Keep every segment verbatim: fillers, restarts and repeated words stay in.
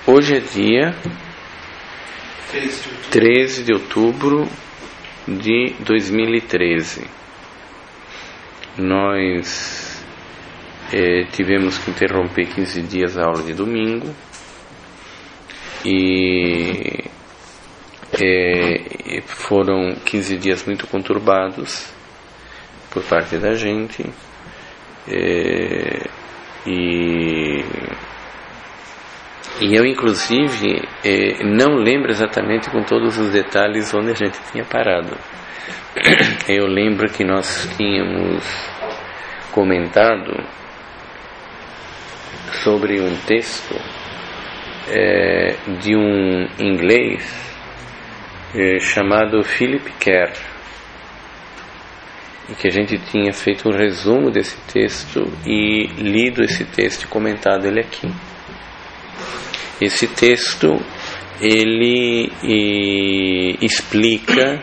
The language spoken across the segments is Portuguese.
Hoje é dia treze de outubro de dois mil e treze. Nós é, tivemos que interromper quinze dias a aula de domingo e é, foram quinze dias muito conturbados por parte da gente. É, e E eu, inclusive, eh, não lembro exatamente com todos os detalhes onde a gente tinha parado. Eu lembro que nós tínhamos comentado sobre um texto eh, de um inglês eh, chamado Philip Kerr, e que a gente tinha feito um resumo desse texto e lido esse texto e comentado ele aqui. Esse texto, ele e, explica,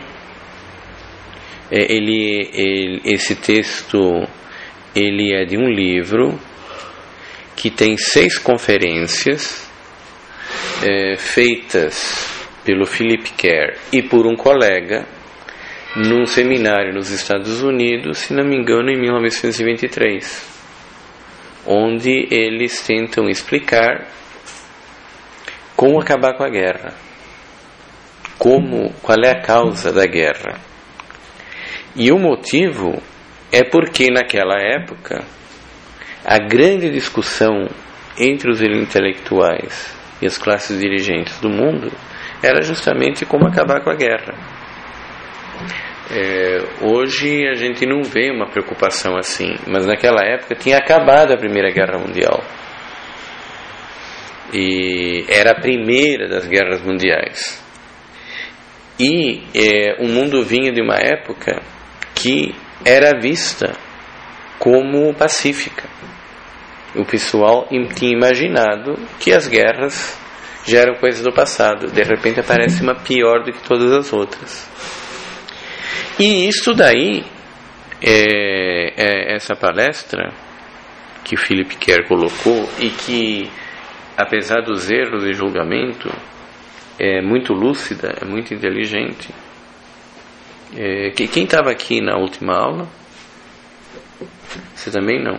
ele, ele, esse texto, ele é de um livro que tem seis conferências é, feitas pelo Philip Kerr e por um colega num seminário nos Estados Unidos, se não me engano, em mil novecentos e vinte e três, onde eles tentam explicar como acabar com a guerra, como, qual é a causa da guerra. E o motivo é porque naquela época a grande discussão entre os intelectuais e as classes dirigentes do mundo era justamente como acabar com a guerra. É, hoje a gente não vê uma preocupação assim, mas naquela época tinha acabado a Primeira Guerra Mundial. E era a primeira das guerras mundiais. E é, o mundo vinha de uma época que era vista como pacífica. O pessoal tinha imaginado que as guerras já eram coisas do passado. De repente aparece uma pior do que todas as outras. E isso daí, é, é essa palestra que o Philip Kerr colocou e que, apesar dos erros de julgamento, é muito lúcida, é muito inteligente. É, quem estava aqui na última aula? Você também não?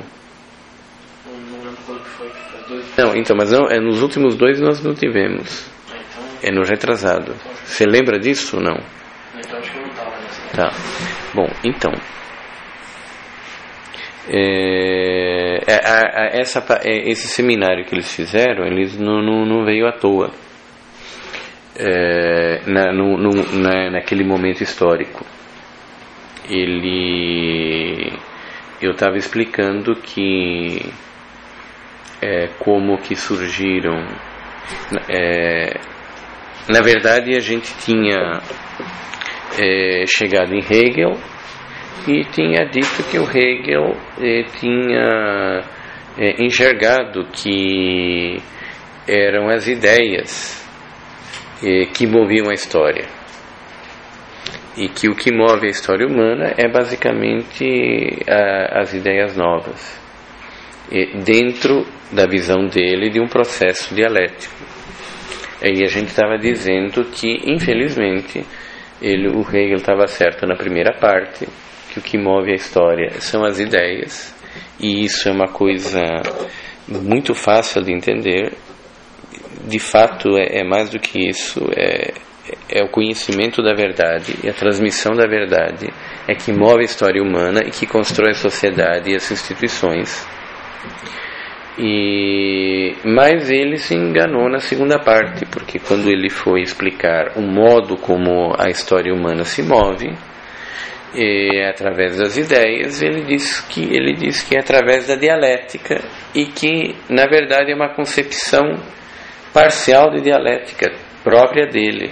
Não, então, mas não, é, nos últimos dois nós não tivemos. É no retrasado. Você lembra disso ou não? Então acho que eu não estava nessa. Tá. Bom, então. É, a, a, essa, esse seminário que eles fizeram, eles não, não, não veio à toa é, na, no, no, na, naquele momento histórico. Ele, eu estava explicando que é, como que surgiram. É, na verdade, a gente tinha é, chegado em Hegel e tinha dito que o Hegel eh, tinha eh, enxergado que eram as ideias eh, que moviam a história. E que o que move a história humana é basicamente a, as ideias novas, eh, dentro da visão dele de um processo dialético. E a gente estava dizendo que, infelizmente, ele, o Hegel estava certo na primeira parte, que o que move a história são as ideias, e isso é uma coisa muito fácil de entender. De fato, é, é mais do que isso, é, é o conhecimento da verdade e a transmissão da verdade é que move a história humana e que constrói a sociedade e as instituições. E, mas ele se enganou na segunda parte, porque quando ele foi explicar o modo como a história humana se move, e através das ideias, ele diz que ele diz que é através da dialética, e que na verdade é uma concepção parcial de dialética própria dele,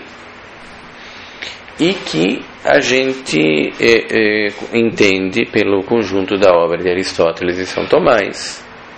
e que a gente é, é, entende pelo conjunto da obra de Aristóteles e São Tomás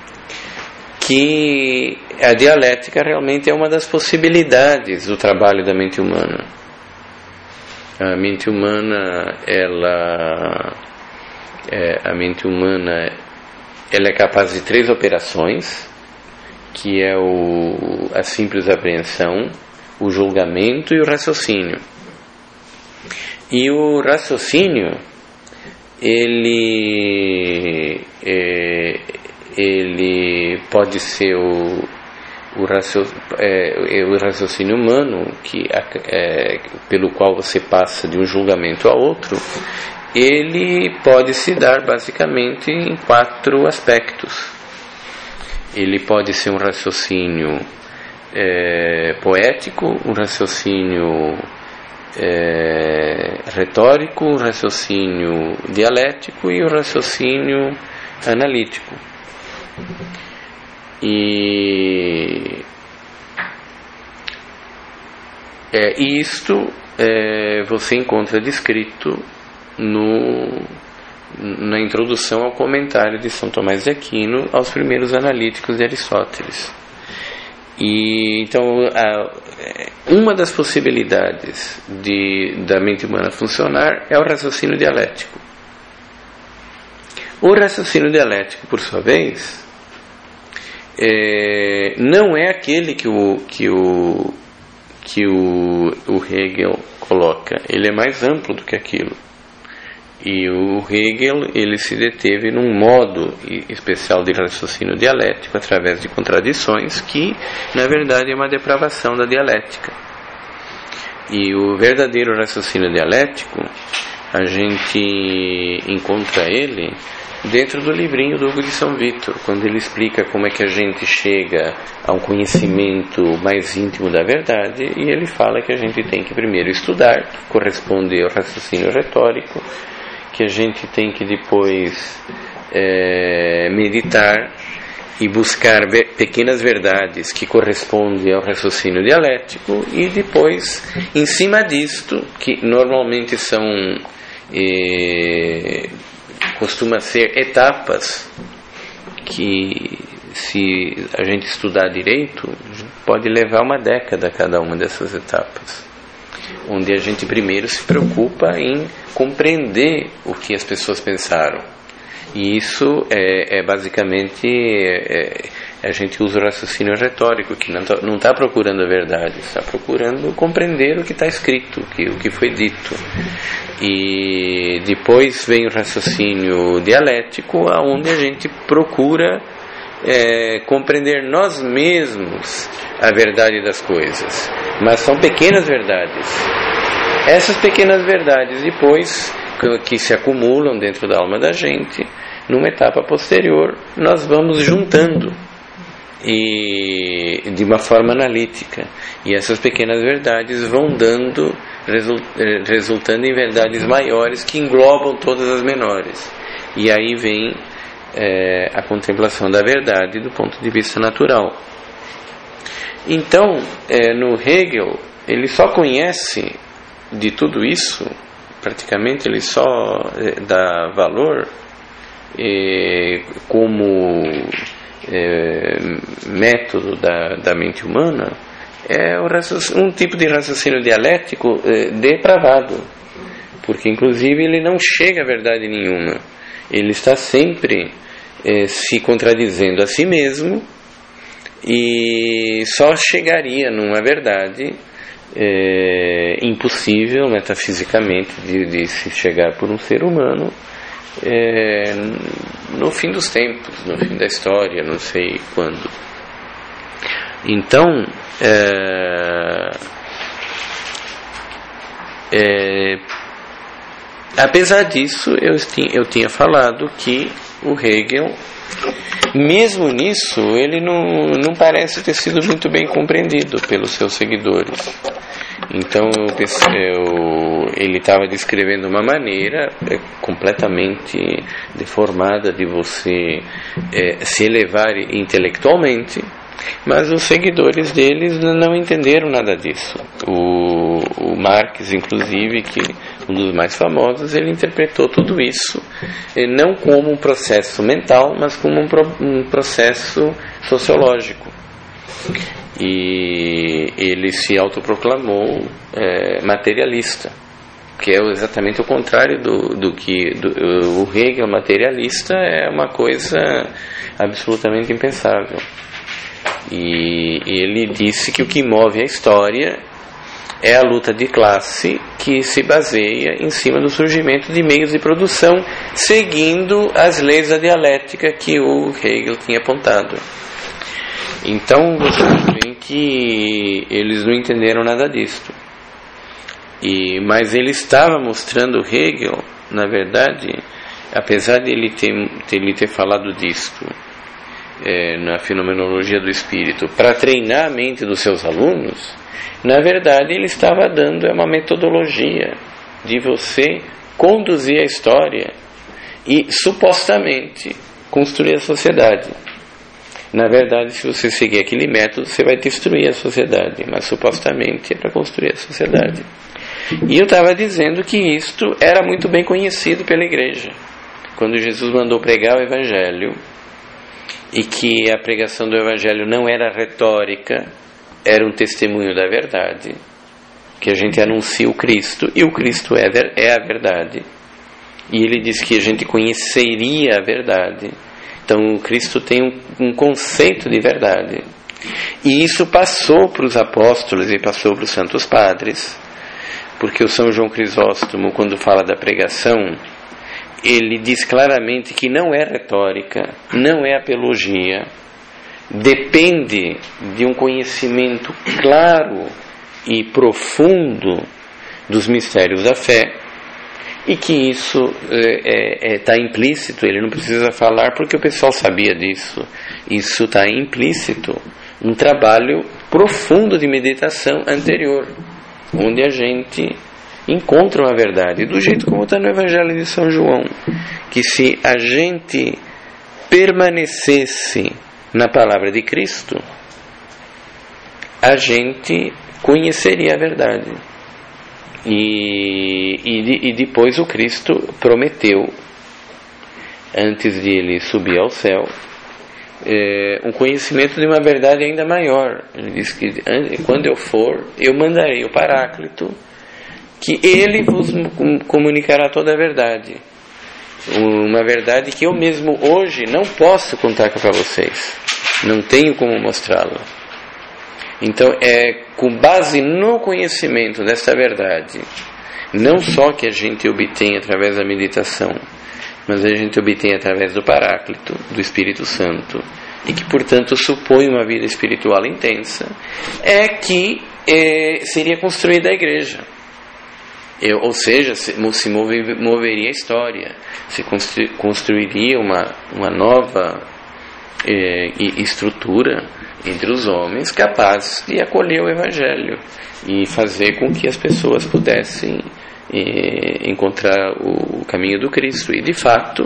que a dialética realmente é uma das possibilidades do trabalho da mente humana. A mente humana, ela, é, a mente humana, ela é capaz de três operações, que é o, a simples apreensão, o julgamento e o raciocínio. E o raciocínio, ele, é, ele pode ser o, o, racio, é, o raciocínio humano, que, é, pelo qual você passa de um julgamento a outro. Ele pode se dar basicamente em quatro aspectos. Ele pode ser um raciocínio é, poético, um raciocínio é, retórico, um raciocínio dialético e um raciocínio analítico. E é, isto é, você encontra descrito no, na introdução ao comentário de São Tomás de Aquino aos primeiros analíticos de Aristóteles. E então a, uma das possibilidades de, da mente humana funcionar é o raciocínio dialético. O raciocínio dialético, por sua vez, é, não é aquele que o que o que o, o Hegel coloca. Ele é mais amplo do que aquilo. E o Hegel, ele se deteve num modo especial de raciocínio dialético através de contradições que, na verdade, é uma depravação da dialética. E o verdadeiro raciocínio dialético, a gente encontra ele dentro do livrinho do Hugo de São Vítor, quando ele explica como é que a gente chega a um conhecimento mais íntimo da verdade, e ele fala que a gente tem que primeiro estudar, que corresponde ao raciocínio retórico, que a gente tem que depois é, meditar e buscar ver, pequenas verdades que correspondem ao raciocínio dialético, e depois, em cima disto, que normalmente são é, costuma ser etapas que, se a gente estudar direito, pode levar uma década cada uma dessas etapas, onde a gente primeiro se preocupa em compreender o que as pessoas pensaram. E isso é, é basicamente é, a gente usa o raciocínio retórico, que não está procurando a verdade, está procurando compreender o que está escrito, o que, o que foi dito. E depois vem o raciocínio dialético, onde a gente procura é, compreender nós mesmos a verdade das coisas, mas são pequenas verdades. Essas pequenas verdades depois que, que se acumulam dentro da alma da gente, numa etapa posterior nós vamos juntando e de uma forma analítica, e essas pequenas verdades vão dando resultando em verdades maiores que englobam todas as menores, e aí vem é, a contemplação da verdade do ponto de vista natural. Então, é, no Hegel, ele só conhece de tudo isso, praticamente ele só é, dá valor é, como é, método da, da mente humana, é um tipo de raciocínio dialético é, depravado, porque inclusive ele não chega a verdade nenhuma, ele está sempre é, se contradizendo a si mesmo, e só chegaria numa verdade é, impossível metafisicamente de, de se chegar por um ser humano é, no fim dos tempos, no fim da história, não sei quando. Então é, é, apesar disso, eu tinha, eu tinha falado que o Hegel, mesmo nisso, ele não, não parece ter sido muito bem compreendido pelos seus seguidores. Então eu, eu, ele estava descrevendo uma maneira é, completamente deformada de você é, se elevar intelectualmente, mas os seguidores deles não entenderam nada disso. O, o Marx, inclusive, que um dos mais famosos, ele interpretou tudo isso eh, não como um processo mental, mas como um, pro, um processo sociológico. E ele se autoproclamou eh, materialista, que é exatamente o contrário do, do que do, o Hegel materialista é uma coisa absolutamente impensável. E ele disse que o que move a história é a luta de classe que se baseia em cima do surgimento de meios de produção, seguindo as leis da dialética que o Hegel tinha apontado. Então vocês veem que eles não entenderam nada disso. E, mas ele estava mostrando, Hegel, na verdade, apesar de ele ter, de ele ter falado disto é, na fenomenologia do espírito, para treinar a mente dos seus alunos, na verdade ele estava dando uma metodologia de você conduzir a história e supostamente construir a sociedade. Na verdade, se você seguir aquele método, você vai destruir a sociedade, mas supostamente é para construir a sociedade. E eu estava dizendo que isto era muito bem conhecido pela igreja. Quando Jesus mandou pregar o Evangelho, e que a pregação do Evangelho não era retórica, era um testemunho da verdade, que a gente anuncia o Cristo, e o Cristo é, é a verdade. E ele disse que a gente conheceria a verdade. Então o Cristo tem um, um conceito de verdade. E isso passou para os apóstolos e passou para os santos padres, porque o São João Crisóstomo, quando fala da pregação, ele diz claramente que não é retórica, não é apologia, depende de um conhecimento claro e profundo dos mistérios da fé, e que isso está é, é, tá implícito, ele não precisa falar porque o pessoal sabia disso. Isso está implícito, um trabalho profundo de meditação anterior, onde a gente encontra uma verdade, do jeito como está no Evangelho de São João, que se a gente permanecesse na palavra de Cristo, a gente conheceria a verdade. E, e, e depois o Cristo prometeu, antes de ele subir ao céu, é, um conhecimento de uma verdade ainda maior. Ele disse que quando eu for, eu mandarei o Paráclito, que ele vos comunicará toda a verdade. Uma verdade que eu mesmo hoje não posso contar para vocês, não tenho como mostrá-la. Então é com base no conhecimento desta verdade, não só que a gente obtém através da meditação, mas a gente obtém através do Paráclito, do Espírito Santo, e que portanto supõe uma vida espiritual intensa, é que é, seria construída a igreja. Eu, ou seja, se, se mover, moveria a história, se constru, construiria uma, uma nova é, estrutura entre os homens capazes de acolher o Evangelho e fazer com que as pessoas pudessem é, encontrar o, o caminho do Cristo. E de fato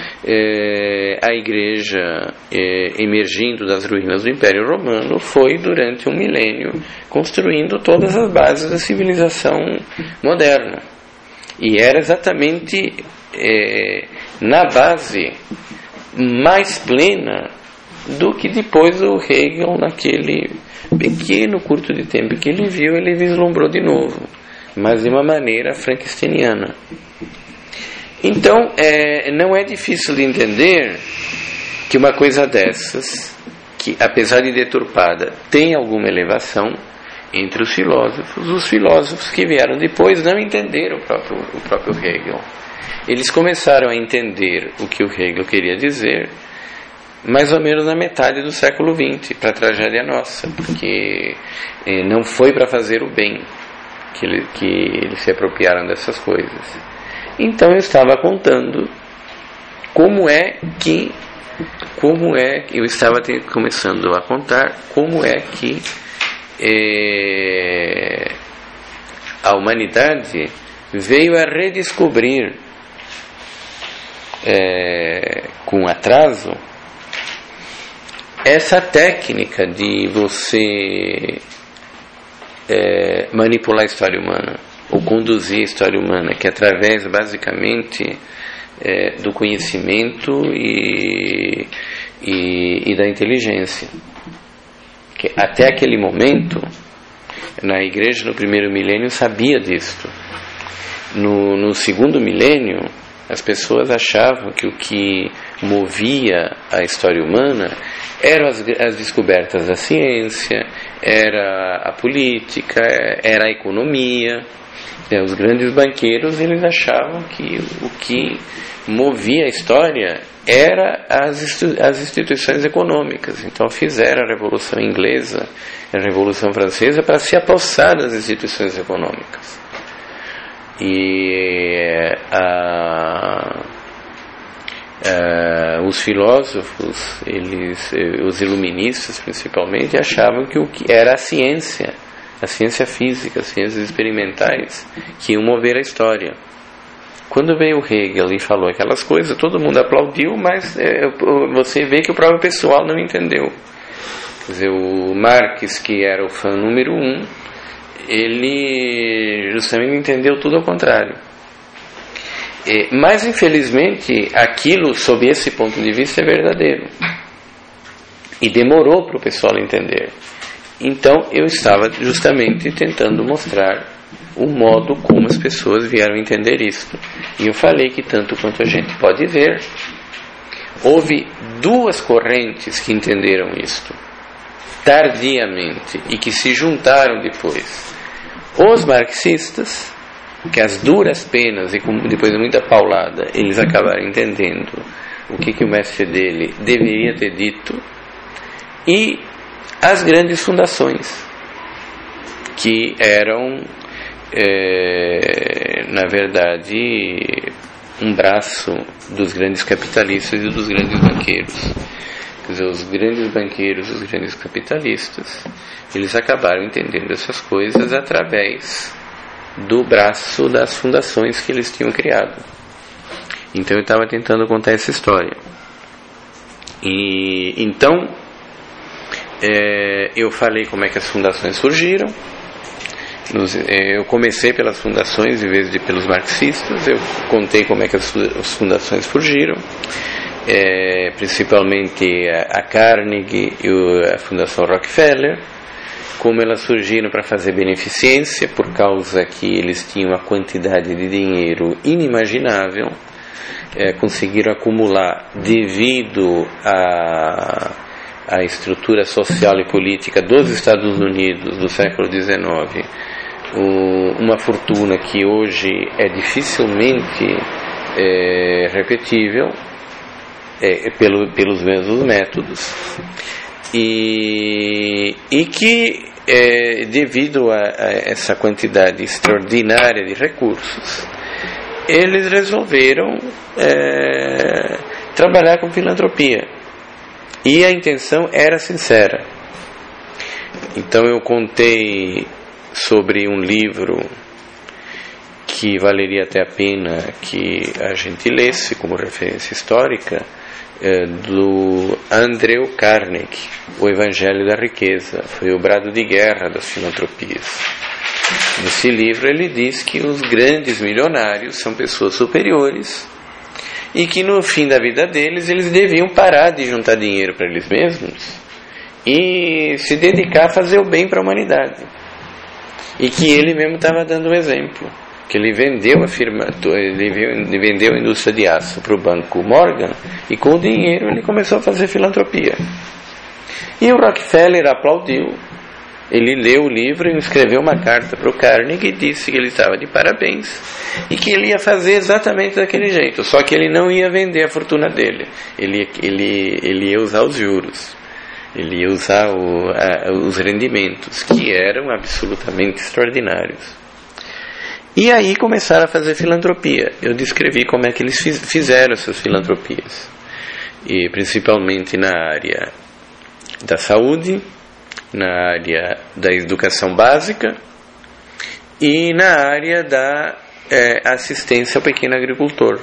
é, a igreja é, emergindo das ruínas do Império Romano foi durante um milênio construindo todas as bases da civilização moderna, e era exatamente é, na base mais plena do que depois o Hegel, naquele pequeno curto de tempo que ele viu, ele vislumbrou de novo, mas de uma maneira frankensteiniana. Então é, não é difícil de entender que uma coisa dessas, que apesar de deturpada, tem alguma elevação entre os filósofos. Os filósofos que vieram depois não entenderam o próprio, o próprio Hegel. Eles começaram a entender o que o Hegel queria dizer mais ou menos na metade do século vinte, para a tragédia nossa, porque eh, não foi para fazer o bem que, ele, que eles se apropriaram dessas coisas. Então eu estava contando como é que como é eu estava te, começando a contar como é que eh, a humanidade veio a redescobrir eh, com atraso essa técnica de você é, manipular a história humana, ou conduzir a história humana, que é através basicamente é, do conhecimento e, e, e da inteligência. Que até aquele momento, na igreja no primeiro milênio sabia disto. No, no segundo milênio, As pessoas achavam que o que movia a história humana eram as, as descobertas da ciência, era a política, era a economia. Os grandes banqueiros, eles achavam que o que movia a história era as, as instituições econômicas. Então fizeram a Revolução Inglesa, a Revolução Francesa, para se apossar das instituições econômicas. E a, a, os filósofos, eles, os iluministas principalmente, achavam que o que era a ciência, a ciência física, as ciências experimentais, que iam mover a história. Quando veio o Hegel e falou aquelas coisas, todo mundo aplaudiu, mas é, você vê que o próprio pessoal não entendeu. Quer dizer, o Marx, que era o fã número um, ele justamente entendeu tudo ao contrário. É, mas, infelizmente, aquilo, sob esse ponto de vista, é verdadeiro. E demorou para o pessoal entender. Então, eu estava justamente tentando mostrar o modo como as pessoas vieram entender isso. E eu falei que, tanto quanto a gente pode ver, houve duas correntes que entenderam isto tardiamente e que se juntaram depois. Os marxistas, que as duras penas e com, depois de muita paulada, eles acabaram entendendo o que, que o mestre dele deveria ter dito, e as grandes fundações, que eram, é, na verdade, um braço dos grandes capitalistas e dos grandes banqueiros. Quer dizer, os grandes banqueiros, os grandes capitalistas, eles acabaram entendendo essas coisas através do braço das fundações que eles tinham criado. Então eu estava tentando contar essa história. E então é, eu falei como é que as fundações surgiram. Nos, é, eu comecei pelas fundações em vez de pelos marxistas. Eu contei como é que as, as fundações surgiram. É, principalmente a, a Carnegie e o, a Fundação Rockefeller, como elas surgiram para fazer beneficência, por causa que eles tinham uma quantidade de dinheiro inimaginável, é, conseguiram acumular devido à a, a estrutura social e política dos Estados Unidos do século dezenove, o, uma fortuna que hoje é dificilmente é, repetível. É, pelo, pelos mesmos métodos, e, e que é, devido a, a essa quantidade extraordinária de recursos, eles resolveram é, trabalhar com filantropia, e a intenção era sincera. Então eu contei sobre um livro que valeria até a pena que a gente lesse como referência histórica, do Andrew Carnegie, O Evangelho da Riqueza. Foi o brado de guerra das filantropias. Nesse livro ele diz que os grandes milionários são pessoas superiores e que no fim da vida deles eles deviam parar de juntar dinheiro para eles mesmos e se dedicar a fazer o bem para a humanidade. E que ele mesmo estava dando um exemplo, que ele vendeu a firma, ele vendeu a indústria de aço para o banco Morgan, e com o dinheiro ele começou a fazer filantropia. E o Rockefeller aplaudiu. Ele leu o livro e escreveu uma carta para o Carnegie e disse que ele estava de parabéns e que ele ia fazer exatamente daquele jeito, só que ele não ia vender a fortuna dele, ele, ele, ele ia usar os juros, ele ia usar o, a, os rendimentos, que eram absolutamente extraordinários. E aí começaram a fazer filantropia. Eu descrevi como é que eles fizeram essas filantropias, e principalmente na área da saúde, na área da educação básica e na área da é, assistência ao pequeno agricultor.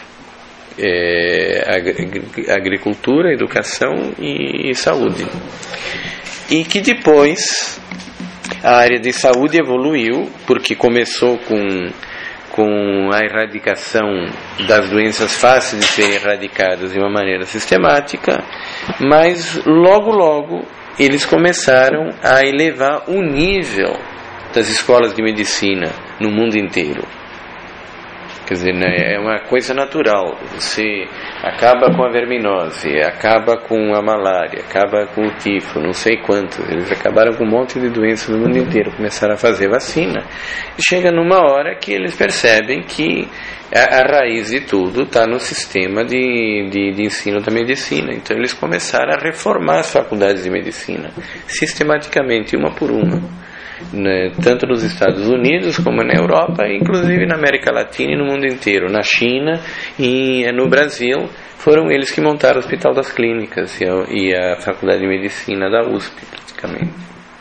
É, agricultura, educação e saúde. E que depois a área de saúde evoluiu, porque começou com, com a erradicação das doenças fáceis de serem erradicadas de uma maneira sistemática, mas logo logo eles começaram a elevar o nível das escolas de medicina no mundo inteiro. Quer dizer, né, é uma coisa natural. Você acaba com a verminose, acaba com a malária, acaba com o tifo, não sei quantos. Eles acabaram com um monte de doenças no mundo inteiro, começaram a fazer vacina. E chega numa hora que eles percebem que a, a raiz de tudo está no sistema de, de, de ensino da medicina. Então eles começaram a reformar as faculdades de medicina, sistematicamente, uma por uma. Né, tanto nos Estados Unidos como na Europa, inclusive na América Latina e no mundo inteiro, na China e no Brasil. Foram eles que montaram o Hospital das Clínicas e a, e a Faculdade de Medicina da U S P, praticamente.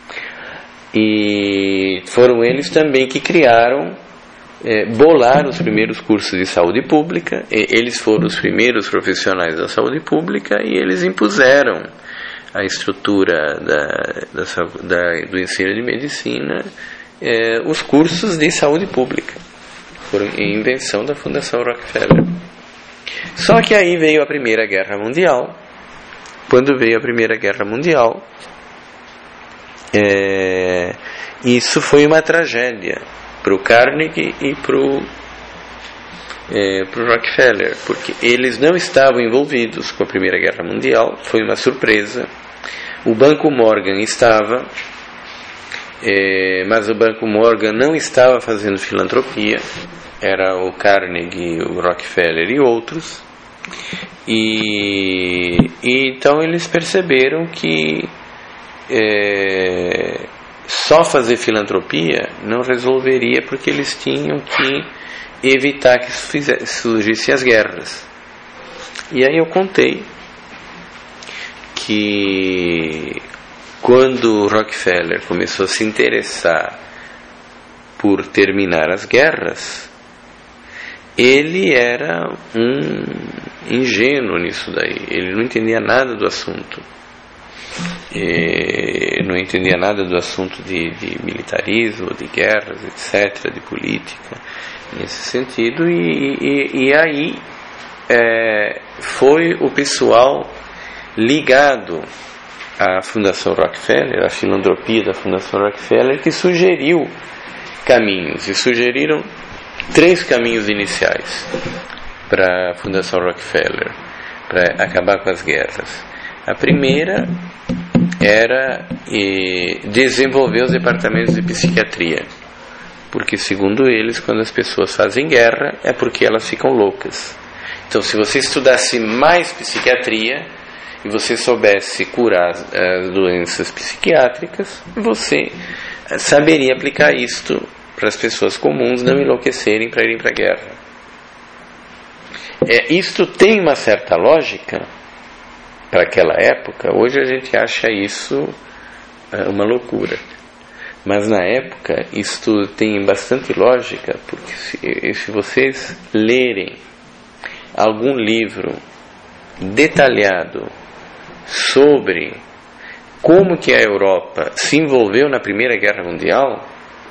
E foram eles também que criaram, é, bolaram os primeiros cursos de saúde pública. E eles foram os primeiros profissionais da saúde pública e eles impuseram a estrutura da, da, da, do ensino de medicina, é, os cursos de saúde pública. Foram invenção da Fundação Rockefeller. Só que aí veio a Primeira Guerra Mundial. Quando veio a Primeira Guerra Mundial, é, isso foi uma tragédia para o Carnegie e para o É, para o Rockefeller, porque eles não estavam envolvidos com a Primeira Guerra Mundial, foi uma surpresa. O Banco Morgan estava, é, mas o Banco Morgan não estava fazendo filantropia, era o Carnegie, o Rockefeller e outros, e, e então eles perceberam que é, só fazer filantropia não resolveria, porque eles tinham que evitar que surgissem as guerras. E aí eu contei que quando Rockefeller começou a se interessar por terminar as guerras, ele era um ingênuo nisso daí. Ele não entendia nada do assunto. E não entendia nada do assunto de, de militarismo, de guerras, etcétera, de política, nesse sentido. E, e, e aí é, foi o pessoal ligado à Fundação Rockefeller, à filantropia da Fundação Rockefeller, que sugeriu caminhos, e sugeriram três caminhos iniciais para a Fundação Rockefeller, para acabar com as guerras. A primeira era eh, desenvolver os departamentos de psiquiatria, porque, segundo eles, quando as pessoas fazem guerra é porque elas ficam loucas. Então, se você estudasse mais psiquiatria e você soubesse curar as, as doenças psiquiátricas, você saberia aplicar isto para as pessoas comuns não enlouquecerem para irem para a guerra. É, isto tem uma certa lógica para aquela época. Hoje a gente acha isso uma loucura, mas na época isto tem bastante lógica, porque se, se vocês lerem algum livro detalhado sobre como que a Europa se envolveu na Primeira Guerra Mundial,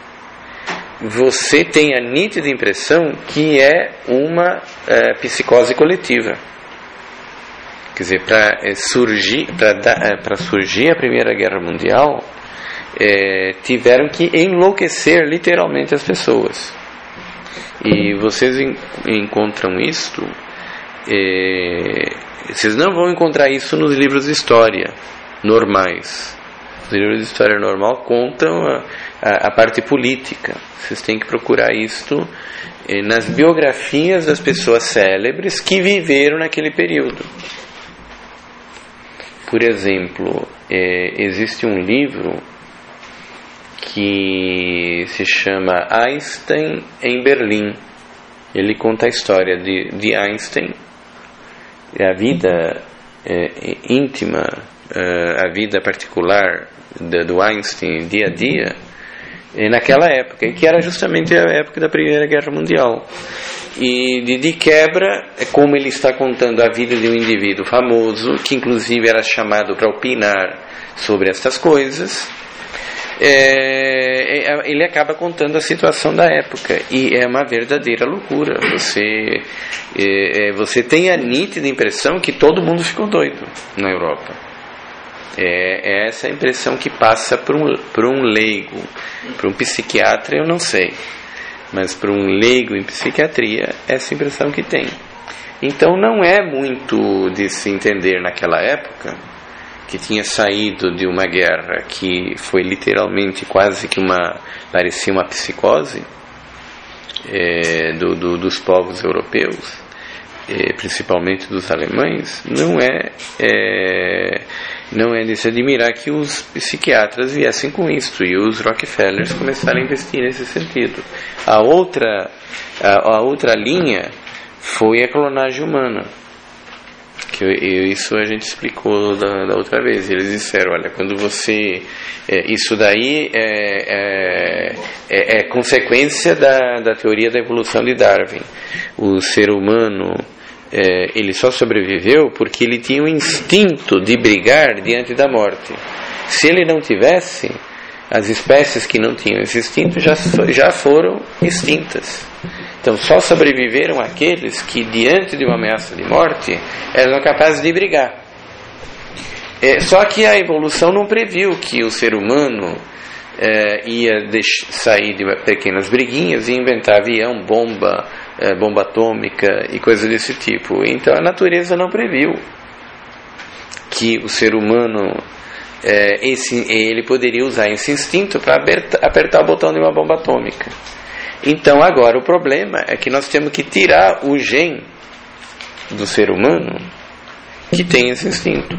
você tem a nítida impressão que é uma é, psicose coletiva. Quer dizer, para é, surgir, para surgir a Primeira Guerra Mundial, é, tiveram que enlouquecer literalmente as pessoas. E vocês en, encontram isto, é, vocês não vão encontrar isso nos livros de história normais. Os livros de história normal contam a, a, a parte política. Vocês têm que procurar isto eh, nas biografias das pessoas célebres que viveram naquele período. Por exemplo, eh, existe um livro que se chama Einstein em Berlim. Ele conta a história de, de Einstein, a vida eh, íntima, eh, a vida particular do Einstein dia a dia naquela época, que era justamente a época da Primeira Guerra Mundial. E de, de quebra, é como ele está contando a vida de um indivíduo famoso, que inclusive era chamado para opinar sobre estas coisas. É, ele acaba contando a situação da época, e é uma verdadeira loucura. Você, é, você tem a nítida impressão que todo mundo ficou doido na Europa. É, é essa a impressão que passa para um, para um leigo, para um psiquiatra, eu não sei. mas para um leigo em psiquiatria, essa impressão que tem. Então não é muito de se entender naquela época, que tinha saído de uma guerra que foi literalmente quase que uma, parecia uma psicose é, do, do, dos povos europeus, é, principalmente dos alemães. Não é, é, não é de se admirar que os psiquiatras viessem com isso, e os Rockefellers começaram a investir nesse sentido. A outra, a, a outra linha foi a clonagem humana, que eu, eu, isso a gente explicou da, da outra vez. Eles disseram, olha, quando você é, isso daí é, é, é, é consequência da, da teoria da evolução de Darwin. O ser humano é, ele só sobreviveu porque ele tinha um instinto de brigar diante da morte. Se ele não tivesse, as espécies que não tinham esse instinto já, já foram extintas. Então só sobreviveram aqueles que, diante de uma ameaça de morte, eram capazes de brigar. É, só que a evolução não previu que o ser humano é, ia deix- sair de pequenas briguinhas e inventar avião, bomba, é, bomba atômica e coisas desse tipo. Então a natureza não previu que o ser humano é, esse, ele poderia usar esse instinto para apertar, apertar o botão de uma bomba atômica. Então agora o problema é que nós temos que tirar o gene do ser humano que tem esse instinto.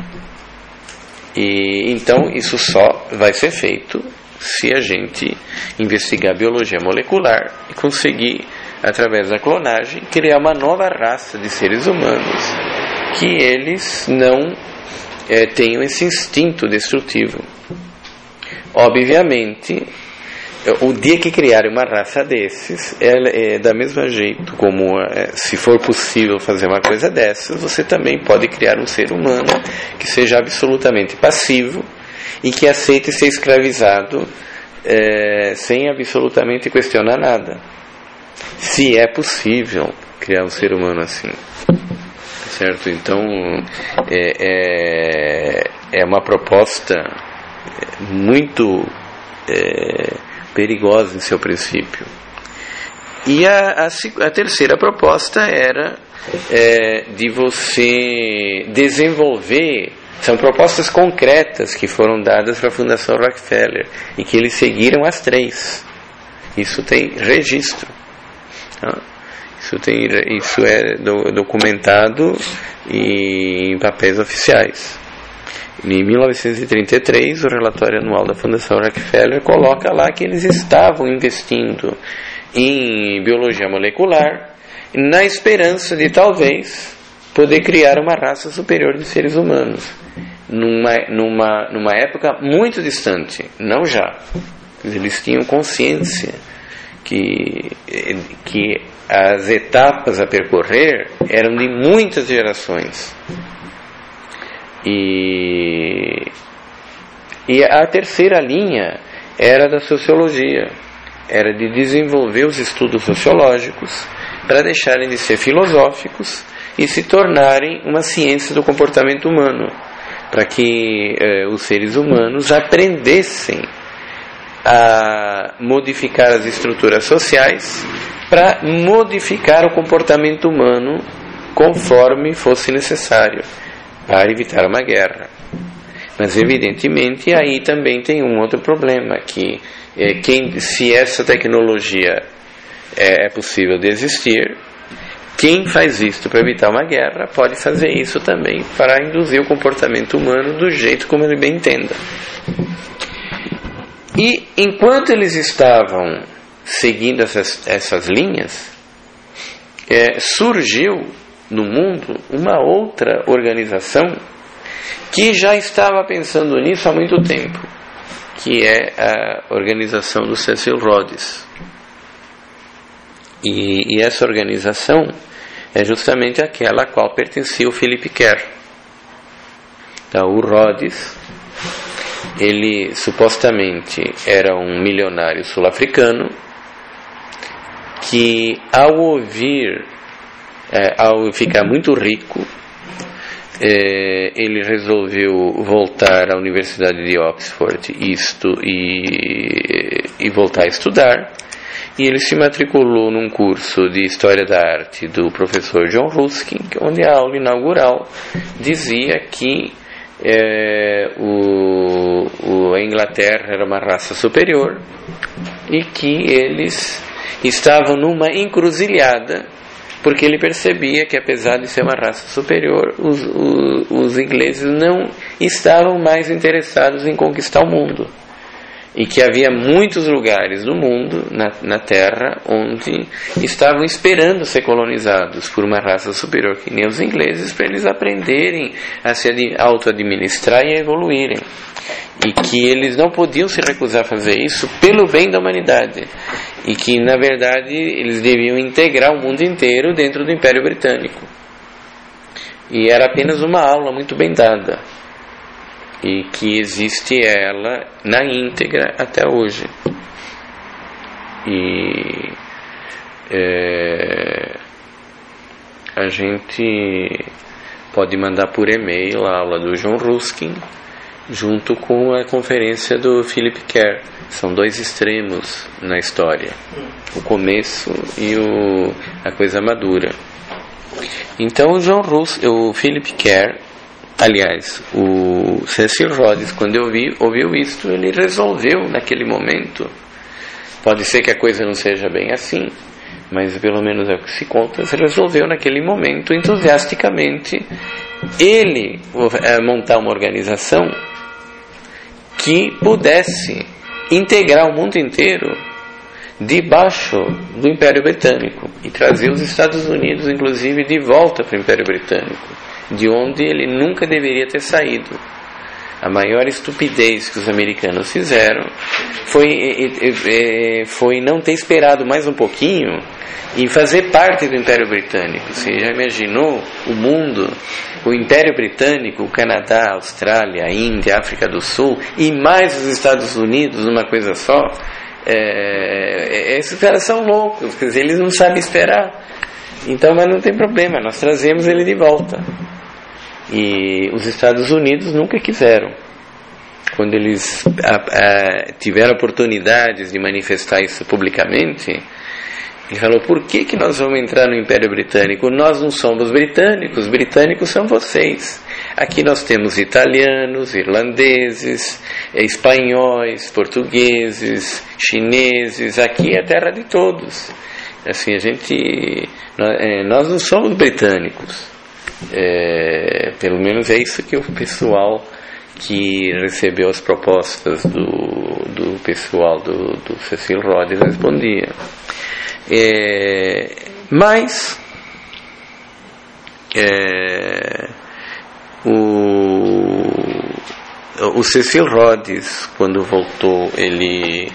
E então isso só vai ser feito se a gente investigar biologia molecular e conseguir, através da clonagem, criar uma nova raça de seres humanos que eles não é, tenham esse instinto destrutivo. Obviamente, o dia que criarem uma raça desses, é, é da mesma jeito como é, se for possível fazer uma coisa dessas, você também pode criar um ser humano que seja absolutamente passivo e que aceite ser escravizado é, sem absolutamente questionar nada. Se é possível criar um ser humano assim, certo? Então é, é, é uma proposta muito é, perigosa em seu princípio. E a, a, a terceira proposta era é, de você desenvolver, são propostas concretas que foram dadas para a Fundação Rockefeller e que eles seguiram as três. Isso tem registro, tá? Isso, tem, isso é do, documentado em papéis oficiais. Em mil novecentos e trinta e três, o relatório anual da Fundação Rockefeller coloca lá que eles estavam investindo em biologia molecular na esperança de talvez poder criar uma raça superior de seres humanos numa, numa, numa época muito distante, não já. Eles tinham consciência que, que as etapas a percorrer eram de muitas gerações. E, e a terceira linha era da sociologia, era de desenvolver os estudos sociológicos para deixarem de ser filosóficos e se tornarem uma ciência do comportamento humano, para que eh, os seres humanos aprendessem a modificar as estruturas sociais para modificar o comportamento humano conforme fosse necessário, para evitar uma guerra. Mas evidentemente aí também tem um outro problema, que é, quem, se essa tecnologia é, é possível de existir, quem faz isso para evitar uma guerra pode fazer isso também para induzir o comportamento humano do jeito como ele bem entenda. E enquanto eles estavam seguindo essas, essas linhas, é, surgiu no mundo uma outra organização que já estava pensando nisso há muito tempo, que é a organização do Cecil Rhodes. E, e essa organização é justamente aquela a qual pertencia o Philip Kerr. Então, o Rhodes, ele supostamente era um milionário sul-africano que, ao ouvir É, ao ficar muito rico, é, ele resolveu voltar à Universidade de Oxford e, estu, e, e voltar a estudar. e ele se matriculou num curso de História da Arte do professor John Ruskin, onde a aula inaugural dizia que é, o, o, a Inglaterra era uma raça superior e que eles estavam numa encruzilhada, porque ele percebia que, apesar de ser uma raça superior, os, os, os ingleses não estavam mais interessados em conquistar o mundo. E que havia muitos lugares do mundo, na, na Terra, onde estavam esperando ser colonizados por uma raça superior que nem os ingleses, para eles aprenderem a se auto-administrar e a evoluírem. E que eles não podiam se recusar a fazer isso pelo bem da humanidade. E que, na verdade, eles deviam integrar o mundo inteiro dentro do Império Britânico. E era apenas uma aula muito bem dada. E que existe ela na íntegra até hoje. E é, a gente pode mandar por e-mail a aula do John Ruskin junto com a conferência do Philip Kerr. São dois extremos na história, o começo e o, a coisa madura. Então o John Ruskin, o Philip Kerr, aliás, o Cecil Rhodes, quando eu vi, ouviu isto, ele resolveu naquele momento. Pode ser que a coisa não seja bem assim, mas pelo menos é o que se conta. Ele resolveu naquele momento, entusiasticamente, ele é, montar uma organização que pudesse integrar o mundo inteiro debaixo do Império Britânico e trazer os Estados Unidos, inclusive, de volta para o Império Britânico, de onde ele nunca deveria ter saído. A maior estupidez que os americanos fizeram foi, foi não ter esperado mais um pouquinho e fazer parte do Império Britânico. Você já imaginou o mundo, o Império Britânico, o Canadá, a Austrália, a Índia, a África do Sul e mais os Estados Unidos, uma coisa só? É, esses caras são loucos, quer dizer, eles não sabem esperar. Então, mas não tem problema, nós trazemos ele de volta. E os Estados Unidos nunca quiseram. Quando eles a, a, tiveram oportunidades de manifestar isso publicamente, ele falou: por que, que nós vamos entrar no Império Britânico? Nós não somos britânicos, os britânicos são vocês. Aqui nós temos italianos, irlandeses, espanhóis, portugueses, chineses. Aqui é a terra de todos. Assim, a gente, nós não somos britânicos. É, pelo menos é isso que o pessoal que recebeu as propostas do, do pessoal do, do Cecil Rhodes respondia. É, mas é, o, o Cecil Rhodes, quando voltou, ele,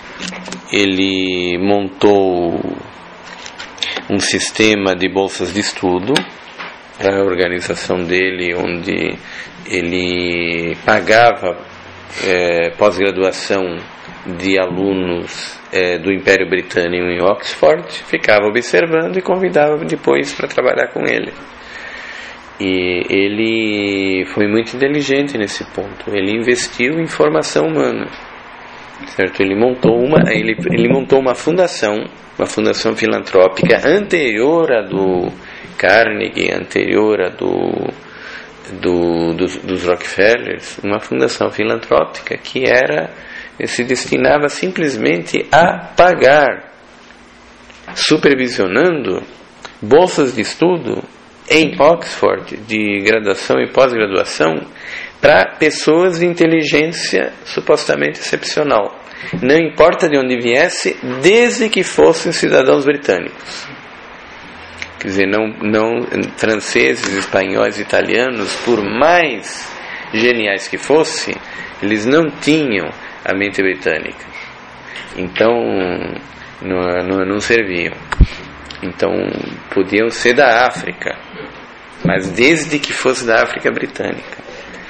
ele montou um sistema de bolsas de estudo, a organização dele, onde ele pagava é, pós-graduação de alunos é, do Império Britânico em Oxford, ficava observando e convidava depois para trabalhar com ele. E ele foi muito inteligente nesse ponto. Ele investiu em formação humana, certo? Ele montou uma, ele, ele montou uma fundação, uma fundação filantrópica anterior à do Carnegie, anterior a do, do, dos, dos Rockefellers, uma fundação filantrópica que era, se destinava simplesmente a pagar, supervisionando bolsas de estudo em Oxford, de graduação e pós-graduação, para pessoas de inteligência supostamente excepcional. Não importa de onde viesse, desde que fossem cidadãos britânicos. Quer dizer, não, não franceses, espanhóis, italianos, por mais geniais que fossem, eles não tinham a mente britânica. Então, não, não, não serviam. Então, podiam ser da África, mas desde que fosse da África britânica.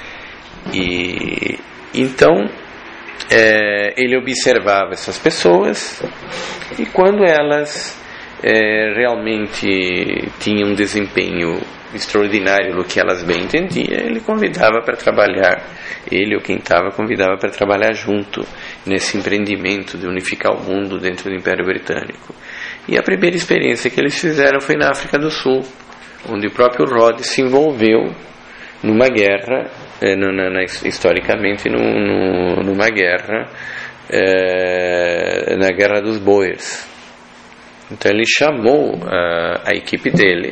E então, é, ele observava essas pessoas, e quando elas É, realmente tinha um desempenho extraordinário no que elas bem entendiam, ele convidava para trabalhar, ele ou quem estava convidava para trabalhar junto nesse empreendimento de unificar o mundo dentro do Império Britânico. E a primeira experiência que eles fizeram foi na África do Sul, onde o próprio Rhodes se envolveu numa guerra, eh, no, na, historicamente no, no, numa guerra, eh, na Guerra dos Boers. Então ele chamou a, a equipe dele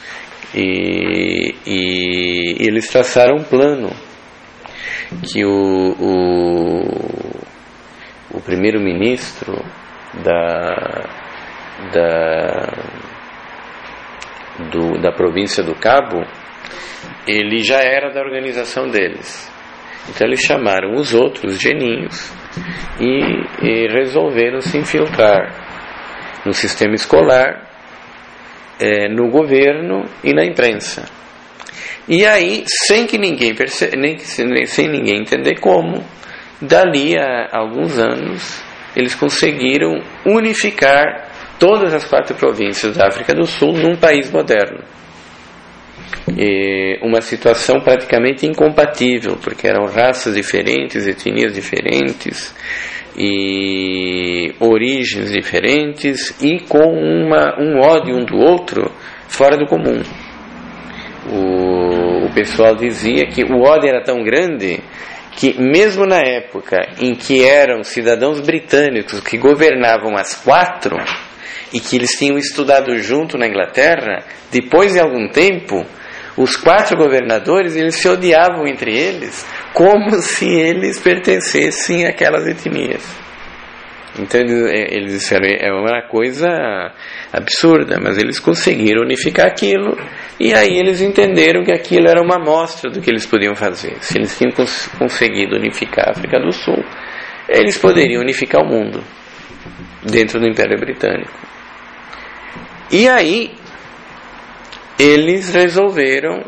e, e, e eles traçaram um plano que o, o, o primeiro-ministro da, da, do, da província do Cabo, ele já era da organização deles. Então eles chamaram os outros geninhos e, e resolveram se infiltrar no sistema escolar, é, no governo e na imprensa. E aí, sem que ninguém perce... nem, sem ninguém entender como, dali a alguns anos, eles conseguiram unificar todas as quatro províncias da África do Sul num país moderno. E uma situação praticamente incompatível, porque eram raças diferentes, etnias diferentes, e origens diferentes e com uma, um ódio um do outro fora do comum. O, o pessoal dizia que o ódio era tão grande que mesmo na época em que eram cidadãos britânicos que governavam as quatro e que eles tinham estudado junto na Inglaterra, depois de algum tempo os quatro governadores eles se odiavam entre eles como se eles pertencessem àquelas etnias. Então eles disseram, é uma coisa absurda, mas eles conseguiram unificar aquilo, e aí eles entenderam que aquilo era uma amostra do que eles podiam fazer. Se eles tinham cons- conseguido unificar a África do Sul, eles poderiam unificar o mundo dentro do Império Britânico. E aí eles resolveram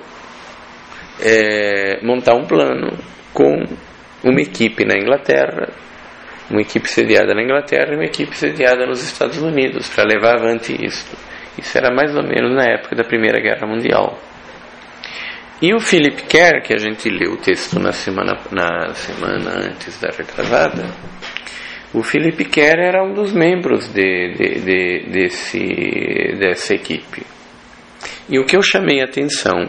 é, montar um plano com uma equipe na Inglaterra, uma equipe sediada na Inglaterra e uma equipe sediada nos Estados Unidos para levar avante isso. Isso era mais ou menos na época da Primeira Guerra Mundial. E o Philip Kerr, que a gente leu o texto na semana, na semana antes da retrasada, o Philip Kerr era um dos membros de, de, de, desse, dessa equipe. E o que eu chamei a atenção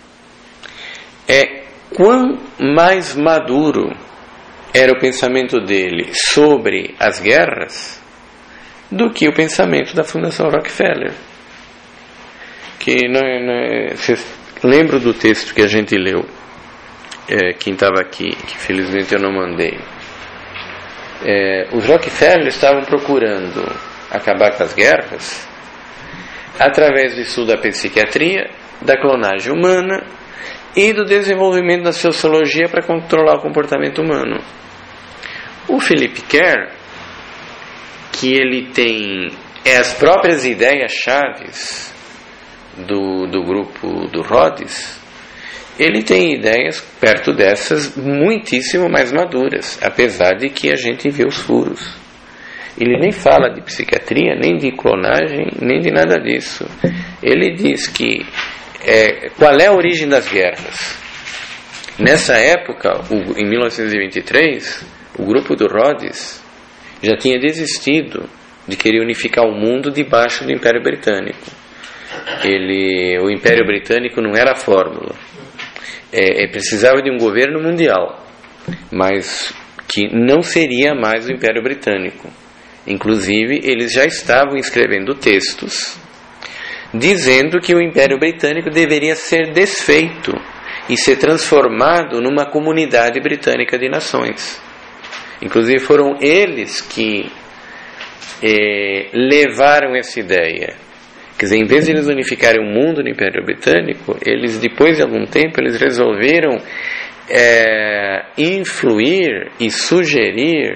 é quão mais maduro era o pensamento dele sobre as guerras do que o pensamento da Fundação Rockefeller. Que não é, não é, vocês lembram do texto que a gente leu, é, quem estava aqui, que felizmente eu não mandei. É, os Rockefeller estavam procurando acabar com as guerras através do estudo da psiquiatria, da clonagem humana e do desenvolvimento da sociologia para controlar o comportamento humano. O Philip Kerr, que ele tem é as próprias ideias-chaves do, do grupo do Rhodes, ele tem ideias perto dessas muitíssimo mais maduras, apesar de que a gente vê os furos. Ele nem fala de psiquiatria, nem de clonagem, nem de nada disso. Ele diz que é, qual é a origem das guerras? Nessa época, o, em mil novecentos e vinte e três, o grupo do Rhodes já tinha desistido de querer unificar o mundo debaixo do Império Britânico. Ele, o Império Britânico não era a fórmula. É, é, precisava de um governo mundial, mas que não seria mais o Império Britânico. Inclusive, eles já estavam escrevendo textos dizendo que o Império Britânico deveria ser desfeito e ser transformado numa comunidade britânica de nações. Inclusive foram eles que eh, levaram essa ideia. Quer dizer, em vez de eles unificarem o mundo no Império Britânico, eles, depois de algum tempo, eles resolveram eh, influir e sugerir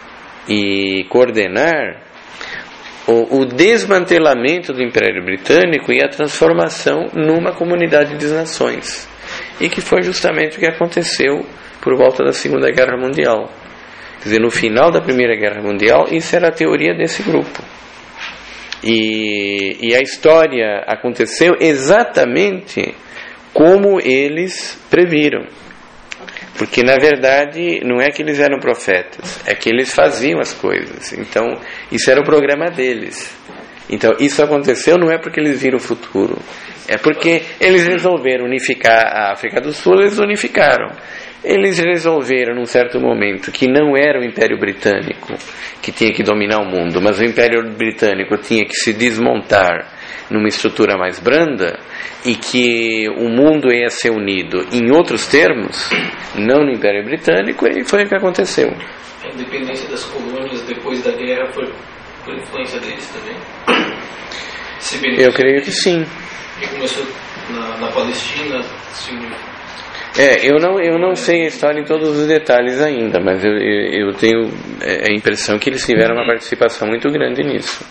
e coordenar o, o desmantelamento do Império Britânico e a transformação numa comunidade de nações. E que foi justamente o que aconteceu por volta da Segunda Guerra Mundial. Quer dizer, no final da Primeira Guerra Mundial, isso era a teoria desse grupo. E, e a história aconteceu exatamente como eles previram. Porque na verdade não é que eles eram profetas, é que eles faziam as coisas. Então isso era o programa deles. Então isso aconteceu não é porque eles viram o futuro, é porque eles resolveram unificar a África do Sul. Eles unificaram. Eles resolveram num certo momento que não era o Império Britânico que tinha que dominar o mundo, mas o Império Britânico tinha que se desmontar numa estrutura mais branda, e que o mundo ia ser unido em outros termos, não no Império Britânico, e foi o que aconteceu. A independência das colônias depois da guerra foi por influência deles também? Se Eu creio que sim. Que começou na, na Palestina, se É, eu não, eu não sei a história em todos os detalhes ainda, mas eu, eu, eu tenho a impressão que eles tiveram uma participação muito grande nisso.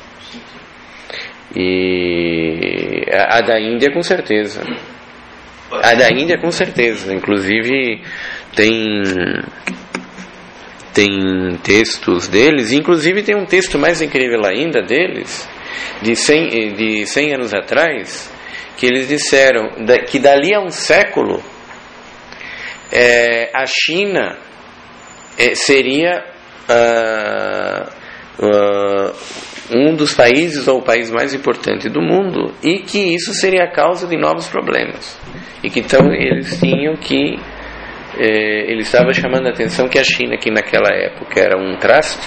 E a, a da Índia com certeza. A da Índia com certeza. Inclusive tem, tem textos deles, inclusive tem um texto mais incrível ainda deles, de cem, de cem anos atrás, que eles disseram que dali a um século É, a China é, seria uh, uh, um dos países ou o país mais importante do mundo, e que isso seria a causa de novos problemas, e que então eles tinham que é, ele estava chamando a atenção que a China, que naquela época era um traste,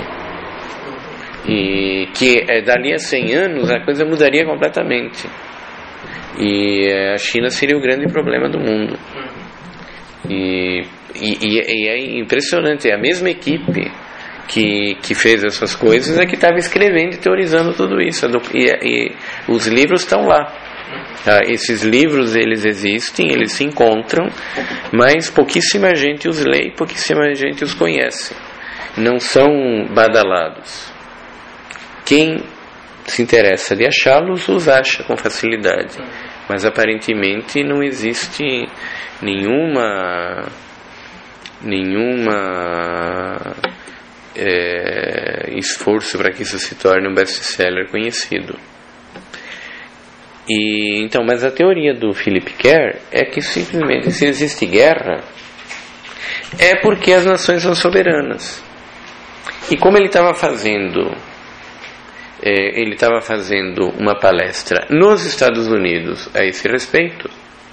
e que é, dali a cem anos a coisa mudaria completamente, e é, a China seria o grande problema do mundo. E, e, e é impressionante, é a mesma equipe que, que fez essas coisas é que estava escrevendo e teorizando tudo isso, e, e os livros estão lá. Ah, esses livros, eles existem, eles se encontram, mas pouquíssima gente os lê, pouquíssima gente os conhece, não são badalados. Quem se interessa de achá-los os acha com facilidade, mas aparentemente não existe nenhuma nenhuma é, esforço para que isso se torne um best-seller conhecido. E então, mas a teoria do Philip Kerr é que simplesmente se existe guerra é porque as nações são soberanas. E como ele estava fazendo é, ele estava fazendo uma palestra nos Estados Unidos a esse respeito,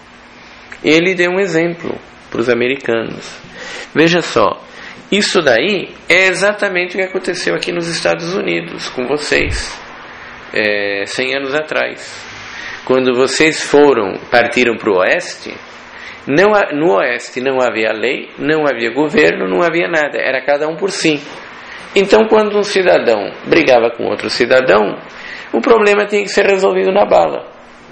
ele deu um exemplo para os americanos. Veja só, isso daí é exatamente o que aconteceu aqui nos Estados Unidos com vocês é, cem anos atrás, quando vocês foram partiram para o oeste. Não, no oeste não havia lei, não havia governo, não havia nada, era cada um por si. Então, quando um cidadão brigava com outro cidadão, o problema tinha que ser resolvido na bala,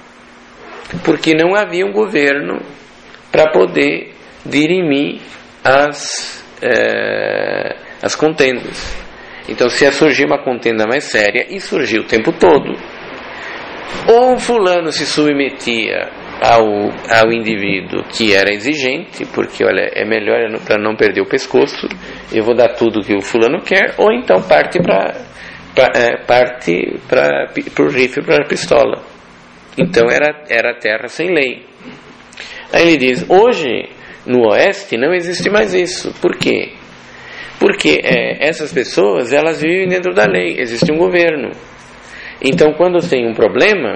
porque não havia um governo para poder dirimir as, é, as contendas. Então, se ia surgir uma contenda mais séria, e surgiu o tempo todo, ou um fulano se submetia ao, ao indivíduo que era exigente, porque olha, é melhor para não perder o pescoço, eu vou dar tudo que o fulano quer, ou então parte para é, parte para o rifle, para a pistola. Então era, era terra sem lei. Aí ele diz, hoje no oeste não existe mais isso. Por quê? Porque é, essas pessoas, elas vivem dentro da lei, existe um governo. Então quando tem um problema,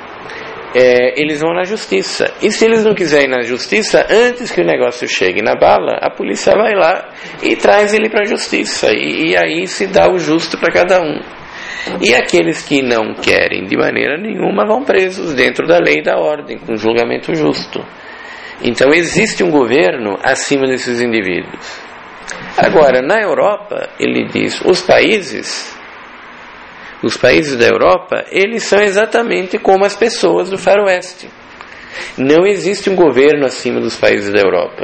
é, eles vão na justiça. E se eles não quiserem ir na justiça, antes que o negócio chegue na bala, a polícia vai lá e traz ele para a justiça. E, e aí se dá o justo para cada um. E aqueles que não querem de maneira nenhuma vão presos dentro da lei e da ordem, com julgamento justo. Então existe um governo acima desses indivíduos. Agora, na Europa, ele diz, os países, os países da Europa, eles são exatamente como as pessoas do faroeste. Não existe um governo acima dos países da Europa.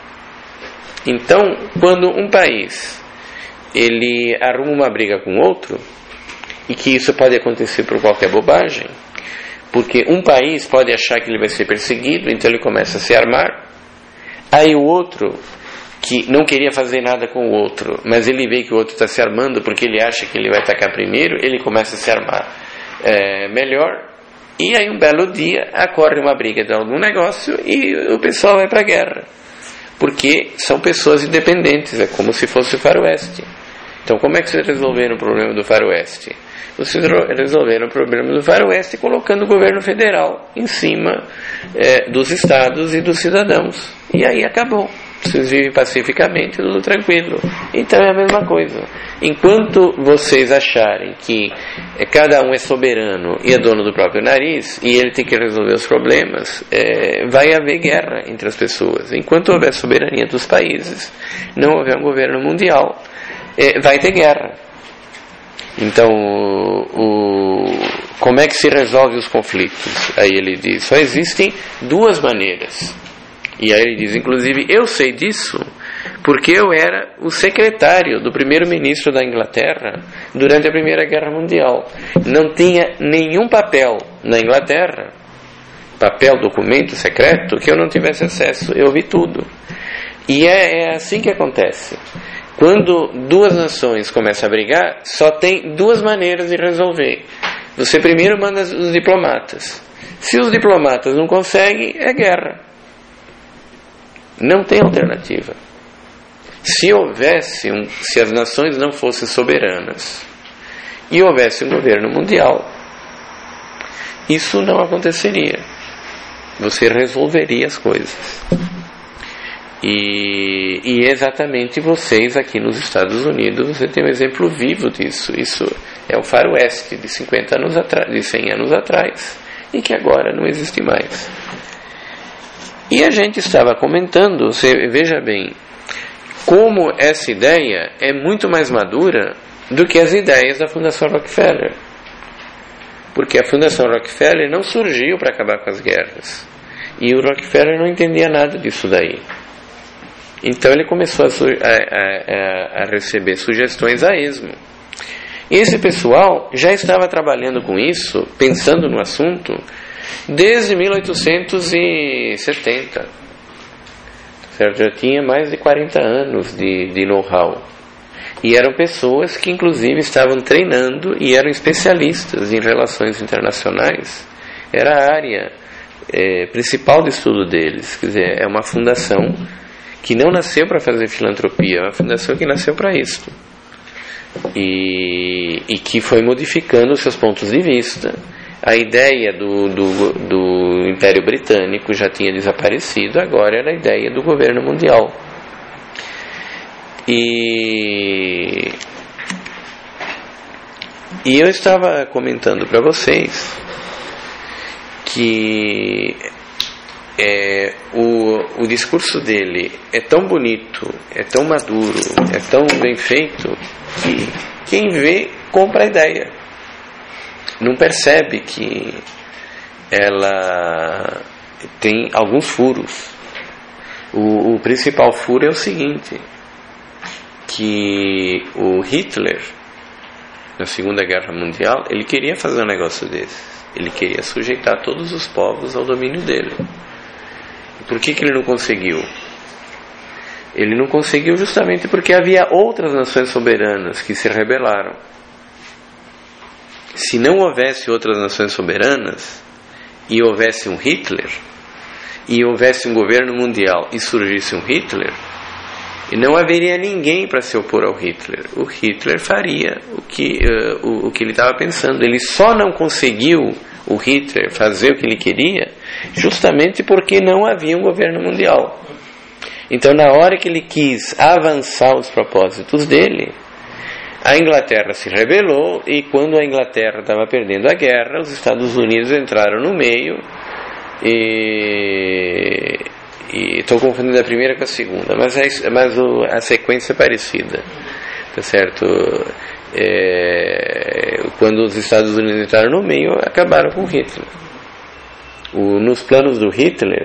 Então, quando um país, ele arruma uma briga com outro, e que isso pode acontecer por qualquer bobagem, porque um país pode achar que ele vai ser perseguido, então ele começa a se armar. Aí o outro, que não queria fazer nada com o outro, mas ele vê que o outro está se armando porque ele acha que ele vai atacar primeiro, ele começa a se armar é, melhor, E aí um belo dia ocorre uma briga de algum negócio e o pessoal vai para a guerra, porque são pessoas independentes, é como se fosse o faroeste. Então como é que vocês resolveram o problema do faroeste? Vocês resolveram o problema do faroeste colocando o governo federal em cima é, dos estados e dos cidadãos, e aí acabou. Vocês vivem pacificamente, tudo tranquilo. Então é a mesma coisa. Enquanto vocês acharem que cada um é soberano e é dono do próprio nariz, e ele tem que resolver os problemas, é, vai haver guerra entre as pessoas. Enquanto houver soberania dos países, não houver um governo mundial, é, vai ter guerra. Então, o, o, como é que se resolve os conflitos? Aí ele diz, só existem duas maneiras. E aí ele diz, inclusive, eu sei disso porque eu era o secretário do primeiro-ministro da Inglaterra durante a Primeira Guerra Mundial. Não tinha nenhum papel na Inglaterra, papel, documento secreto, que eu não tivesse acesso. Eu vi tudo. E é, é assim que acontece. Quando duas nações começam a brigar, só tem duas maneiras de resolver. Você primeiro manda os diplomatas. Se os diplomatas não conseguem, é guerra. Não tem alternativa. Se houvesse um, se as nações não fossem soberanas e houvesse um governo mundial, isso não aconteceria. Você resolveria as coisas. E, e exatamente vocês aqui nos Estados Unidos, você tem um exemplo vivo disso. Isso é o faroeste de cinquenta anos atrás, de cem anos atrás, e que agora não existe mais. E a gente estava comentando, você veja bem, como essa ideia é muito mais madura do que as ideias da Fundação Rockefeller. Porque a Fundação Rockefeller não surgiu para acabar com as guerras. E o Rockefeller não entendia nada disso daí. Então ele começou a, a, a, a receber sugestões a esmo. E esse pessoal já estava trabalhando com isso, pensando no assunto, desde mil oitocentos e setenta, certo? Já tinha mais de quarenta anos de, de know-how. E eram pessoas que inclusive estavam treinando e eram especialistas em relações internacionais. Era a área é, principal de estudo deles. Quer dizer, é uma fundação que não nasceu para fazer filantropia, é uma fundação que nasceu para isso. E, e que foi modificando os seus pontos de vista. A ideia do, do, do Império Britânico já tinha desaparecido, agora era a ideia do governo mundial. E, e eu estava comentando para vocês que é, o, o discurso dele é tão bonito, é tão maduro, é tão bem feito, que quem vê compra a ideia. Não percebe que ela tem alguns furos. O, o principal furo é o seguinte, que o Hitler, na Segunda Guerra Mundial, ele queria fazer um negócio desse. Ele queria sujeitar todos os povos ao domínio dele. Por que que ele não conseguiu? Ele não conseguiu justamente porque havia outras nações soberanas que se rebelaram. Se não houvesse outras nações soberanas, e houvesse um Hitler, e houvesse um governo mundial, e surgisse um Hitler, e não haveria ninguém para se opor ao Hitler. O Hitler faria o que, uh, o, o que ele estava pensando. Ele só não conseguiu, o Hitler, fazer o que ele queria, justamente porque não havia um governo mundial. Então, na hora que ele quis avançar os propósitos dele, a Inglaterra se rebelou, e quando a Inglaterra estava perdendo a guerra, os Estados Unidos entraram no meio, e estou confundindo a primeira com a segunda, mas, é, mas o, a sequência é parecida, tá certo? É, quando os Estados Unidos entraram no meio, acabaram com Hitler. O, nos planos do Hitler,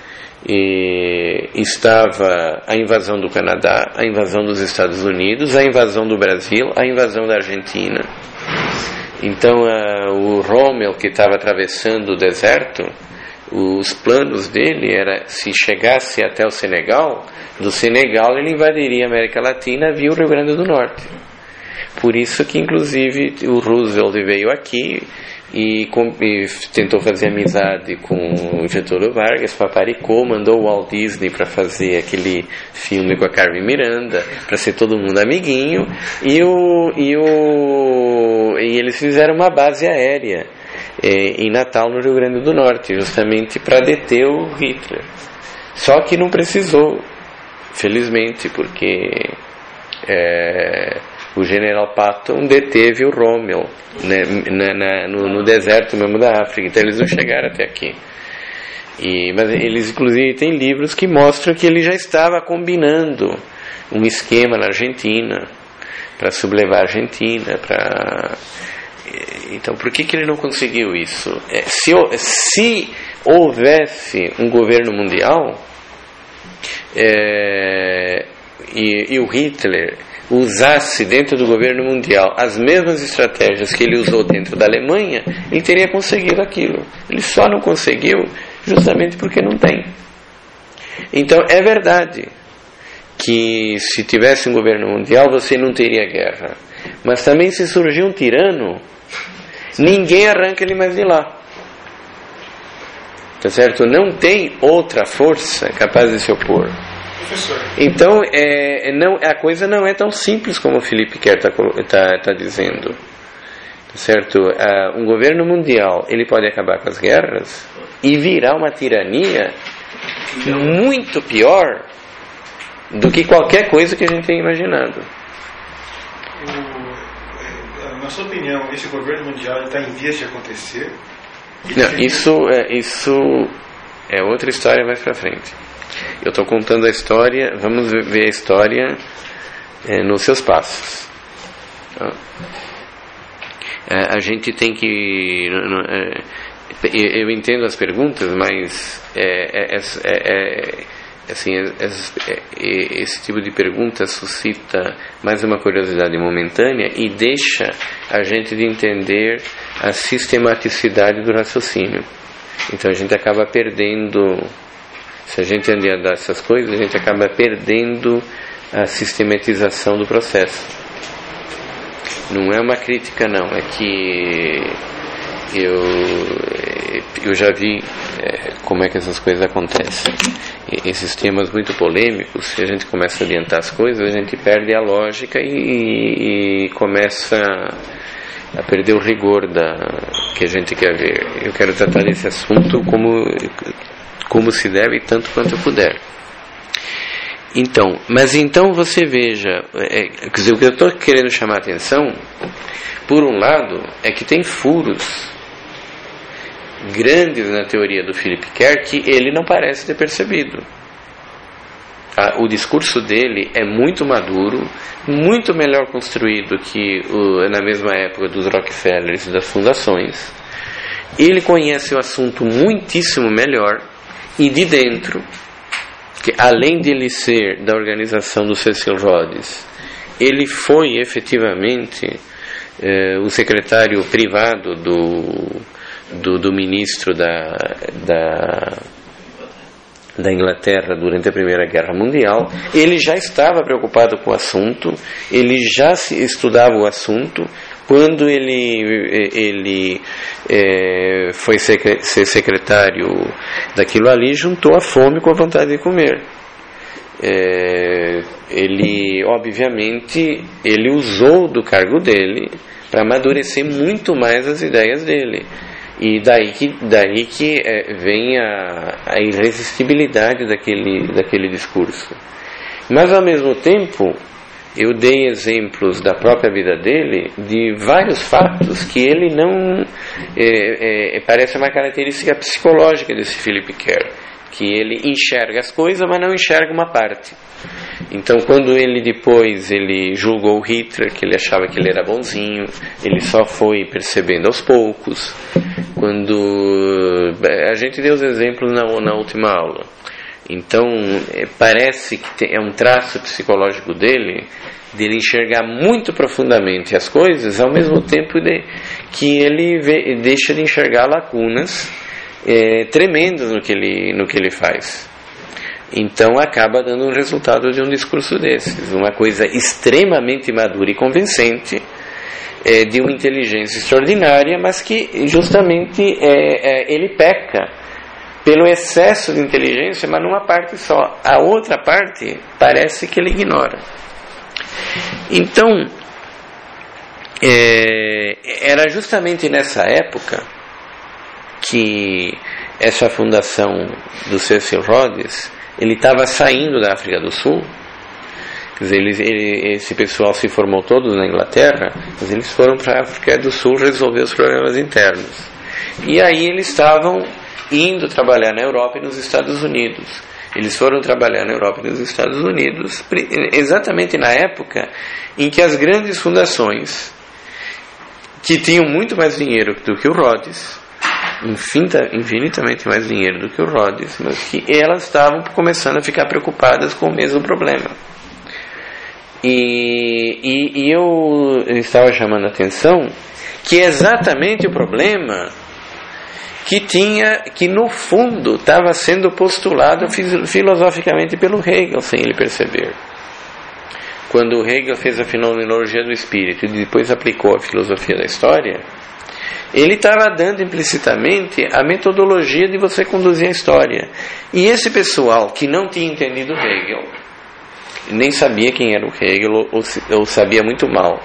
E estava a invasão do Canadá, a invasão dos Estados Unidos, a invasão do Brasil, a invasão da Argentina. Então a, o Rommel, que estava atravessando o deserto, os planos dele era, se chegasse até o Senegal, do Senegal ele invadiria a América Latina via o Rio Grande do Norte. Por isso que, inclusive, o Roosevelt veio aqui e, com, e tentou fazer amizade com o Getúlio Vargas, paparicou, mandou o Walt Disney para fazer aquele filme com a Carmen Miranda, para ser todo mundo amiguinho, e, o, e, o, e eles fizeram uma base aérea eh, em Natal, no Rio Grande do Norte, justamente para deter o Hitler. Só que não precisou, felizmente, porque é, o general Patton deteve o Rommel, né, na, na, no, no deserto mesmo da África, então eles não chegaram até aqui. E, mas eles, inclusive, têm livros que mostram que ele já estava combinando um esquema na Argentina para sublevar a Argentina, para... Então, por que, que ele não conseguiu isso? É, se, se houvesse um governo mundial é, e, e o Hitler usasse dentro do governo mundial as mesmas estratégias que ele usou dentro da Alemanha, ele teria conseguido aquilo. Ele só não conseguiu justamente porque não tem. Então, é verdade que se tivesse um governo mundial você não teria guerra, mas também se surgir um tirano, ninguém arranca ele mais de lá, tá certo? Não tem outra força capaz de se opor. Professor. Então é, não, a coisa não é tão simples como o Felipe Kerr está tá, tá dizendo, tá certo? Uh, um governo mundial, ele pode acabar com as guerras e virar uma tirania muito pior do que qualquer coisa que a gente tenha imaginado. O, na sua opinião, esse governo mundial está em vias de acontecer? Não, isso é, isso é outra história mais pra frente. Eu estou contando a história, vamos ver a história é, nos seus passos. É, a gente tem que... É, eu entendo as perguntas, mas é, é, é, é, assim, é, é, esse tipo de pergunta suscita mais uma curiosidade momentânea e deixa a gente de entender a sistematicidade do raciocínio. Então a gente acaba perdendo, se a gente andar essas coisas, a gente acaba perdendo a sistematização do processo. Não é uma crítica, não, é que eu, eu já vi é, como é que essas coisas acontecem. E esses temas muito polêmicos, se a gente começa a adiantar as coisas, a gente perde a lógica e, e começa a perder o rigor da, que a gente quer ver. Eu quero tratar desse assunto como, como se deve, tanto quanto eu puder. Então, mas então você veja, é, quer dizer, o que eu estou querendo chamar a atenção, por um lado, é que tem furos grandes na teoria do Philip Kerr que ele não parece ter percebido. Ah, o discurso dele é muito maduro, muito melhor construído que o, na mesma época dos Rockefellers e das fundações. Ele conhece o assunto muitíssimo melhor e de dentro, que além de ele ser da organização do Cecil Rhodes, ele foi efetivamente eh, o secretário privado do, do, do ministro da, da, da Inglaterra durante a Primeira Guerra Mundial. Ele já estava preocupado com o assunto, ele já se estudava o assunto. Quando ele, ele é, foi secre- ser secretário daquilo ali, juntou a fome com a vontade de comer. É, ele, obviamente, ele usou do cargo dele para amadurecer muito mais as ideias dele. E daí que, daí que é, vem a, a irresistibilidade daquele, daquele discurso. Mas, ao mesmo tempo, eu dei exemplos da própria vida dele, de vários fatos que ele não... É, é, parece uma característica psicológica desse Philip Kerr, que ele enxerga as coisas, mas não enxerga uma parte. Então, quando ele depois ele julgou Hitler, que ele achava que ele era bonzinho, ele só foi percebendo aos poucos. Quando... A gente deu os exemplos na, na última aula. Então, é, parece que tem, é um traço psicológico dele, dele enxergar muito profundamente as coisas, ao mesmo tempo de, que ele vê, deixa de enxergar lacunas é, tremendas no que, ele, no que ele faz. Então acaba dando um resultado de um discurso desses, uma coisa extremamente madura e convincente, é, de uma inteligência extraordinária, mas que justamente é, é, ele peca pelo excesso de inteligência, mas numa parte só. A outra parte parece que ele ignora. Então, é, era justamente nessa época que essa fundação do Cecil Rhodes, ele estava saindo da África do Sul. Quer dizer, ele, ele, esse pessoal se formou todos na Inglaterra, mas eles foram para a África do Sul resolver os problemas internos. E aí eles estavam indo trabalhar na Europa e nos Estados Unidos. Eles foram trabalhar na Europa e nos Estados Unidos exatamente na época em que as grandes fundações, que tinham muito mais dinheiro do que o Rhodes, infinitamente mais dinheiro do que o Rhodes, mas que elas estavam começando a ficar preocupadas com o mesmo problema. E, e, e eu estava chamando a atenção que exatamente o problema que tinha, que no fundo estava sendo postulado filosoficamente pelo Hegel, sem ele perceber. Quando o Hegel fez a fenomenologia do espírito e depois aplicou a filosofia da história, ele estava dando implicitamente a metodologia de você conduzir a história. E esse pessoal que não tinha entendido Hegel, nem sabia quem era o Hegel, ou, ou sabia muito mal,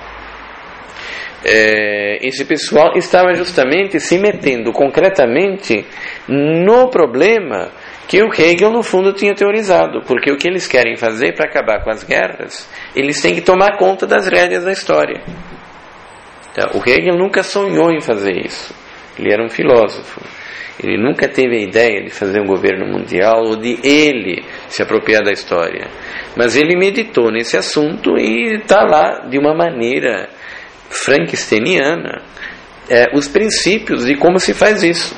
é, esse pessoal estava justamente se metendo concretamente no problema que o Hegel no fundo tinha teorizado, porque o que eles querem fazer para acabar com as guerras, eles têm que tomar conta das rédeas da história. Então, o Hegel nunca sonhou em fazer isso. Ele era um filósofo. Ele nunca teve a ideia de fazer um governo mundial ou de ele se apropriar da história. Mas ele meditou nesse assunto e está lá de uma maneira frankensteiniana é, os princípios de como se faz isso.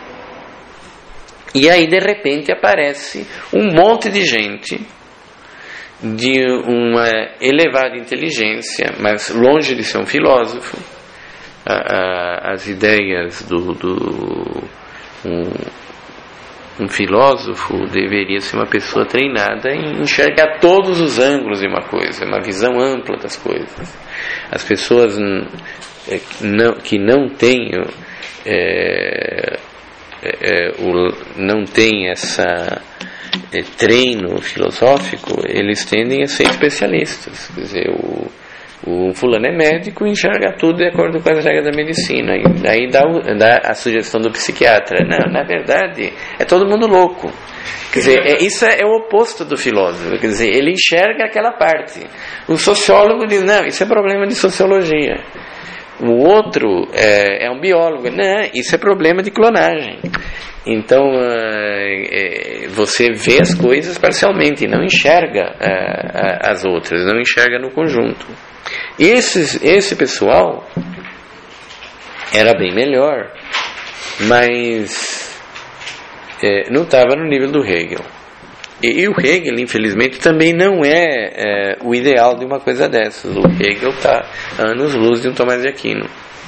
E aí de repente aparece um monte de gente de uma elevada inteligência, mas longe de ser um filósofo. A, a, as ideias do, do um, um filósofo deveria ser uma pessoa treinada em enxergar todos os ângulos de uma coisa, uma visão ampla das coisas. As pessoas não, que não têm é, é, o, não têm essa é, treino filosófico, eles tendem a ser especialistas. Quer dizer, o, o fulano é médico e enxerga tudo de acordo com as regras da medicina, e daí dá, dá a sugestão do psiquiatra. Não, na verdade é todo mundo louco. Quer dizer, é, isso é, é o oposto do filósofo. Quer dizer, ele enxerga aquela parte. O sociólogo diz, não, isso é problema de sociologia. O outro é, é um biólogo, não, isso é problema de clonagem. Então é, você vê as coisas parcialmente, não enxerga é, as outras, não enxerga no conjunto. Esse, esse pessoal era bem melhor, mas é, não estava no nível do Hegel. E, e o Hegel, infelizmente, também não é, é o ideal de uma coisa dessas. O Hegel está anos-luz de um Tomás de Aquino.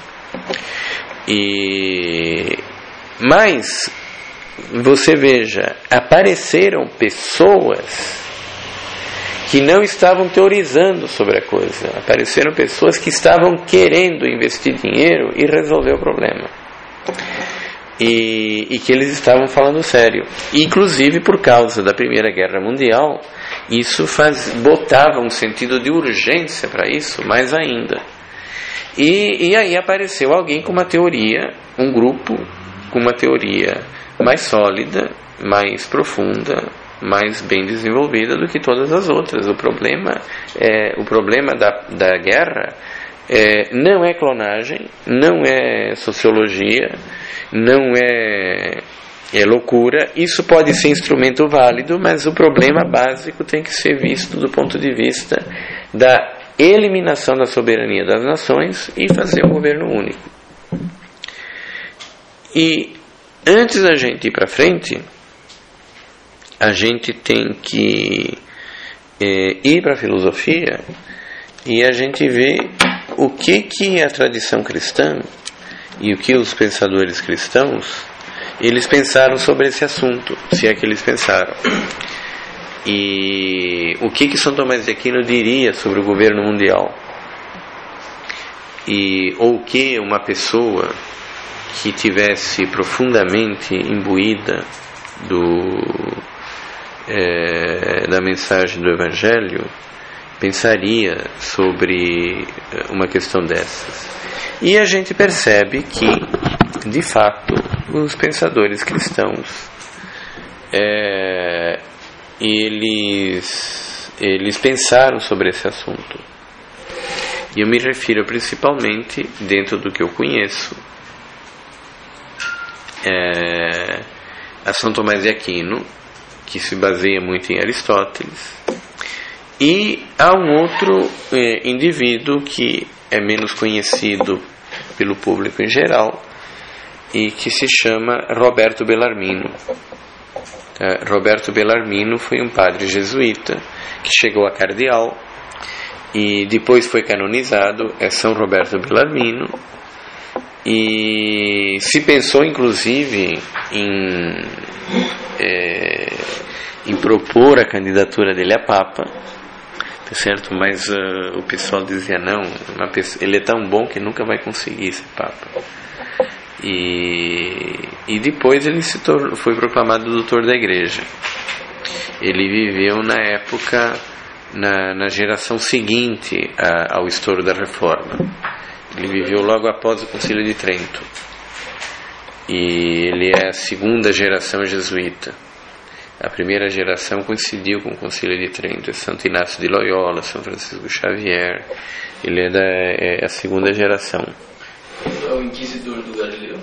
E, mas, você veja, apareceram pessoas que não estavam teorizando sobre a coisa. Apareceram pessoas que estavam querendo investir dinheiro e resolver o problema. E, e que eles estavam falando sério. Inclusive, por causa da Primeira Guerra Mundial, isso faz, botava um sentido de urgência para isso, mais ainda. E, e aí apareceu alguém com uma teoria, um grupo com uma teoria mais sólida, mais profunda, mais bem desenvolvida do que todas as outras. O problema, é, o problema da, da guerra é, não é clonagem, não é sociologia, não é, é loucura. Isso pode ser instrumento válido, mas o problema básico tem que ser visto do ponto de vista da eliminação da soberania das nações e fazer um governo único. E antes da gente ir para frente, a gente tem que é, ir para a filosofia e a gente vê o que, que a tradição cristã e o que os pensadores cristãos eles pensaram sobre esse assunto, se é que eles pensaram. E o que que São Tomás de Aquino diria sobre o governo mundial? E, ou o que uma pessoa que tivesse profundamente imbuída do, é, da mensagem do Evangelho pensaria sobre uma questão dessas. E a gente percebe que, de fato, os pensadores cristãos é, eles, eles pensaram sobre esse assunto. E eu me refiro principalmente, dentro do que eu conheço, é, a São Tomás de Aquino, que se baseia muito em Aristóteles, e há um outro é, indivíduo que é menos conhecido pelo público em geral e que se chama Roberto Bellarmino. É, Roberto Bellarmino foi um padre jesuíta que chegou a cardeal e depois foi canonizado, é São Roberto Bellarmino, e se pensou inclusive em, é, em propor a candidatura dele a Papa, tá certo? Mas uh, o pessoal dizia não, uma pessoa, ele é tão bom que nunca vai conseguir ser Papa. E, e depois ele se tornou, foi proclamado doutor da Igreja. Ele viveu na época, na, na geração seguinte a, ao estouro da Reforma. Ele viveu logo após o Concílio de Trento. E ele é a segunda geração jesuíta. A primeira geração coincidiu com o Concílio de Trento. É Santo Inácio de Loyola, São Francisco Xavier. Ele é, da, é a segunda geração. É o inquisidor do Galileu?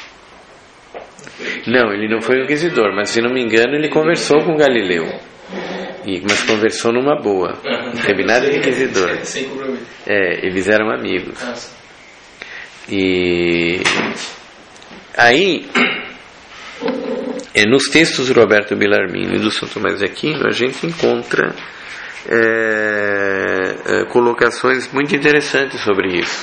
Não, ele não foi o inquisidor, mas se não me engano ele conversou com Galileu. E, mas conversou numa boa. Não teve nada de inquisidor. Sem compromisso. É, eles eram amigos. E aí, é, nos textos do Roberto Bellarmino e do São Tomás de Aquino, a gente encontra é, é, colocações muito interessantes sobre isso.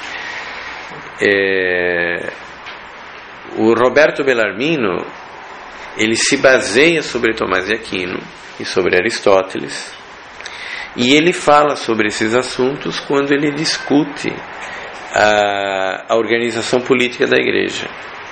É, o Roberto Bellarmino, ele se baseia sobre Tomás de Aquino e sobre Aristóteles, e ele fala sobre esses assuntos quando ele discute a, a organização política da Igreja.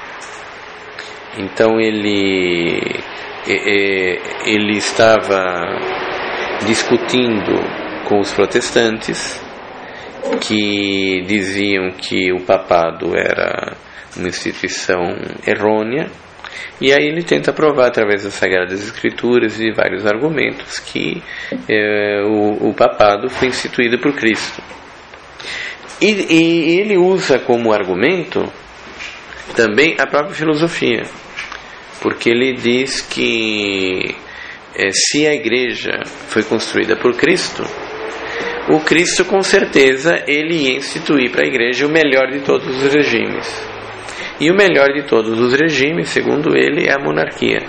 Então ele, ele estava discutindo com os protestantes, que diziam que o papado era uma instituição errônea, e aí ele tenta provar através das Sagradas Escrituras e vários argumentos que é, o, o papado foi instituído por Cristo. E, e ele usa como argumento também a própria filosofia, porque ele diz que é, se a Igreja foi construída por Cristo, o Cristo com certeza ele ia instituir para a Igreja o melhor de todos os regimes. E o melhor de todos os regimes, segundo ele, é a monarquia.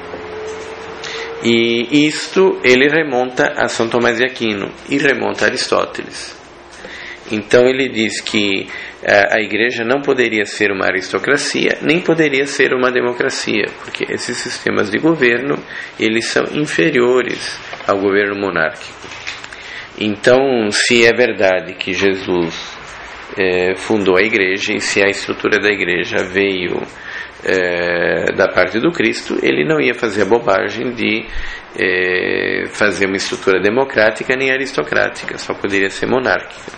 E isto ele remonta a São Tomás de Aquino e remonta a Aristóteles. Então ele diz que a Igreja não poderia ser uma aristocracia, nem poderia ser uma democracia, porque esses sistemas de governo, eles são inferiores ao governo monárquico. Então, se é verdade que Jesus É, fundou a Igreja, e se a estrutura da Igreja veio é, da parte do Cristo, ele não ia fazer a bobagem de é, fazer uma estrutura democrática nem aristocrática, só poderia ser monárquica.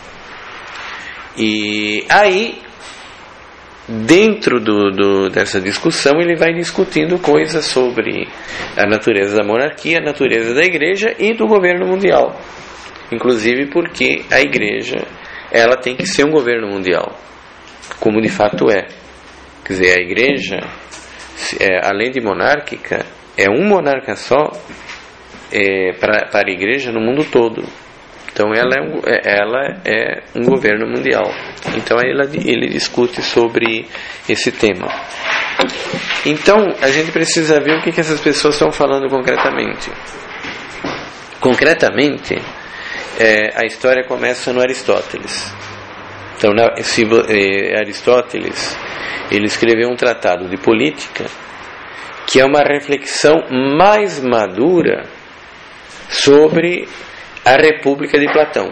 E aí, dentro do, do, dessa discussão, ele vai discutindo coisas sobre a natureza da monarquia, a natureza da Igreja e do governo mundial, inclusive porque a Igreja ela tem que ser um governo mundial, como de fato é. Quer dizer, a Igreja, é, além de monárquica, é um monarca só é, para, para a Igreja no mundo todo. Então ela é um, ela é um governo mundial. Então ela, ele discute sobre esse tema. Então a gente precisa ver o que, que essas pessoas estão falando concretamente. Concretamente, É, a história começa no Aristóteles. Então, na, se, é, Aristóteles ele escreveu um tratado de política que é uma reflexão mais madura sobre a República de Platão.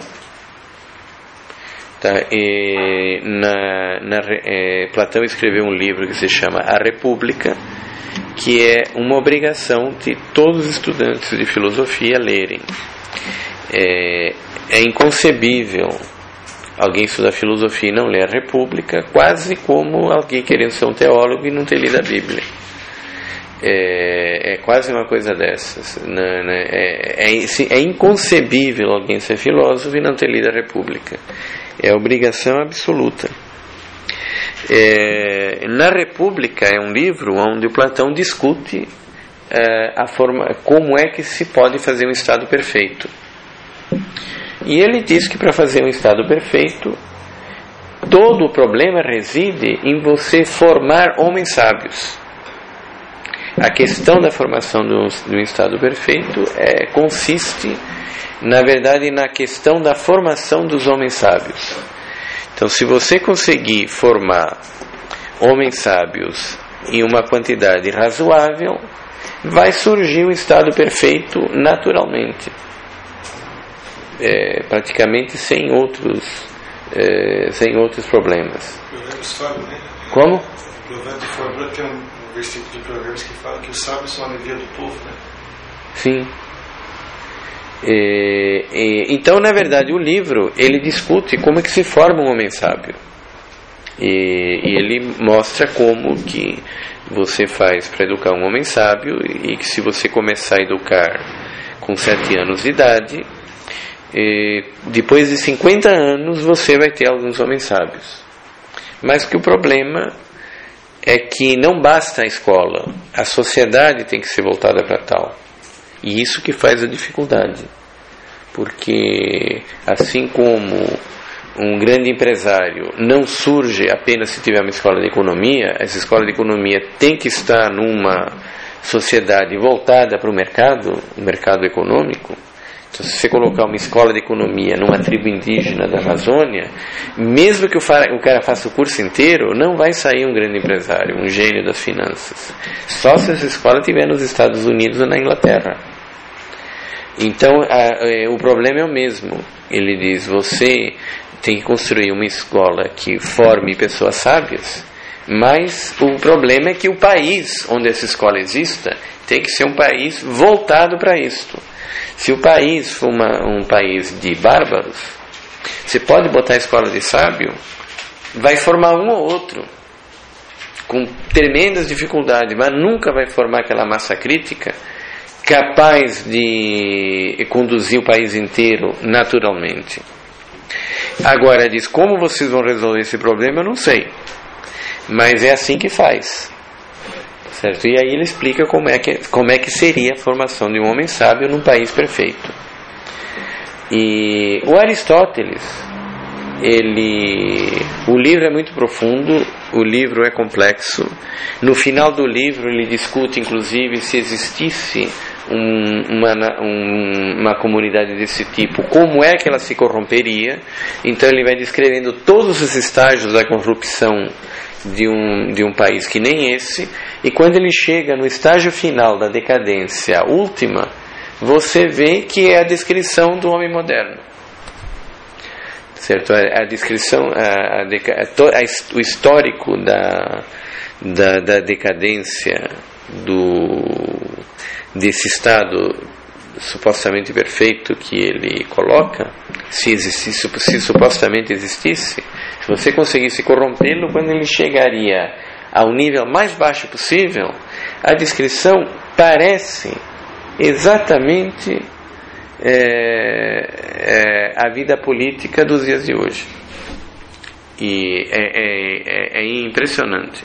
Tá? E na, na, é, Platão escreveu um livro que se chama A República, que é uma obrigação de todos os estudantes de filosofia lerem. É, é inconcebível alguém estudar filosofia e não ler a República, quase como alguém querendo ser um teólogo e não ter lido a Bíblia. É, é quase uma coisa dessas. Né, né? É, é, é inconcebível alguém ser filósofo e não ter lido a República. É obrigação absoluta. É, na República é um livro onde o Platão discute é, a forma, como é que se pode fazer um Estado perfeito. E ele diz que para fazer um Estado perfeito, todo o problema reside em você formar homens sábios. A questão da formação de um, de um Estado perfeito é, consiste, na verdade, na questão da formação dos homens sábios. Então, se você conseguir formar homens sábios em uma quantidade razoável, vai surgir um Estado perfeito naturalmente. É, praticamente sem outros, é, sem outros problemas. Provérbios fala, né? Como? Provérbios fala, tem um versículo de Provérbios que fala que os sábios são a alegria do povo, né? Sim. É, é, então, na verdade, o livro ele discute como é que se forma um homem sábio. E, e ele mostra como que você faz para educar um homem sábio, e que se você começar a educar com sete anos de idade, e depois de cinquenta anos você vai ter alguns homens sábios. Mas que o problema é que não basta a escola, a sociedade tem que ser voltada para tal. E isso que faz a dificuldade, porque assim como um grande empresário não surge apenas se tiver uma escola de economia, essa escola de economia tem que estar numa sociedade voltada para o mercado, o mercado econômico. Então, se você colocar uma escola de economia numa tribo indígena da Amazônia, mesmo que o cara faça o curso inteiro, não vai sair um grande empresário, um gênio das finanças. Só se essa escola estiver nos Estados Unidos ou na Inglaterra. Então, a, a, o problema é o mesmo. Ele diz, você tem que construir uma escola que forme pessoas sábias, mas o problema é que o país onde essa escola exista tem que ser um país voltado para isto. Se o país for uma, um país de bárbaros, você pode botar a escola de sábio, vai formar um ou outro, com tremendas dificuldades, mas nunca vai formar aquela massa crítica capaz de conduzir o país inteiro naturalmente. Agora, diz, como vocês vão resolver esse problema, eu não sei, mas é assim que faz. Certo? E aí ele explica como é, que, como é que seria a formação de um homem sábio num país perfeito. E o Aristóteles, ele, o livro é muito profundo, o livro é complexo. No final do livro ele discute, inclusive, se existisse um, uma, um, uma comunidade desse tipo, como é que ela se corromperia. Então ele vai descrevendo todos os estágios da corrupção de um, de um país que nem esse, e quando ele chega no estágio final da decadência última, você vê que é a descrição do homem moderno, certo? A, a descrição, a, a, a, o histórico da, da, da decadência do, desse estado supostamente perfeito que ele coloca, se existisse, se supostamente existisse, se você conseguisse corrompê-lo, quando ele chegaria ao nível mais baixo possível, a descrição parece exatamente é, é, a vida política dos dias de hoje. E é, é, é impressionante.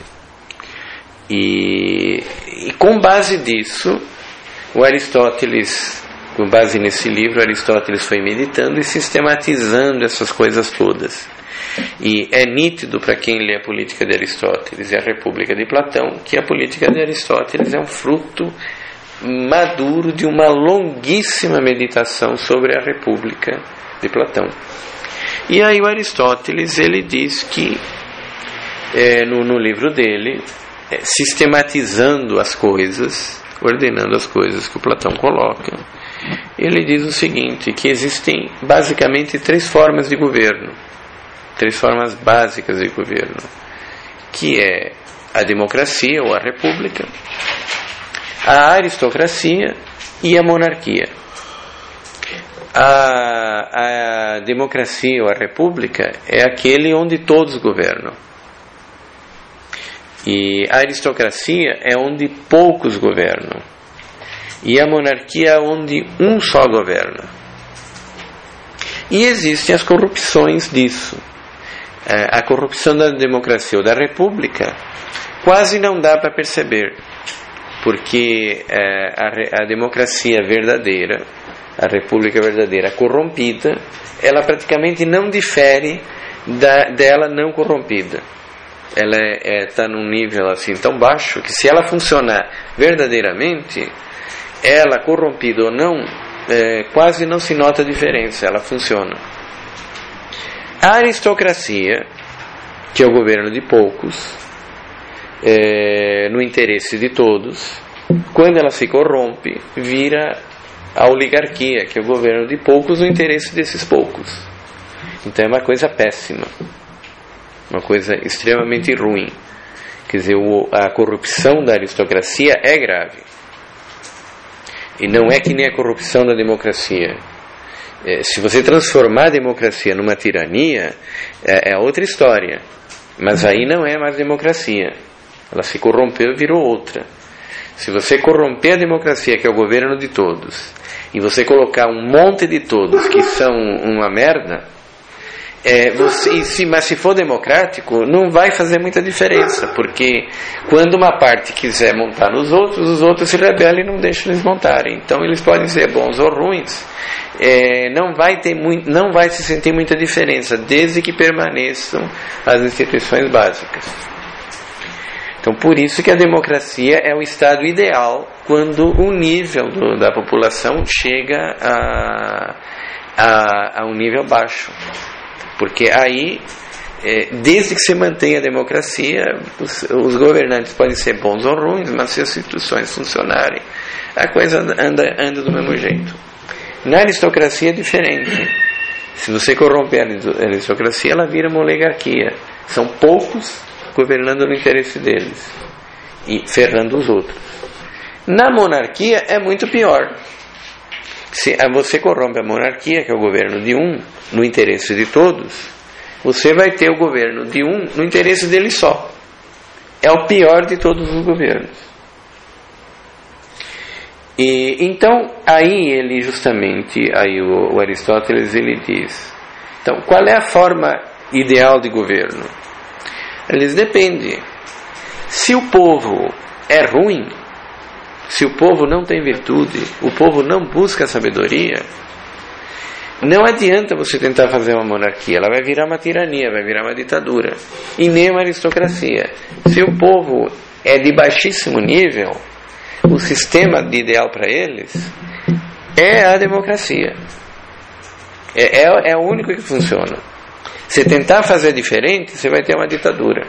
E, e com base disso, o Aristóteles, com base nesse livro, Aristóteles foi meditando e sistematizando essas coisas todas. E é nítido para quem lê a Política de Aristóteles e a República de Platão que a Política de Aristóteles é um fruto maduro de uma longuíssima meditação sobre a República de Platão. E aí o Aristóteles, ele diz que é, no, no livro dele, é, sistematizando as coisas, ordenando as coisas que o Platão coloca, Ele diz o seguinte, que existem basicamente três formas de governo, três formas básicas de governo, que é a democracia ou a república, a aristocracia e a monarquia. A, a democracia ou a república é aquele onde todos governam. E a aristocracia é onde poucos governam. E a monarquia é onde um só governa. E existem as corrupções disso. A corrupção da democracia ou da república quase não dá para perceber, porque a, a democracia verdadeira, a república verdadeira corrompida, ela praticamente não difere da, dela não corrompida. Ela está é, é, num nível assim tão baixo que, se ela funcionar verdadeiramente, ela, corrompida ou não, é, quase não se nota a diferença, ela funciona. A aristocracia, que é o governo de poucos, é, no interesse de todos, quando ela se corrompe, vira a oligarquia, que é o governo de poucos no interesse desses poucos. Então é uma coisa péssima, uma coisa extremamente ruim. Quer dizer, a corrupção da aristocracia é grave, e não é que nem a corrupção da democracia. É, se você transformar a democracia numa tirania, é, é outra história, mas aí não é mais democracia, ela se corrompeu e virou outra. Se você corromper a democracia, que é o governo de todos, e você colocar um monte de todos que são uma merda, é, você, se, mas se for democrático, não vai fazer muita diferença, porque quando uma parte quiser montar nos outros, os outros se rebelam e não deixam eles montarem. Então eles podem ser bons ou ruins, é, não vai ter muito, não vai se sentir muita diferença, desde que permaneçam as instituições básicas. Então, por isso que a democracia é o estado ideal quando o nível do, da população chega a, a, a um nível baixo. Porque aí, é, desde que se mantenha a democracia, os, os governantes podem ser bons ou ruins, mas se as instituições funcionarem, a coisa anda, anda do mesmo jeito. Na aristocracia é diferente. Se você corromper a aristocracia, ela vira uma oligarquia. São poucos governando no interesse deles e ferrando os outros. Na monarquia é muito pior. Se você corrompe a monarquia, que é o governo de um, no interesse de todos, você vai ter o governo de um no interesse dele só. É o pior de todos os governos. E então aí ele justamente, aí o, o Aristóteles ele diz, então qual é a forma ideal de governo? Eles dependem. Se o povo é ruim, se o povo não tem virtude, o povo não busca sabedoria, não adianta você tentar fazer uma monarquia, ela vai virar uma tirania, vai virar uma ditadura, e nem uma aristocracia. Se o povo é de baixíssimo nível, o sistema de ideal para eles é a democracia. É, é, é o único que funciona. Se tentar fazer diferente, você vai ter uma ditadura.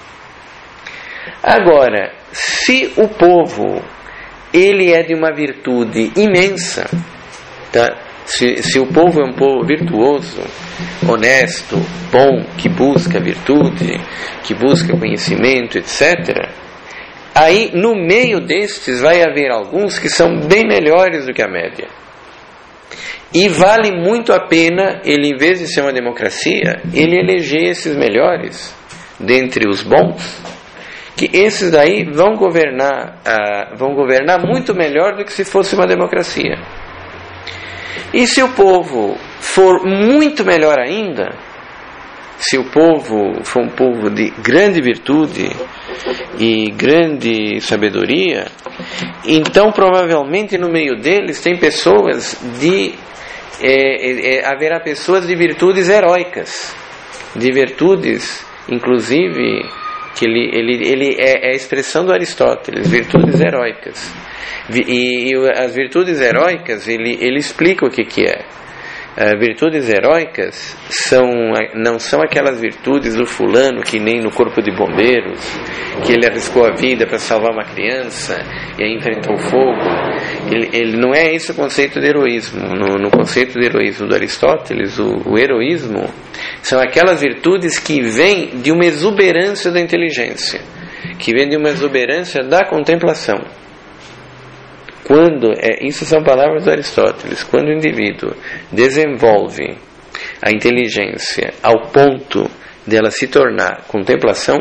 Agora, se o povo ele é de uma virtude imensa, tá? se, se o povo é um povo virtuoso, honesto, bom, que busca virtude, que busca conhecimento, etcétera, aí no meio destes vai haver alguns que são bem melhores do que a média. E vale muito a pena ele, em vez de ser uma democracia, ele eleger esses melhores dentre os bons, que esses daí vão governar, uh, vão governar muito melhor do que se fosse uma democracia. E se o povo for muito melhor ainda, se o povo for um povo de grande virtude e grande sabedoria, então provavelmente no meio deles tem pessoas de É, é, é, haverá pessoas de virtudes heróicas, de virtudes, inclusive, que ele, ele, ele é, é a expressão do Aristóteles, virtudes heróicas. E, e as virtudes heróicas, ele, ele explica o que, que é. Uh, virtudes heróicas são, não são aquelas virtudes do fulano que nem no corpo de bombeiros, que ele arriscou a vida para salvar uma criança e aí enfrentou o fogo. Ele, ele não é esse o conceito de heroísmo. No, no conceito de heroísmo do Aristóteles, o, o heroísmo são aquelas virtudes que vêm de uma exuberância da inteligência, que vêm de uma exuberância da contemplação. Quando, é, isso são palavras do Aristóteles, quando o indivíduo desenvolve a inteligência ao ponto dela se tornar contemplação,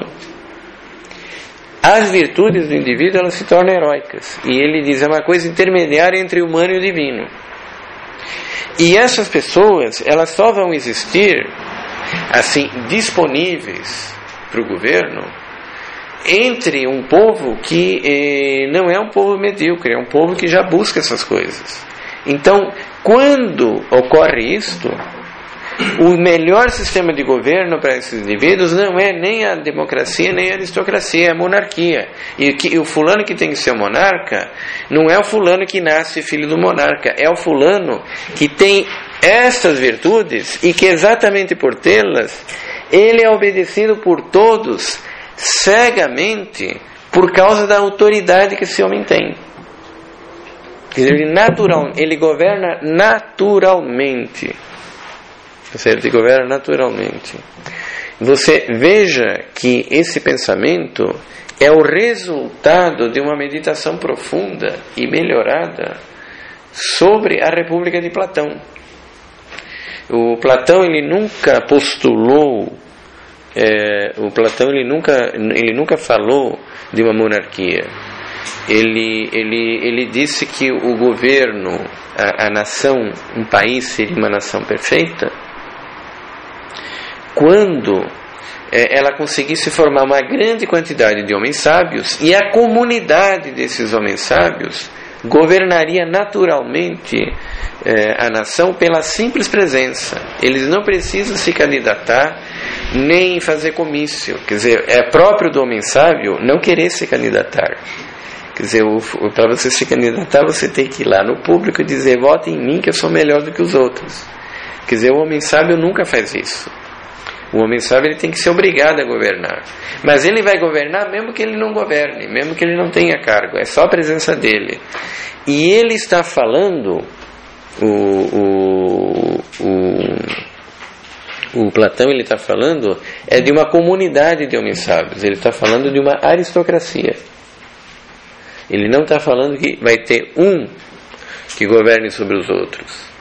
as virtudes do indivíduo elas se tornam heróicas. E ele diz, é uma coisa intermediária entre o humano e o divino. E essas pessoas, elas só vão existir assim, disponíveis para o governo entre um povo que eh, não é um povo medíocre, é um povo que já busca essas coisas. Então, quando ocorre isto, o melhor sistema de governo para esses indivíduos não é nem a democracia nem a aristocracia, é a monarquia. E que, o fulano que tem que ser o monarca não é o fulano que nasce filho do monarca, é o fulano que tem estas virtudes e que exatamente por tê-las ele é obedecido por todos cegamente por causa da autoridade que esse homem tem. Quer dizer, ele, natural, ele governa naturalmente. Certo? Ele governa naturalmente. Você veja que esse pensamento é o resultado de uma meditação profunda e melhorada sobre a República de Platão. O Platão ele nunca postulou, é, o Platão ele nunca, ele nunca falou de uma monarquia. Ele, ele, ele disse que o governo, a, a nação, um país seria uma nação perfeita quando é, ela conseguisse formar uma grande quantidade de homens sábios, e a comunidade desses homens sábios governaria naturalmente é, a nação pela simples presença. Eles não precisam se candidatar nem fazer comício. Quer dizer, é próprio do homem sábio não querer se candidatar. Quer dizer, para você se candidatar, você tem que ir lá no público e dizer, vote em mim que eu sou melhor do que os outros. Quer dizer, o homem sábio nunca faz isso. O homem sábio ele tem que ser obrigado a governar. Mas ele vai governar mesmo que ele não governe, mesmo que ele não tenha cargo. É só a presença dele. E ele está falando, o, o, o, o Platão ele está falando, é de uma comunidade de homens sábios. Ele está falando de uma aristocracia. Ele não está falando que vai ter um que governe sobre os outros.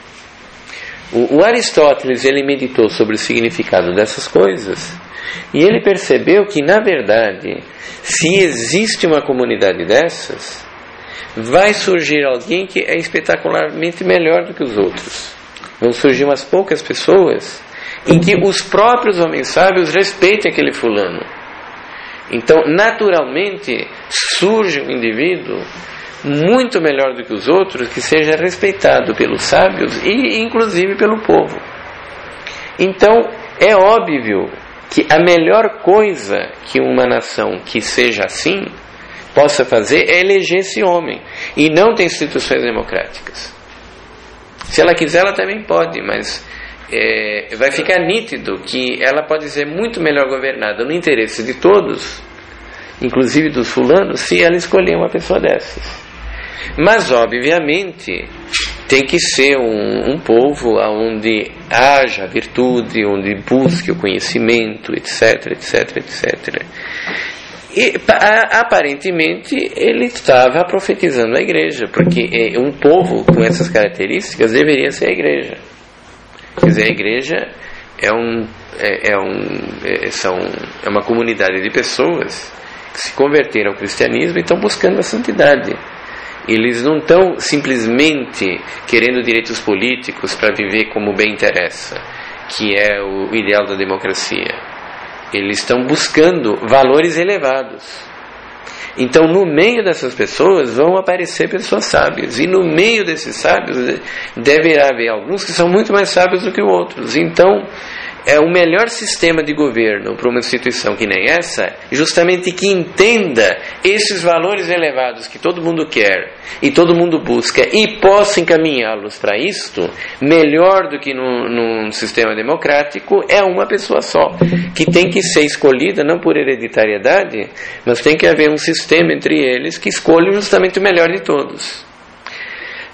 O, o Aristóteles ele meditou sobre o significado dessas coisas e ele percebeu que, na verdade, se existe uma comunidade dessas, vai surgir alguém que é espetacularmente melhor do que os outros. Vão surgir umas poucas pessoas em que os próprios homens sábios respeitem aquele fulano. Então, naturalmente, surge um indivíduo muito melhor do que os outros, que seja respeitado pelos sábios e inclusive pelo povo. Então é óbvio que a melhor coisa que uma nação que seja assim possa fazer é eleger esse homem, e não tem instituições democráticas. Se ela quiser, ela também pode, mas é, vai ficar nítido que ela pode ser muito melhor governada no interesse de todos, inclusive dos fulanos, se ela escolher uma pessoa dessas. Mas, obviamente, tem que ser um, um povo onde haja virtude, onde busque o conhecimento, etc, etc, etcétera. E, aparentemente, ele estava profetizando a igreja, porque um povo com essas características deveria ser a igreja. Quer dizer, a igreja é, um, é, é, um, é, são, é uma comunidade de pessoas que se converteram ao cristianismo e estão buscando a santidade. Eles não estão simplesmente querendo direitos políticos para viver como bem interessa, que é o ideal da democracia. Eles estão buscando valores elevados. Então, no meio dessas pessoas vão aparecer pessoas sábias, e no meio desses sábios deverá haver alguns que são muito mais sábios do que outros. Então, é o melhor sistema de governo para uma instituição que nem essa, justamente que entenda esses valores elevados que todo mundo quer e todo mundo busca e possa encaminhá-los para isto, melhor do que num, num sistema democrático, é uma pessoa só, que tem que ser escolhida não por hereditariedade, mas tem que haver um sistema entre eles que escolhe justamente o melhor de todos.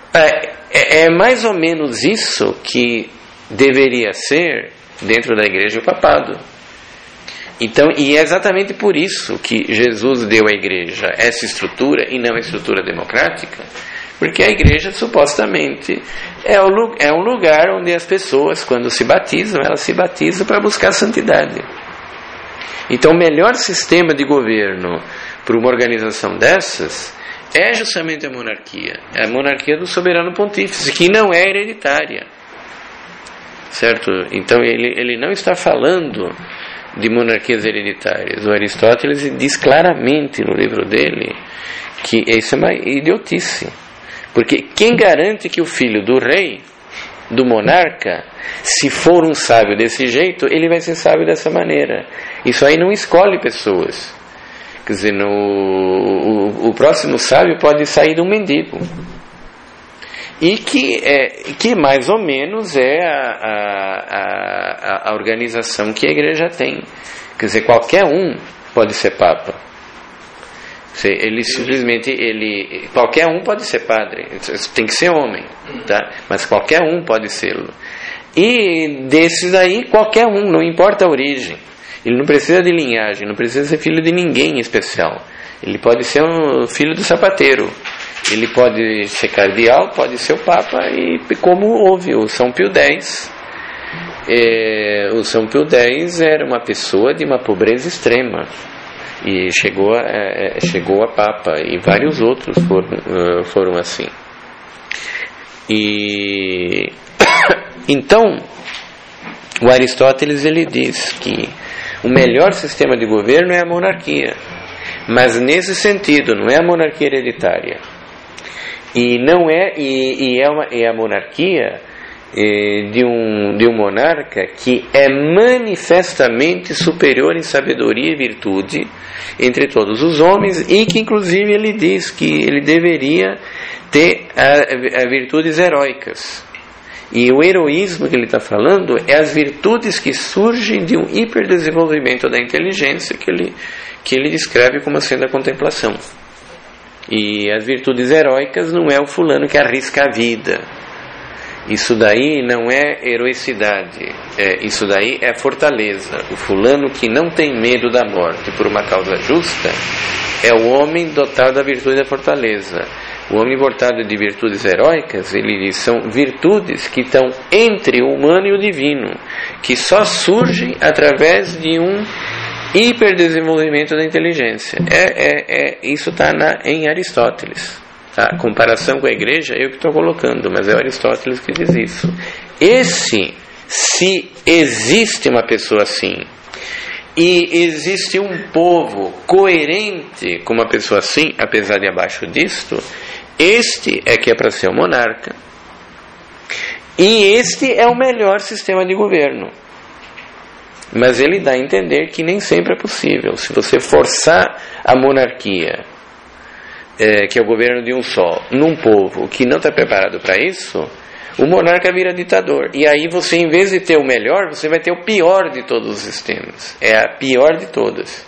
É, é, é mais ou menos isso que deveria ser dentro da igreja o papado. Então, e é exatamente por isso que Jesus deu à igreja essa estrutura e não a estrutura democrática, porque a igreja supostamente é, o, é um lugar onde as pessoas, quando se batizam, elas se batizam para buscar santidade. Então o melhor sistema de governo para uma organização dessas é justamente a monarquia, é a monarquia do soberano pontífice, que não é hereditária, certo? Então ele, ele não está falando de monarquias hereditárias. O Aristóteles diz claramente no livro dele que isso é uma idiotice, porque quem garante que o filho do rei, do monarca, se for um sábio desse jeito, ele vai ser sábio dessa maneira? Isso aí não escolhe pessoas. Quer dizer, no, o, o próximo sábio pode sair de um mendigo. E que, é, que mais ou menos é a, a, a, a organização que a igreja tem. Quer dizer, qualquer um pode ser papa. Ele simplesmente, ele, qualquer um pode ser padre. Tem que ser homem, tá? Mas qualquer um pode ser-lo. E desses aí, qualquer um, não importa a origem. Ele não precisa de linhagem, não precisa ser filho de ninguém em especial. Ele pode ser um filho do sapateiro. Ele pode ser cardeal, pode ser o Papa, e como houve o São Pio X. É, o São Pio X era uma pessoa de uma pobreza extrema e chegou a, é, chegou a Papa, e vários outros foram, foram assim. E então o Aristóteles ele diz que o melhor sistema de governo é a monarquia, mas nesse sentido não é a monarquia hereditária. E não é, e, e é, uma, é a monarquia eh, de, um, de um monarca que é manifestamente superior em sabedoria e virtude entre todos os homens, e que inclusive ele diz que ele deveria ter a, a virtudes heróicas. E o heroísmo que ele está falando é as virtudes que surgem de um hiperdesenvolvimento da inteligência que ele, que ele descreve como sendo a contemplação. E as virtudes heróicas não é o fulano que arrisca a vida. Isso daí não é heroicidade. É, isso daí é fortaleza. O fulano que não tem medo da morte por uma causa justa é o homem dotado da virtude da fortaleza. O homem dotado de virtudes heróicas, ele diz, são virtudes que estão entre o humano e o divino, que só surgem através de um hiperdesenvolvimento da inteligência. É, é, é, isso está em Aristóteles. Tá? A comparação com a igreja eu que estou colocando, mas é o Aristóteles que diz isso. Esse, se existe uma pessoa assim, e existe um povo coerente com uma pessoa assim, apesar de abaixo disto, este é que é para ser o monarca, e este é o melhor sistema de governo. Mas ele dá a entender que nem sempre é possível. Se você forçar a monarquia, é, que é o governo de um só, num povo que não está preparado para isso, o monarca vira ditador. E aí você, em vez de ter o melhor, você vai ter o pior de todos os sistemas. É a pior de todas.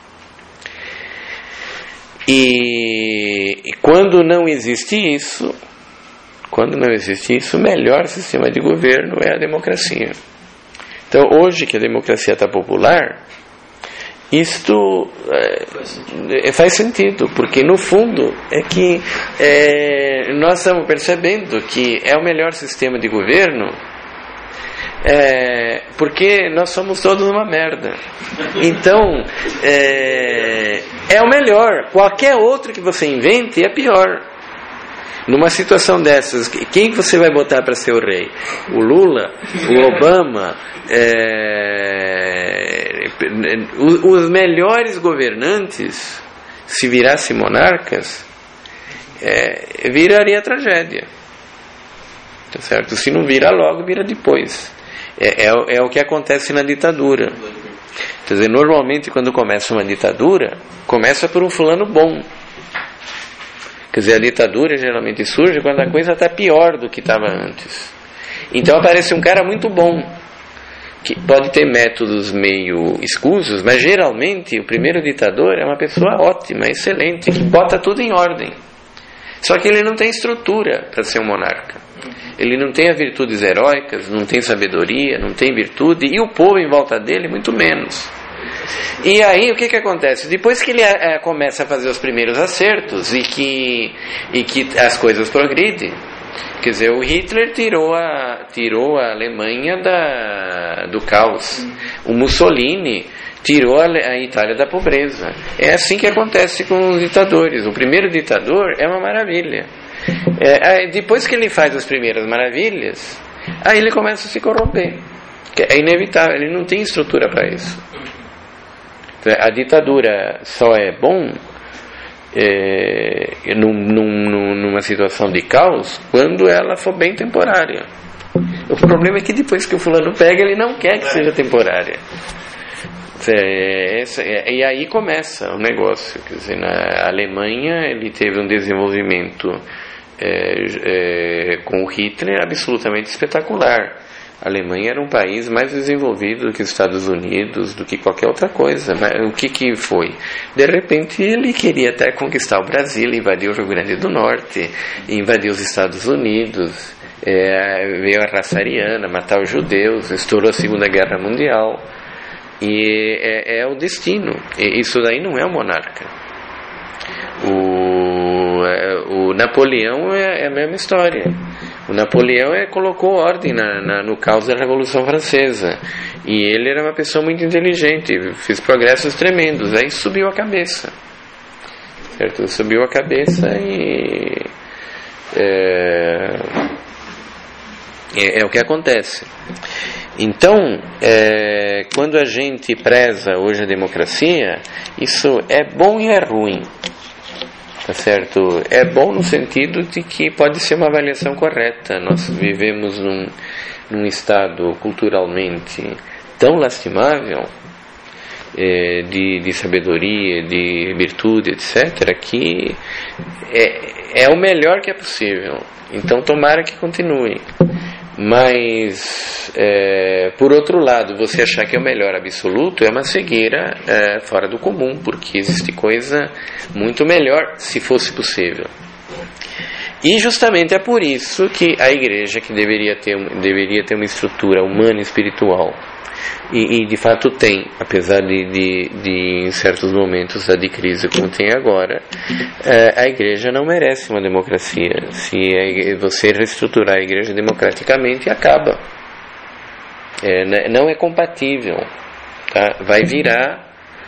E, e quando não existe isso, quando não existe isso, o melhor sistema de governo é a democracia. Então, hoje que a democracia está popular, isto é, faz sentido, porque no fundo é que é, nós estamos percebendo que é o melhor sistema de governo, é, porque nós somos todos uma merda. Então, é, é o melhor. Qualquer outro que você invente é pior. Numa situação dessas, quem você vai botar para ser o rei? O Lula? O Obama? É, os melhores governantes, se virassem monarcas, é, viraria tragédia. Tá certo? Se não vira logo, vira depois. É, é, é o que acontece na ditadura. Quer dizer, normalmente quando começa uma ditadura, começa por um fulano bom. Quer dizer, a ditadura geralmente surge quando a coisa está pior do que estava antes. Então aparece um cara muito bom, que pode ter métodos meio escusos, mas geralmente o primeiro ditador é uma pessoa ótima, excelente, que bota tudo em ordem. Só que ele não tem estrutura para ser um monarca. Ele não tem as virtudes heróicas, não tem sabedoria, não tem virtude, e o povo em volta dele muito menos. E aí o que que acontece? Depois que ele é, começa a fazer os primeiros acertos e que, e que as coisas progridem, quer dizer, o Hitler tirou a, tirou a Alemanha da, do caos. O Mussolini tirou a, a Itália da pobreza. É assim que acontece com os ditadores. O primeiro ditador é uma maravilha. É, depois que ele faz as primeiras maravilhas, aí ele começa a se corromper. É inevitável, ele não tem estrutura para isso. A ditadura só é bom é, num, num, numa situação de caos quando ela for bem temporária. O problema é que depois que o fulano pega, ele não quer que seja temporária. É, essa, é, e aí começa o negócio. Quer dizer, na Alemanha ele teve um desenvolvimento é, é, com o Hitler absolutamente espetacular. A Alemanha era um país mais desenvolvido do que os Estados Unidos, do que qualquer outra coisa. Mas o que que foi? De repente ele queria até conquistar o Brasil, invadir o Rio Grande do Norte, invadir os Estados Unidos, é, veio a raça ariana, matar os judeus, estourou a Segunda Guerra Mundial. E é, é o destino. E isso daí não é o monarca. O, é, o Napoleão é, é a mesma história. O Napoleão é, colocou ordem na, na, no caos da Revolução Francesa. E ele era uma pessoa muito inteligente, fez progressos tremendos. Aí subiu a cabeça. Certo? Subiu a cabeça e... É, é, é o que acontece. Então, é, quando a gente preza hoje a democracia, isso é bom e é ruim, tá certo? É bom no sentido de que pode ser uma avaliação correta. Nós vivemos num, num estado culturalmente tão lastimável, é, de, de sabedoria, de virtude, etcétera, que é, é o melhor que é possível. Então, tomara que continue. Mas, é, por outro lado, você achar que é o melhor absoluto é uma cegueira é, fora do comum, porque existe coisa muito melhor, se fosse possível. E justamente é por isso que a igreja, que deveria ter, deveria ter uma estrutura humana e espiritual, e, e de fato tem, apesar de, de, de em certos momentos de crise como tem agora, a igreja não merece uma democracia. Se você reestruturar a igreja democraticamente, acaba. É, não é compatível, tá? Vai virar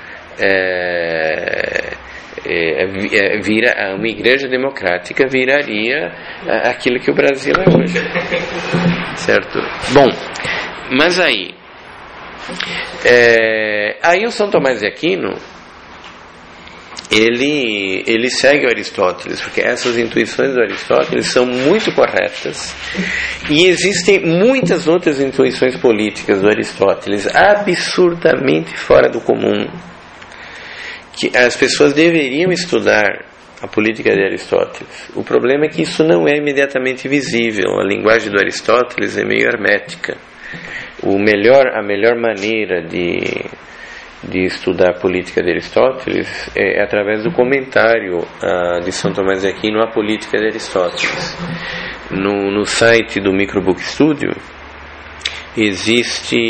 é, é, vira, uma igreja democrática viraria aquilo que o Brasil é hoje, certo? Bom, mas aí É, aí o São Tomás de Aquino ele, ele segue o Aristóteles, porque essas intuições do Aristóteles são muito corretas, e existem muitas outras intuições políticas do Aristóteles absurdamente fora do comum, que as pessoas deveriam estudar a política de Aristóteles. O problema é que isso não é imediatamente visível. A linguagem do Aristóteles é meio hermética. O melhor, a melhor maneira de, de estudar a política de Aristóteles é, é através do comentário uh, de São Tomás de Aquino à política de Aristóteles. No, no site do Microbook Studio existe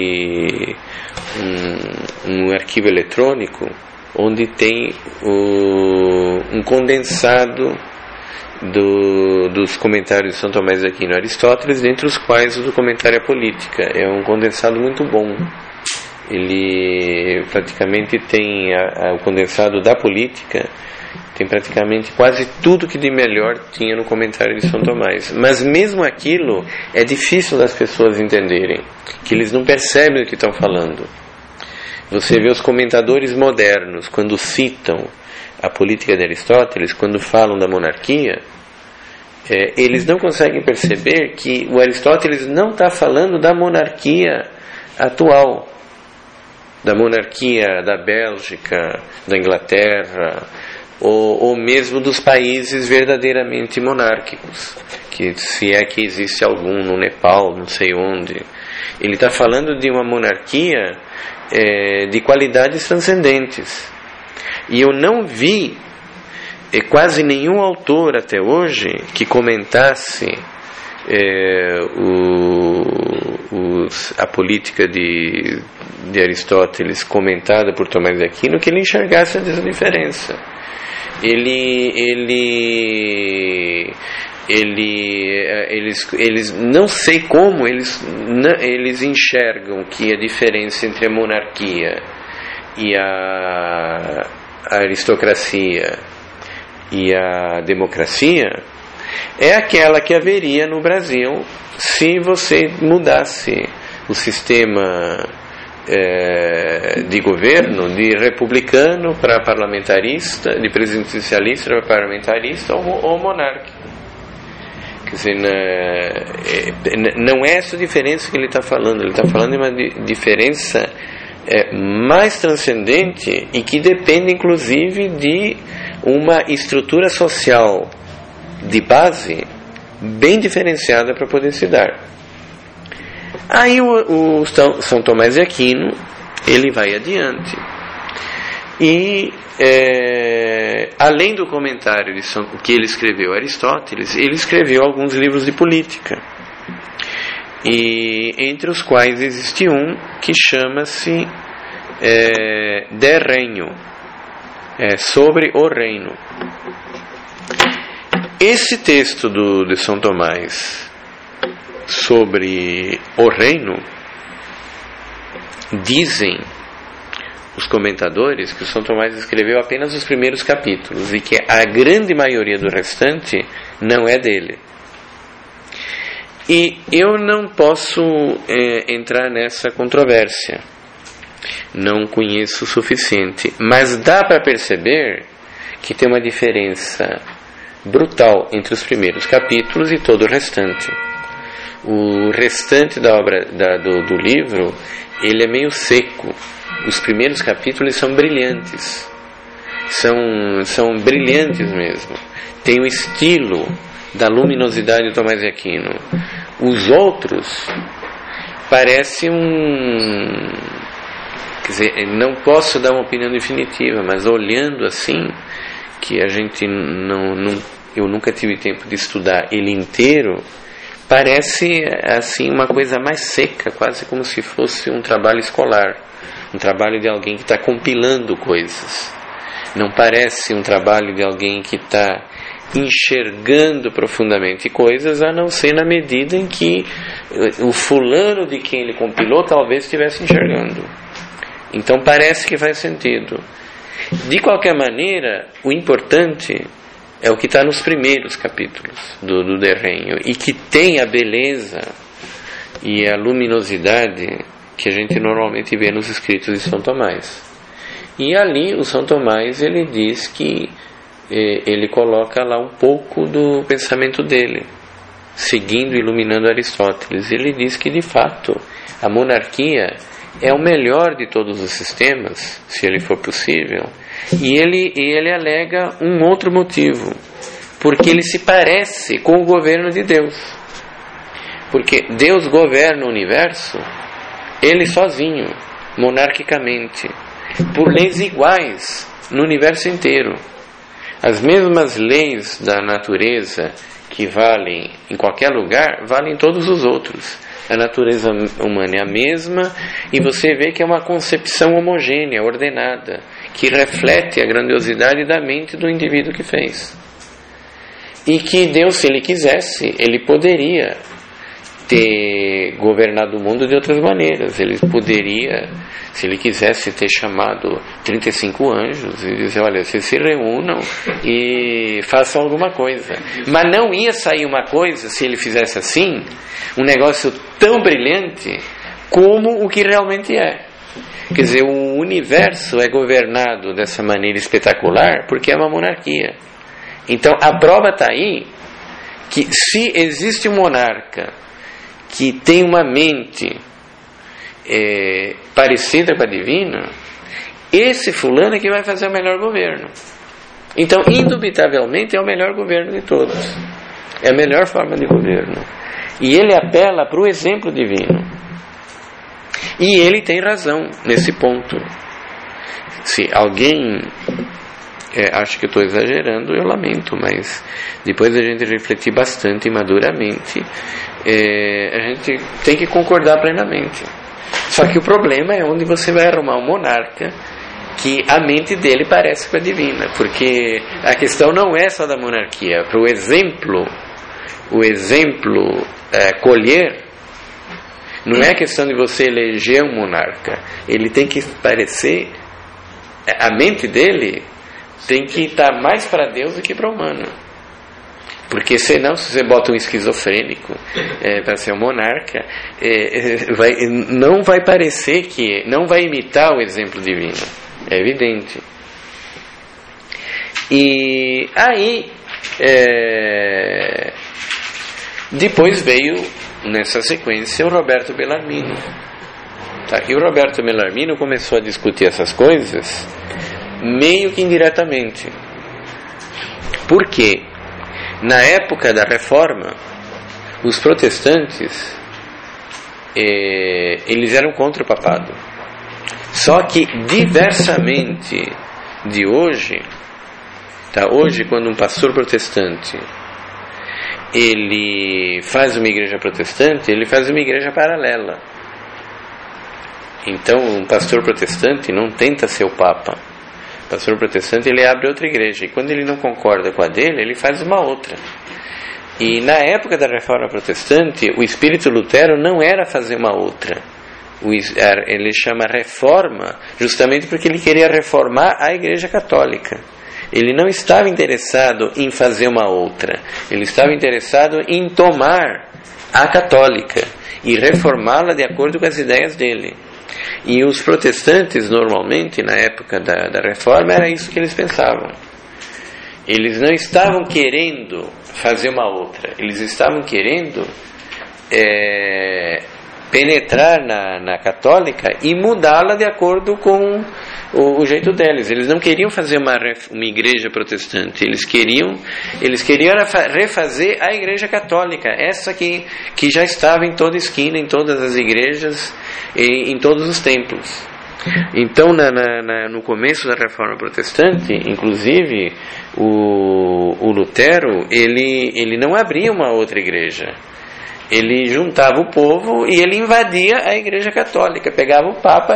um, um arquivo eletrônico onde tem o, um condensado Do, dos comentários de São Tomás de Aquino e Aristóteles, dentre os quais o do comentário à política. É um condensado muito bom. Ele praticamente tem a, a, o condensado da política, tem praticamente quase tudo que de melhor tinha no comentário de São Tomás. Mas mesmo aquilo é difícil das pessoas entenderem, que eles não percebem o que estão falando. Você vê os comentadores modernos, quando citam a política de Aristóteles, quando falam da monarquia, é, eles não conseguem perceber que o Aristóteles não está falando da monarquia atual, da monarquia da Bélgica, da Inglaterra, ou, ou mesmo dos países verdadeiramente monárquicos, que se é que existe algum no Nepal, não sei onde. Ele está falando de uma monarquia é, de qualidades transcendentes. E eu não vi e quase nenhum autor até hoje que comentasse é, o, os, a política de, de Aristóteles comentada por Tomás de Aquino, que ele enxergasse essa diferença. Ele, ele, ele, eles, eles, não sei como, eles, não, eles enxergam que a diferença entre a monarquia e a, a aristocracia e a democracia é aquela que haveria no Brasil se você mudasse o sistema é, de governo de republicano para parlamentarista, de presidencialista para parlamentarista ou, ou monárquico. Quer dizer, não é essa diferença que ele está falando, ele está falando de uma diferença é, mais transcendente e que depende inclusive de uma estrutura social de base bem diferenciada para poder se dar. Aí o, o São Tomás de Aquino ele vai adiante e é, além do comentário de São, que ele escreveu a Aristóteles, ele escreveu alguns livros de política, e entre os quais existe um que chama-se é, De Reino, é, sobre o reino. Esse texto do, de São Tomás sobre o reino, dizem os comentadores que o São Tomás escreveu apenas os primeiros capítulos e que a grande maioria do restante não é dele. E eu não posso é, entrar nessa controvérsia, não conheço o suficiente, mas dá para perceber que tem uma diferença brutal entre os primeiros capítulos e todo o restante. O restante da obra da, do, do livro, ele é meio seco. Os primeiros capítulos são brilhantes, são, são brilhantes mesmo, tem o estilo da luminosidade de Tomás de Aquino. Os outros parecem um, quer dizer, não posso dar uma opinião definitiva, mas olhando assim, que a gente não, não, eu nunca tive tempo de estudar ele inteiro, parece assim uma coisa mais seca, quase como se fosse um trabalho escolar, um trabalho de alguém que está compilando coisas. Não parece um trabalho de alguém que está enxergando profundamente coisas, a não ser na medida em que o fulano de quem ele compilou talvez estivesse enxergando. Então parece que faz sentido. De qualquer maneira, o importante é o que está nos primeiros capítulos do, do De Reino, e que tem a beleza e a luminosidade que a gente normalmente vê nos escritos de São Tomás. E ali o São Tomás ele diz que eh, ele coloca lá um pouco do pensamento dele, seguindo e iluminando Aristóteles. Ele diz que de fato a monarquia é o melhor de todos os sistemas, se ele for possível, e ele, e ele alega um outro motivo, porque ele se parece com o governo de Deus, porque Deus governa o universo ele sozinho, monarquicamente, por leis iguais no universo inteiro. As mesmas leis da natureza que valem em qualquer lugar, valem em todos os outros. A natureza humana é a mesma, e você vê que é uma concepção homogênea, ordenada, que reflete a grandiosidade da mente do indivíduo que fez. E que Deus, se Ele quisesse, Ele poderia ter governado o mundo de outras maneiras. Ele poderia, se Ele quisesse, ter chamado trinta e cinco anjos e dizer, olha, vocês se reúnam e façam alguma coisa. Mas não ia sair uma coisa, se Ele fizesse assim, um negócio tão brilhante como o que realmente é. Quer dizer, o universo é governado dessa maneira espetacular porque é uma monarquia. Então a prova está aí, que se existe um monarca que tem uma mente é, parecida com a divina, esse fulano é que vai fazer o melhor governo. Então, indubitavelmente, é o melhor governo de todos, é a melhor forma de governo, e ele apela para o exemplo divino, e ele tem razão nesse ponto. Se alguém é, acho que eu estou exagerando, eu lamento, mas depois da gente refletir bastante e maduramente, é, a gente tem que concordar plenamente. Só que o problema é onde você vai arrumar um monarca que a mente dele parece com a divina, porque a questão não é só da monarquia. Para o exemplo, o exemplo é, colher, não é questão de você eleger um monarca, ele tem que parecer, a mente dele tem que estar mais para Deus do que para o humano, porque senão, se você bota um esquizofrênico é, para ser um monarca, é, vai, não vai parecer que, não vai imitar o exemplo divino, é evidente. E aí é, depois veio nessa sequência o Roberto Bellarmino, tá? E o Roberto Bellarmino começou a discutir essas coisas meio que indiretamente. Por quê? Na época da Reforma, os protestantes eh, eles eram contra o papado. Só que diversamente de hoje, tá? Hoje, quando um pastor protestante ele faz uma igreja protestante, ele faz uma igreja paralela. Então, um pastor protestante não tenta ser o Papa. O pastor protestante, ele abre outra igreja, e quando ele não concorda com a dele, ele faz uma outra. E na época da Reforma Protestante, o espírito Lutero não era fazer uma outra. Ele chama reforma justamente porque ele queria reformar a Igreja Católica. Ele não estava interessado em fazer uma outra, ele estava interessado em tomar a católica e reformá-la de acordo com as ideias dele. E os protestantes, normalmente, na época da, da Reforma, era isso que eles pensavam. Eles não estavam querendo fazer uma outra, eles estavam querendo é, penetrar na, na católica e mudá-la de acordo com o, o jeito deles. Eles não queriam fazer uma, uma igreja protestante, eles queriam, eles queriam refazer a igreja católica, essa que, que já estava em toda esquina, em todas as igrejas, e em todos os templos. Então, na, na, na, no começo da Reforma Protestante, inclusive, o, o Lutero, ele, ele não abria uma outra igreja. Ele juntava o povo e ele invadia a Igreja Católica, pegava o Papa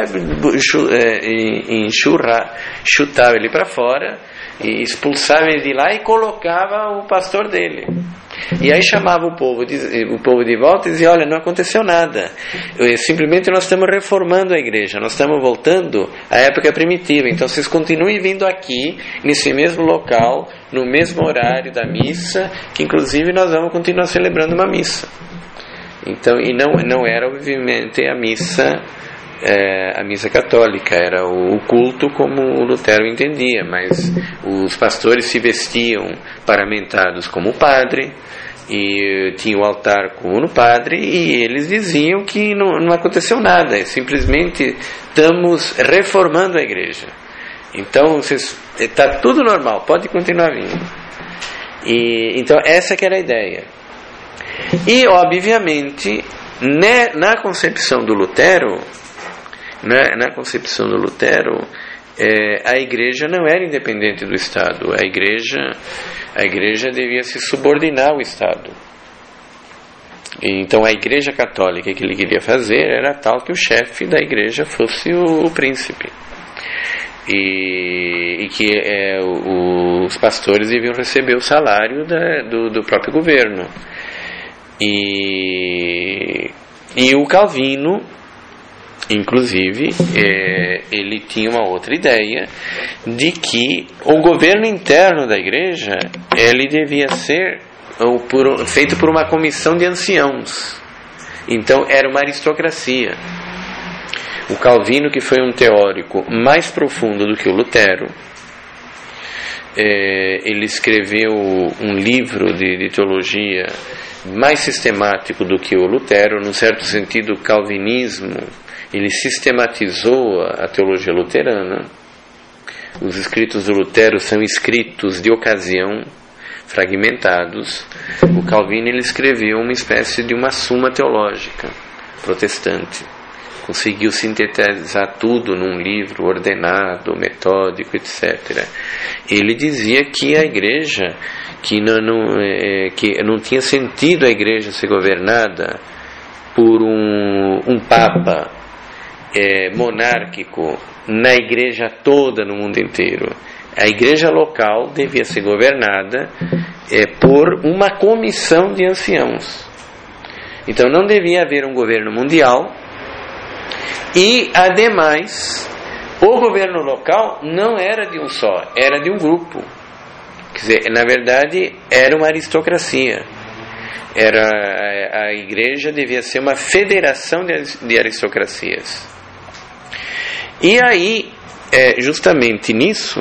e enxurra, chutava ele para fora, e expulsava ele de lá e colocava o pastor dele. E aí chamava o povo de, o povo de volta e dizia: olha, não aconteceu nada, simplesmente nós estamos reformando a igreja, nós estamos voltando à época primitiva, então vocês continuem vindo aqui, nesse mesmo local, no mesmo horário da missa, que inclusive nós vamos continuar celebrando uma missa. Então, e não, não era obviamente a missa, é, a missa católica, era o, o culto como o Lutero entendia, mas os pastores se vestiam paramentados como o padre, e tinha o altar como no padre, e eles diziam que não, não aconteceu nada, é simplesmente estamos reformando a igreja. Então está tudo normal, pode continuar vindo. E, então essa que era a ideia. E obviamente né, na concepção do Lutero, né, na concepção do Lutero, é, a igreja não era independente do Estado. A igreja, a igreja devia se subordinar ao Estado. E, então a igreja católica que ele queria fazer era tal que o chefe da igreja fosse o, o príncipe. E, e que é, o, os pastores deviam receber o salário da, do, do próprio governo. E, e o Calvino, inclusive, é, ele tinha uma outra ideia de que o governo interno da igreja ele devia ser ou por, feito por uma comissão de anciãos. Então era uma aristocracia. O Calvino, que foi um teórico mais profundo do que o Lutero, é, ele escreveu um livro de, de teologia mais sistemático do que o Lutero. Num certo sentido, o calvinismo ele sistematizou a teologia luterana. Os escritos do Lutero são escritos de ocasião, fragmentados. O Calvino ele escreveu uma espécie de uma suma teológica protestante. conseguiu sintetizar tudo num livro ordenado, metódico, etcétera. Ele dizia que a igreja, que não, não, é, que não tinha sentido a igreja ser governada por um, um papa é, monárquico na igreja toda no mundo inteiro. A igreja local devia ser governada é, por uma comissão de anciãos. Então não devia haver um governo mundial e, ademais, o governo local não era de um só, era de um grupo. Quer dizer, na verdade, era uma aristocracia. Era, a, a igreja devia ser uma federação de, de aristocracias. E aí, é, justamente nisso,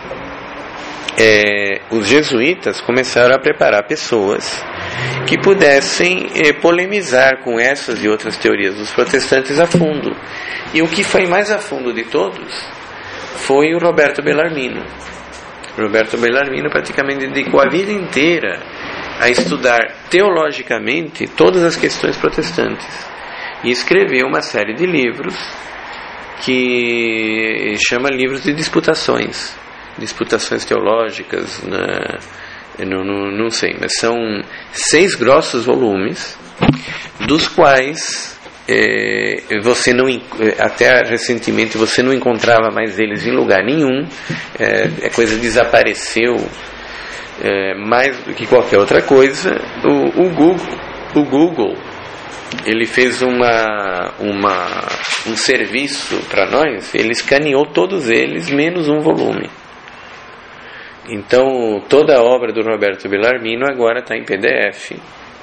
é, os jesuítas começaram a preparar pessoas que pudessem é, polemizar com essas e outras teorias dos protestantes a fundo. E o que foi mais a fundo de todos foi o Roberto Bellarmino. Roberto Bellarmino praticamente dedicou a vida inteira a estudar teologicamente todas as questões protestantes e escreveu uma série de livros que chama livros de disputações, disputações teológicas, né? Eu não, não, não sei, mas são seis grossos volumes, dos quais é, você não, até recentemente você não encontrava mais eles em lugar nenhum. É, a coisa desapareceu é, mais do que qualquer outra coisa. O, o Google, o Google, ele fez uma, uma, um serviço para nós. Ele escaneou todos eles menos um volume. Então, toda a obra do Roberto Bellarmino agora está em P D F.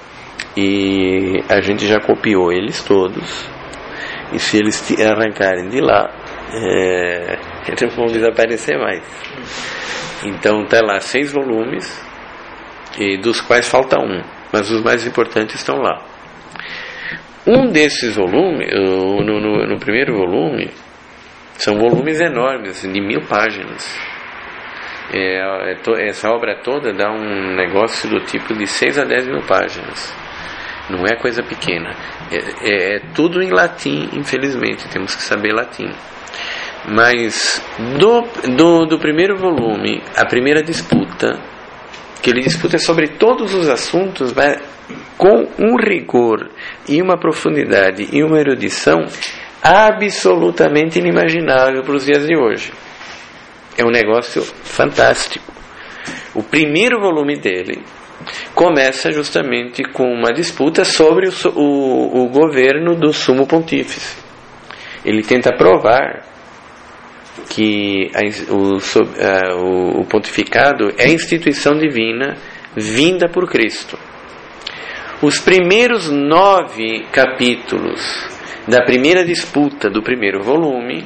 E a gente já copiou eles todos. E se eles arrancarem de lá, é, eles não vão desaparecer mais. Então, está lá seis volumes, e dos quais falta um. Mas os mais importantes estão lá. Um desses volumes, no, no, no primeiro volume, são volumes enormes, de mil páginas. É, é to, essa obra toda dá um negócio do tipo de seis a dez mil páginas. Não é coisa pequena. É, é, é tudo em latim, infelizmente, temos que saber latim. Mas do, do, do primeiro volume, a primeira disputa, que ele disputa sobre todos os assuntos, mas com um rigor e uma profundidade e uma erudição absolutamente inimaginável para os dias de hoje. É um negócio fantástico. O primeiro volume dele começa justamente com uma disputa sobre o, o, o governo do Sumo Pontífice. Ele tenta provar que a, o, a, o, o pontificado é instituição divina vinda por Cristo. Os primeiros nove capítulos da primeira disputa do primeiro volume,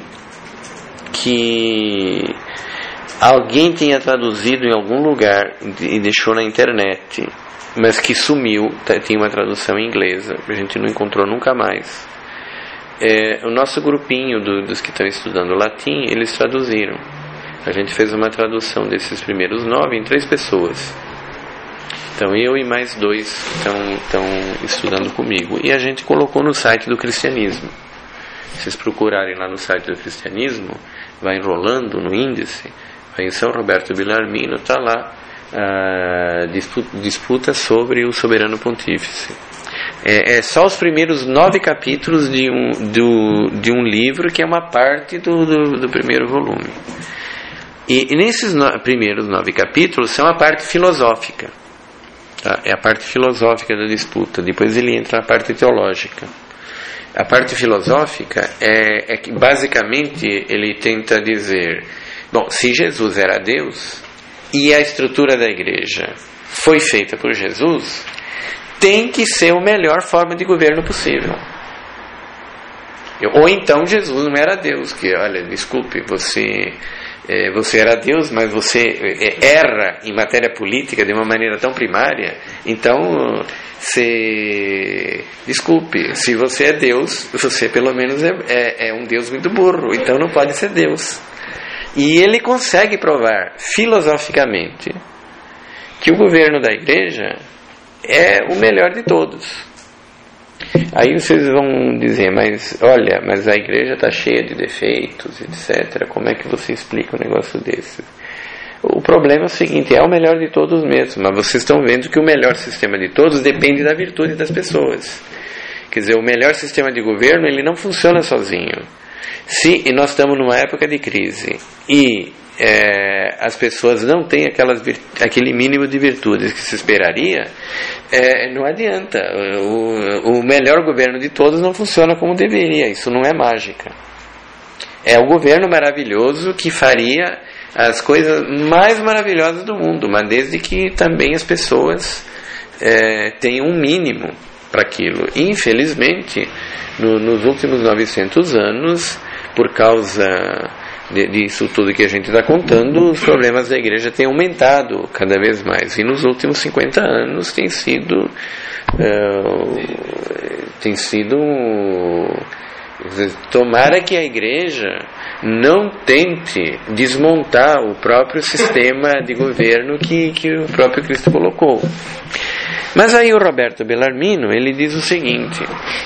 que alguém tinha traduzido em algum lugar e deixou na internet, mas que sumiu, tinha uma tradução em inglesa, a gente não encontrou nunca mais. É, o nosso grupinho do, dos que estão estudando latim, eles traduziram. A gente fez uma tradução desses primeiros nove em três pessoas. Então eu e mais dois estão, estão estudando comigo. E a gente colocou no site do Cristianismo. Se vocês procurarem lá no site do Cristianismo, vai enrolando no índice, vai em São Roberto Bellarmino, está lá a disputa, disputa sobre o soberano pontífice. É, é só os primeiros nove capítulos de um, do, de um livro que é uma parte do, do, do primeiro volume. E, e nesses no, primeiros nove capítulos são a parte filosófica. Tá? É a parte filosófica da disputa. Depois ele entra na parte teológica. A parte filosófica é, é que basicamente ele tenta dizer, bom, se Jesus era Deus e a estrutura da igreja foi feita por Jesus, tem que ser a melhor forma de governo possível. Ou então Jesus não era Deus, que, olha, desculpe, você, é, você era Deus, mas você erra em matéria política de uma maneira tão primária, então, se, desculpe, se você é Deus, você pelo menos é, é, é um Deus muito burro, então não pode ser Deus. E ele consegue provar filosoficamente que o governo da igreja é o melhor de todos. Aí vocês vão dizer, mas olha, mas a igreja está cheia de defeitos, etcétera. Como é que você explica um negócio desse? O problema é o seguinte, é o melhor de todos mesmo, mas vocês estão vendo que o melhor sistema de todos depende da virtude das pessoas. Quer dizer, o melhor sistema de governo, ele não funciona sozinho. Se e nós estamos numa época de crise e é, as pessoas não têm aquelas, aquele mínimo de virtudes que se esperaria, é, não adianta. O, o melhor governo de todos não funciona como deveria. Isso não é mágica. É o governo maravilhoso que faria as coisas mais maravilhosas do mundo, mas desde que também as pessoas é, tenham um mínimo para aquilo. Infelizmente, no, nos últimos novecentos anos, por causa de, disso tudo que a gente está contando, os problemas da igreja têm aumentado cada vez mais. E nos últimos cinquenta anos tem sido uh, tem sido tomara que a igreja não tente desmontar o próprio sistema de governo que, que o próprio Cristo colocou. Mas aí o Roberto Bellarmino, ele diz o seguinte,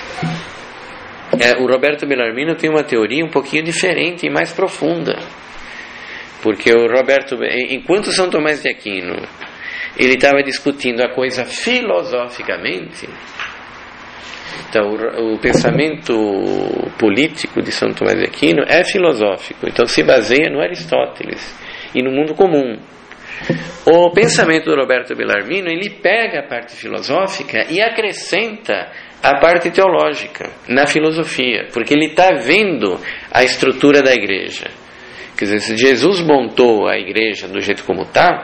é, o Roberto Bellarmino tem uma teoria um pouquinho diferente e mais profunda, porque o Roberto, enquanto São Tomás de Aquino, ele estava discutindo a coisa filosoficamente. Então, o, o pensamento político de São Tomás de Aquino é filosófico, então se baseia no Aristóteles e no mundo comum. O pensamento do Roberto Bellarmino, ele pega a parte filosófica e acrescenta a parte teológica na filosofia, porque ele está vendo a estrutura da igreja. Quer dizer, se Jesus montou a igreja do jeito como está,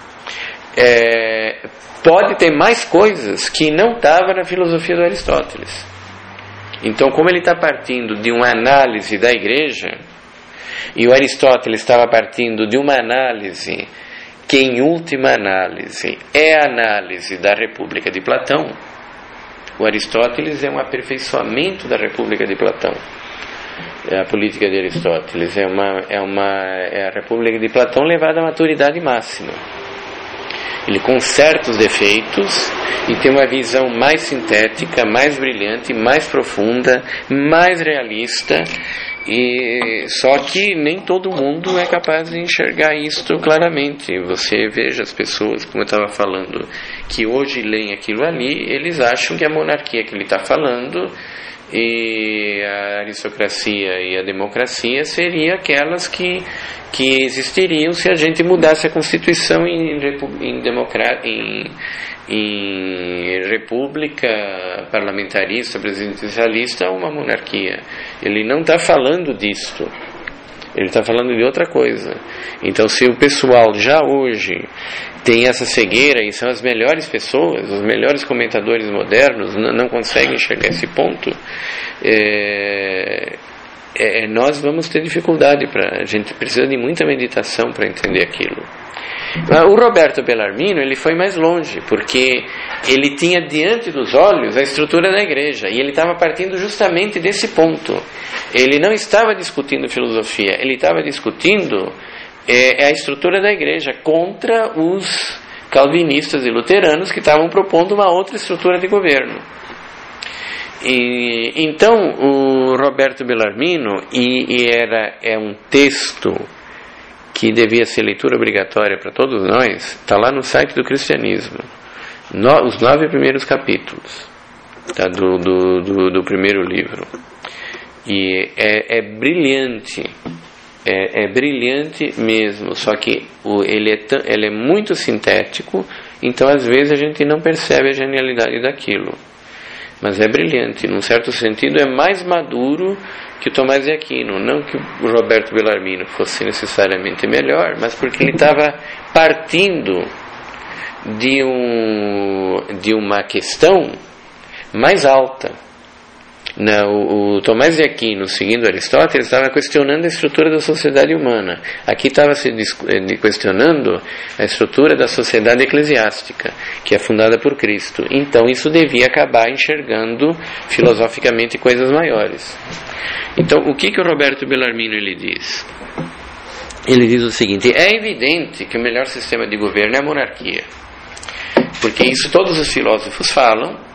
é, pode ter mais coisas que não estavam na filosofia do Aristóteles. Então, como ele está partindo de uma análise da igreja, e o Aristóteles estava partindo de uma análise que, em última análise, é a análise da República de Platão, o Aristóteles é um aperfeiçoamento da República de Platão. A política de Aristóteles é, uma, é, uma, é a República de Platão levada à maturidade máxima. Ele conserta os defeitos e tem uma visão mais sintética, mais brilhante, mais profunda, mais realista, e só que nem todo mundo é capaz de enxergar isto claramente. Você veja as pessoas, como eu estava falando, que hoje leem aquilo ali, eles acham que a monarquia que ele está falando e a aristocracia e a democracia seriam aquelas que, que existiriam se a gente mudasse a Constituição em, em, democra- em, em república parlamentarista, presidencialista ou uma monarquia. Ele não está falando disto, ele está falando de outra coisa. Então, se o pessoal já hoje tem essa cegueira e são as melhores pessoas, os melhores comentadores modernos, não, não conseguem enxergar esse ponto, é, é, nós vamos ter dificuldade. Pra, a gente precisa de muita meditação para entender aquilo. O Roberto Bellarmino, ele foi mais longe, porque ele tinha diante dos olhos a estrutura da igreja, e ele estava partindo justamente desse ponto. Ele não estava discutindo filosofia, ele estava discutindo é, a estrutura da igreja contra os calvinistas e luteranos que estavam propondo uma outra estrutura de governo. E, então, o Roberto Bellarmino, e, e era, é um texto que devia ser leitura obrigatória para todos nós, está lá no site do Cristianismo, no, os nove primeiros capítulos, tá, do, do, do, do primeiro livro, e é, é brilhante, é, é brilhante mesmo, só que o, ele, é t- ele é muito sintético, então às vezes a gente não percebe a genialidade daquilo, mas é brilhante, num certo sentido é mais maduro que o Tomás de Aquino, não que o Roberto Bellarmino fosse necessariamente melhor, mas porque ele estava partindo de, um, de uma questão mais alta. Não, o, o Tomás de Aquino, seguindo Aristóteles, estava questionando a estrutura da sociedade humana. Aqui estava se questionando a estrutura da sociedade eclesiástica, que é fundada por Cristo. Então isso devia acabar enxergando filosoficamente coisas maiores. Então, o que, que o Roberto Bellarmino ele diz? Ele diz o seguinte: é evidente que o melhor sistema de governo é a monarquia, porque isso todos os filósofos falam,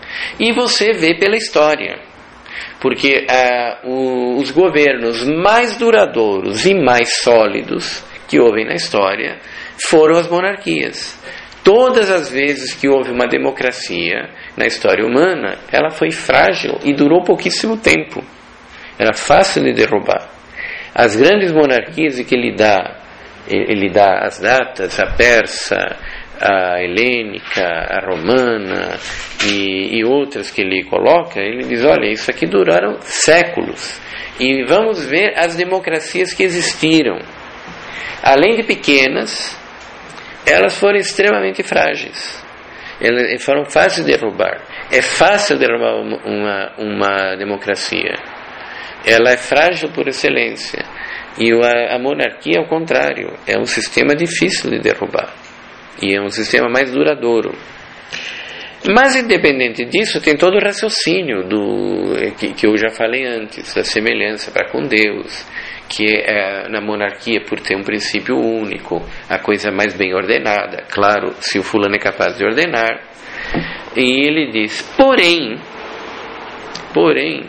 E você vê pela história, porque ah, o, os governos mais duradouros e mais sólidos que houve na história foram as monarquias. Todas as vezes que houve uma democracia na história humana, ela foi frágil e durou pouquíssimo tempo. Era fácil de derrubar. As grandes monarquias em que ele dá, ele dá as datas, a persa, a helênica, a romana e, e outras que ele coloca, ele diz, olha, isso aqui duraram séculos. E vamos ver as democracias que existiram. Além de pequenas, elas foram extremamente frágeis. Elas foram fáceis de derrubar. É fácil derrubar uma, uma democracia. Ela é frágil por excelência. E a, a monarquia, ao contrário, é um sistema difícil de derrubar. E é um sistema mais duradouro. Mas, independente disso, tem todo o raciocínio do, que, que eu já falei antes, da semelhança para com Deus, que é na monarquia, por ter um princípio único, a coisa mais bem ordenada, claro, se o fulano é capaz de ordenar. E ele diz, porém, porém,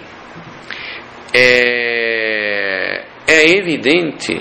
é, é evidente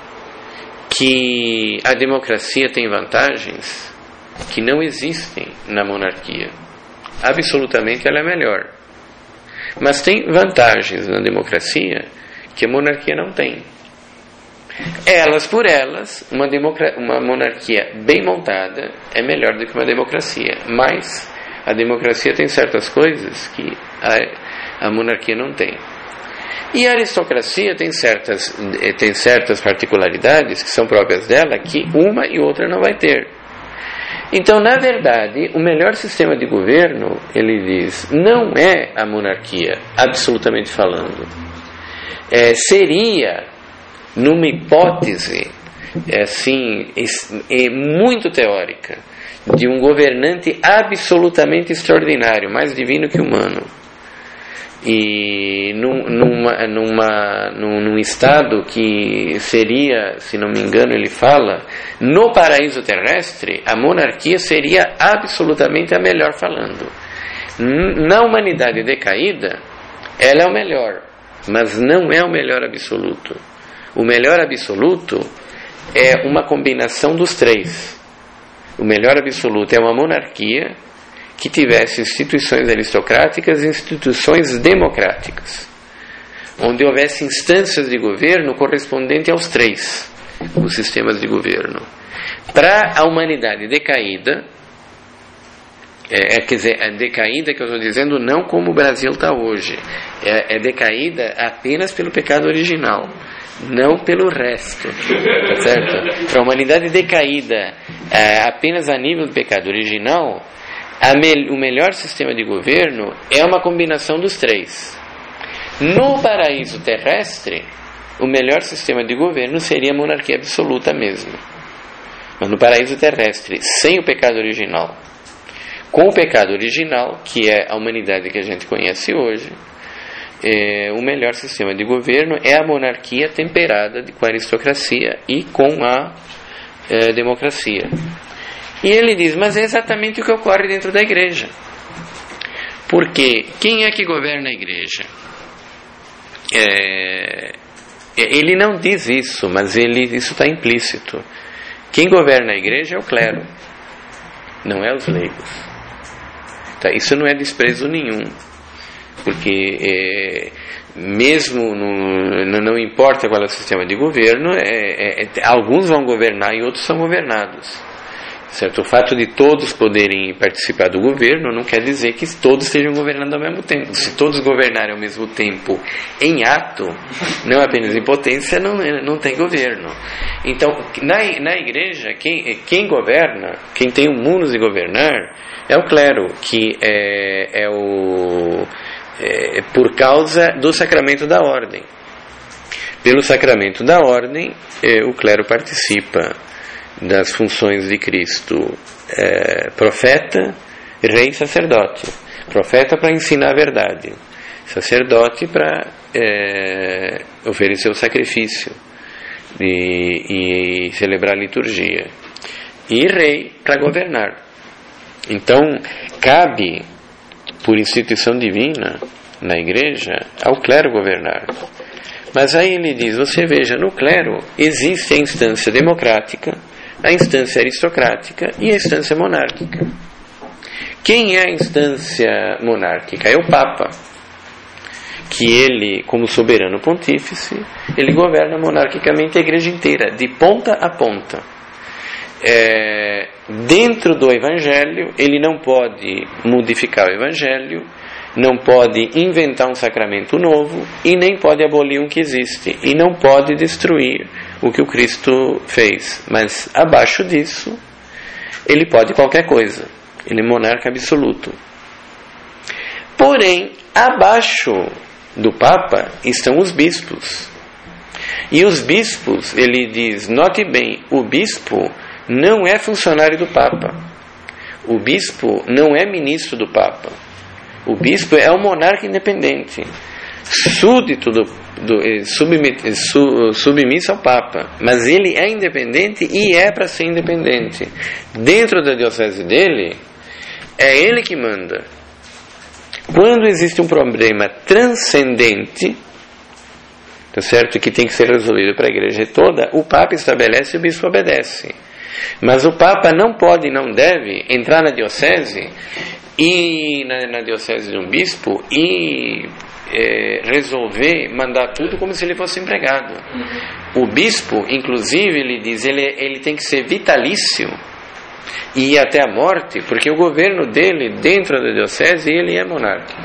que a democracia tem vantagens que não existem na monarquia. Absolutamente ela é melhor. Mas tem vantagens na democracia que a monarquia não tem. Elas por elas, uma, democra- uma monarquia bem montada é melhor do que uma democracia. Mas a democracia tem certas coisas que a, a monarquia não tem. E a aristocracia tem certas, tem certas particularidades que são próprias dela, que uma e outra não vai ter. Então, na verdade, o melhor sistema de governo, ele diz, não é a monarquia, absolutamente falando. É, seria, numa hipótese, é, assim, é, muito teórica, de um governante absolutamente extraordinário, mais divino que humano. E num, numa, numa, num, num estado que seria, se não me engano ele fala, no paraíso terrestre, a monarquia seria absolutamente a melhor falando. Na humanidade decaída, ela é o melhor, mas não é o melhor absoluto. O melhor absoluto é uma combinação dos três. O melhor absoluto é uma monarquia que tivesse instituições aristocráticas e instituições democráticas, onde houvesse instâncias de governo correspondentes aos três, os sistemas de governo. Para a humanidade decaída, é, é, quer dizer, é decaída que eu estou dizendo não como o Brasil está hoje, é, é decaída apenas pelo pecado original, não pelo resto, tá certo? Para a humanidade decaída é, apenas a nível do pecado original, A me- o melhor sistema de governo é uma combinação dos três. No paraíso terrestre, o melhor sistema de governo seria a monarquia absoluta mesmo. Mas no paraíso terrestre, sem o pecado original, com o pecado original, que é a humanidade que a gente conhece hoje, é, o melhor sistema de governo é a monarquia temperada de, com a aristocracia e com a é, democracia. E ele diz, mas é exatamente o que ocorre dentro da igreja. Porque quem é que governa a igreja? É, ele não diz isso, mas ele, isso está implícito. Quem governa a igreja é o clero, não é os leigos. Tá, isso não é desprezo nenhum. Porque é, mesmo no, não importa qual é o sistema de governo, é, é, alguns vão governar e outros são governados. Certo? O fato de todos poderem participar do governo não quer dizer que todos estejam governando ao mesmo tempo. Se todos governarem ao mesmo tempo em ato, não apenas em potência, não, não tem governo. Então, na, na igreja, quem, quem governa, quem tem o mundo de governar, é o clero, que é, é, o, é por causa do sacramento da ordem. Pelo sacramento da ordem, é, o clero participa das funções de Cristo, é, profeta, rei e sacerdote. Profeta para ensinar a verdade, sacerdote para é, oferecer o sacrifício e, e celebrar a liturgia, e rei para governar. Então cabe por instituição divina, na igreja, ao clero governar. Mas aí ele diz, você veja, no clero existe a instância democrática, a instância aristocrática e a instância monárquica. Quem é a instância monárquica? É o Papa, que ele, como soberano pontífice, ele governa monarquicamente a igreja inteira, de ponta a ponta. É, dentro do Evangelho, ele não pode modificar o Evangelho, não pode inventar um sacramento novo e nem pode abolir um que existe, e não pode destruir o que o Cristo fez. Mas abaixo disso, ele pode qualquer coisa. Ele é monarca absoluto. Porém, abaixo do Papa estão os bispos. E os bispos, ele diz, note bem, o bispo não é funcionário do Papa. O bispo não é ministro do Papa. O bispo é um monarca independente, súdito do, do submit, su, submisso ao Papa, mas ele é independente e é para ser independente. Dentro da diocese dele, é ele que manda. Quando existe um problema transcendente, tá certo, que tem que ser resolvido para a igreja toda, o Papa estabelece e o bispo obedece. Mas o Papa não pode e não deve entrar na diocese e na, na diocese de um bispo e é, resolver mandar tudo como se ele fosse empregado. Uhum. O bispo, inclusive, ele diz, ele, ele tem que ser vitalício e ir até a morte, porque o governo dele dentro da diocese, ele é monárquico.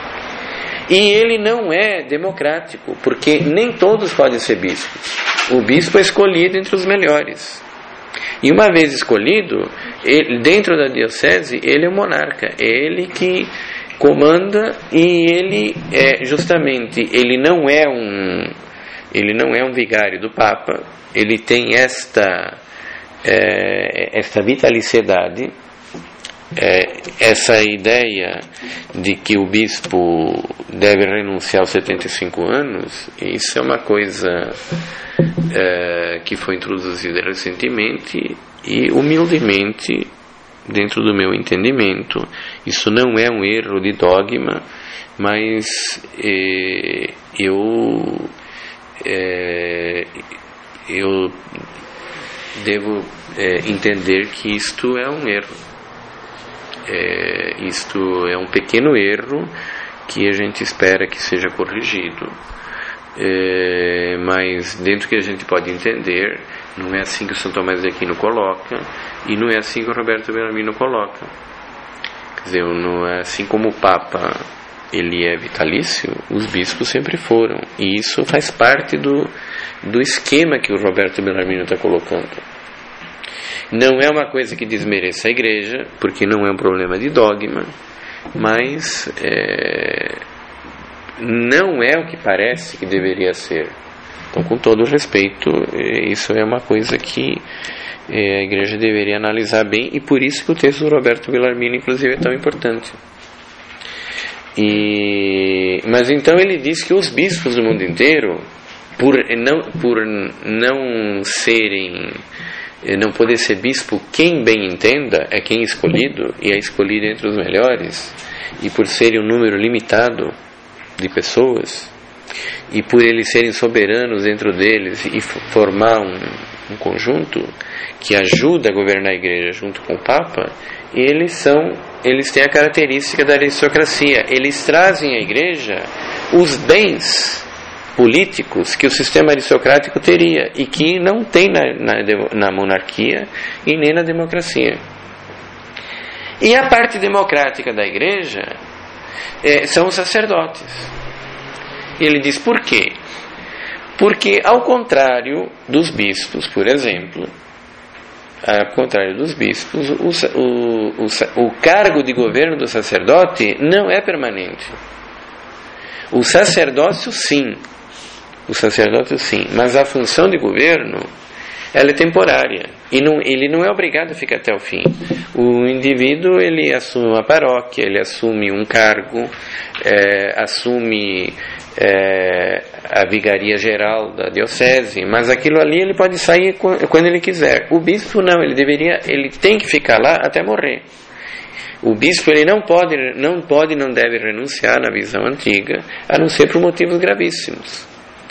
E ele não é democrático, porque nem todos podem ser bispos. O bispo é escolhido entre os melhores. E uma vez escolhido, ele, dentro da diocese, ele é o monarca, é ele que comanda e ele é justamente, ele não é um, ele não é um vigário do Papa, ele tem esta, é, esta vitaliciedade, é, essa ideia de que o bispo deve renunciar aos setenta e cinco anos, isso é uma coisa é, que foi introduzida recentemente e humildemente, dentro do meu entendimento, isso não é um erro de dogma, mas é, eu é, eu devo é, entender que isto é um erro. É, isto é um pequeno erro que a gente espera que seja corrigido, é, mas dentro do que a gente pode entender, não é assim que o São Tomás de Aquino coloca e não é assim que o Roberto Bellarmino coloca. Quer dizer, não é assim como o Papa ele é vitalício, os bispos sempre foram, e isso faz parte do, do esquema que o Roberto Bellarmino está colocando. Não é uma coisa que desmereça a igreja, porque não é um problema de dogma, mas é, não é o que parece que deveria ser. Então, com todo respeito, isso é uma coisa que é, a igreja deveria analisar bem, e por isso que o texto do Roberto Bellarmino, inclusive, é tão importante. E, mas então ele diz que os bispos do mundo inteiro, por não, por não serem... não poder ser bispo, quem bem entenda é quem é escolhido, e é escolhido entre os melhores, e por serem um número limitado de pessoas, e por eles serem soberanos dentro deles e formar um, um conjunto que ajuda a governar a igreja junto com o Papa, eles são, eles têm a característica da aristocracia, eles trazem à igreja os bens políticos que o sistema aristocrático teria e que não tem na, na, na monarquia e nem na democracia. E a parte democrática da igreja é, são os sacerdotes. Ele diz por quê? Porque ao contrário dos bispos, por exemplo, ao contrário dos bispos, o, o, o, o cargo de governo do sacerdote não é permanente. O sacerdócio sim, o sacerdócio sim, mas a função de governo ela é temporária e não, ele não é obrigado a ficar até o fim. O indivíduo ele assume uma paróquia, ele assume um cargo, é, assume é, a vigaria geral da diocese, mas aquilo ali ele pode sair quando ele quiser. O bispo não, ele deveria, ele tem que ficar lá até morrer. O bispo ele não pode, não pode, não deve renunciar na visão antiga, a não ser por motivos gravíssimos.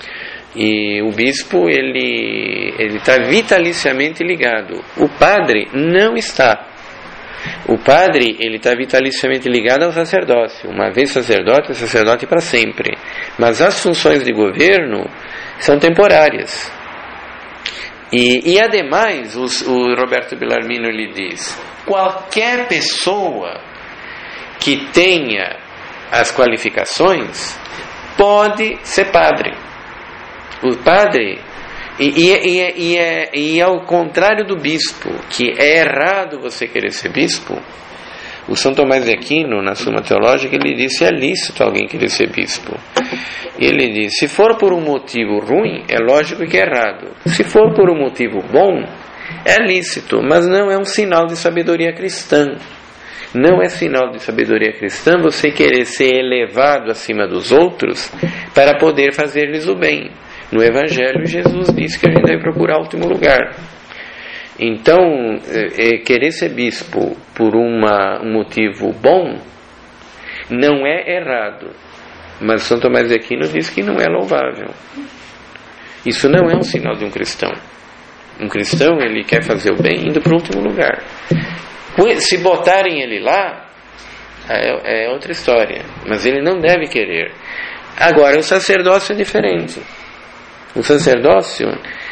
E o bispo ele ele está vitaliciamente ligado. O padre não está. O padre ele está vitaliciamente ligado ao sacerdócio. Uma vez sacerdote, é sacerdote para sempre. Mas as funções de governo são temporárias. E, e ademais, os, o Roberto Bellarmino lhe diz: qualquer pessoa que tenha as qualificações pode ser padre. O padre, e, e, e, e, é, e ao contrário do bispo, que é errado você querer ser bispo, o São Tomás de Aquino, na Suma Teológica, ele disse: é lícito alguém querer ser bispo. E ele diz: se for por um motivo ruim, é lógico que é errado. Se for por um motivo bom, é lícito, mas não é um sinal de sabedoria cristã. Não é sinal de sabedoria cristã você querer ser elevado acima dos outros para poder fazer-lhes o bem. No Evangelho, Jesus disse que a gente deve procurar o último lugar. Então, é, é, querer ser bispo por uma, um motivo bom não é errado, mas São Tomás de Aquino diz que não é louvável. Isso não é um sinal de um cristão. Um cristão, ele quer fazer o bem indo para o último lugar. Se botarem ele lá, é, é outra história, mas ele não deve querer. Agora, o sacerdócio é diferente. O sacerdócio,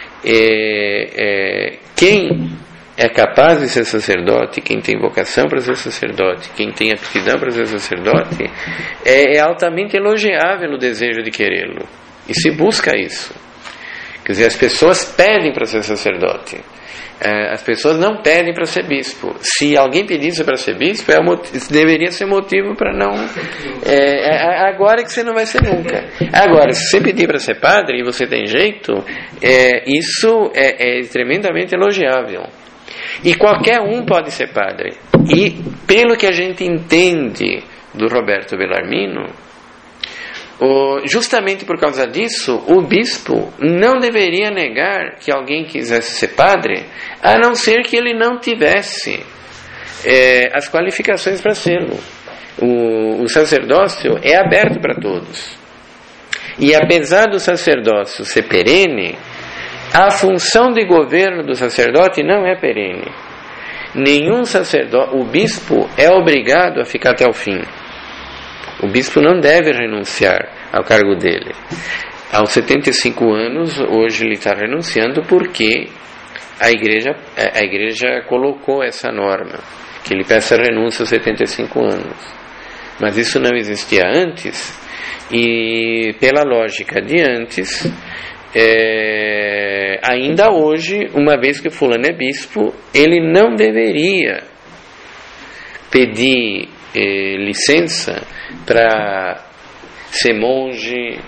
é, é, quem é capaz de ser sacerdote, quem tem vocação para ser sacerdote, quem tem aptidão para ser sacerdote, é, é altamente elogiável o desejo de querê-lo. E se busca isso. Quer dizer, as pessoas pedem para ser sacerdote. As pessoas não pedem para ser bispo. Se alguém pedisse para ser bispo, é motivo, deveria ser motivo para não... É, é, agora é que você não vai ser nunca. Agora, se você pedir para ser padre e você tem jeito, é, isso é, é tremendamente elogiável. E qualquer um pode ser padre. E pelo que a gente entende do Roberto Bellarmino, O, justamente por causa disso, o bispo não deveria negar que alguém quisesse ser padre, a não ser que ele não tivesse é, as qualificações para sê-lo. O, o sacerdócio é aberto para todos. E apesar do sacerdócio ser perene, a função de governo do sacerdote não é perene. Nenhum sacerdote, o bispo é obrigado a ficar até o fim. O bispo não deve renunciar ao cargo dele. Aos setenta e cinco anos, hoje ele está renunciando porque a igreja, a igreja colocou essa norma, que ele peça renúncia aos setenta e cinco anos. Mas isso não existia antes, e pela lógica de antes, é, ainda hoje, uma vez que fulano é bispo, ele não deveria pedir eh, licença para ser monge,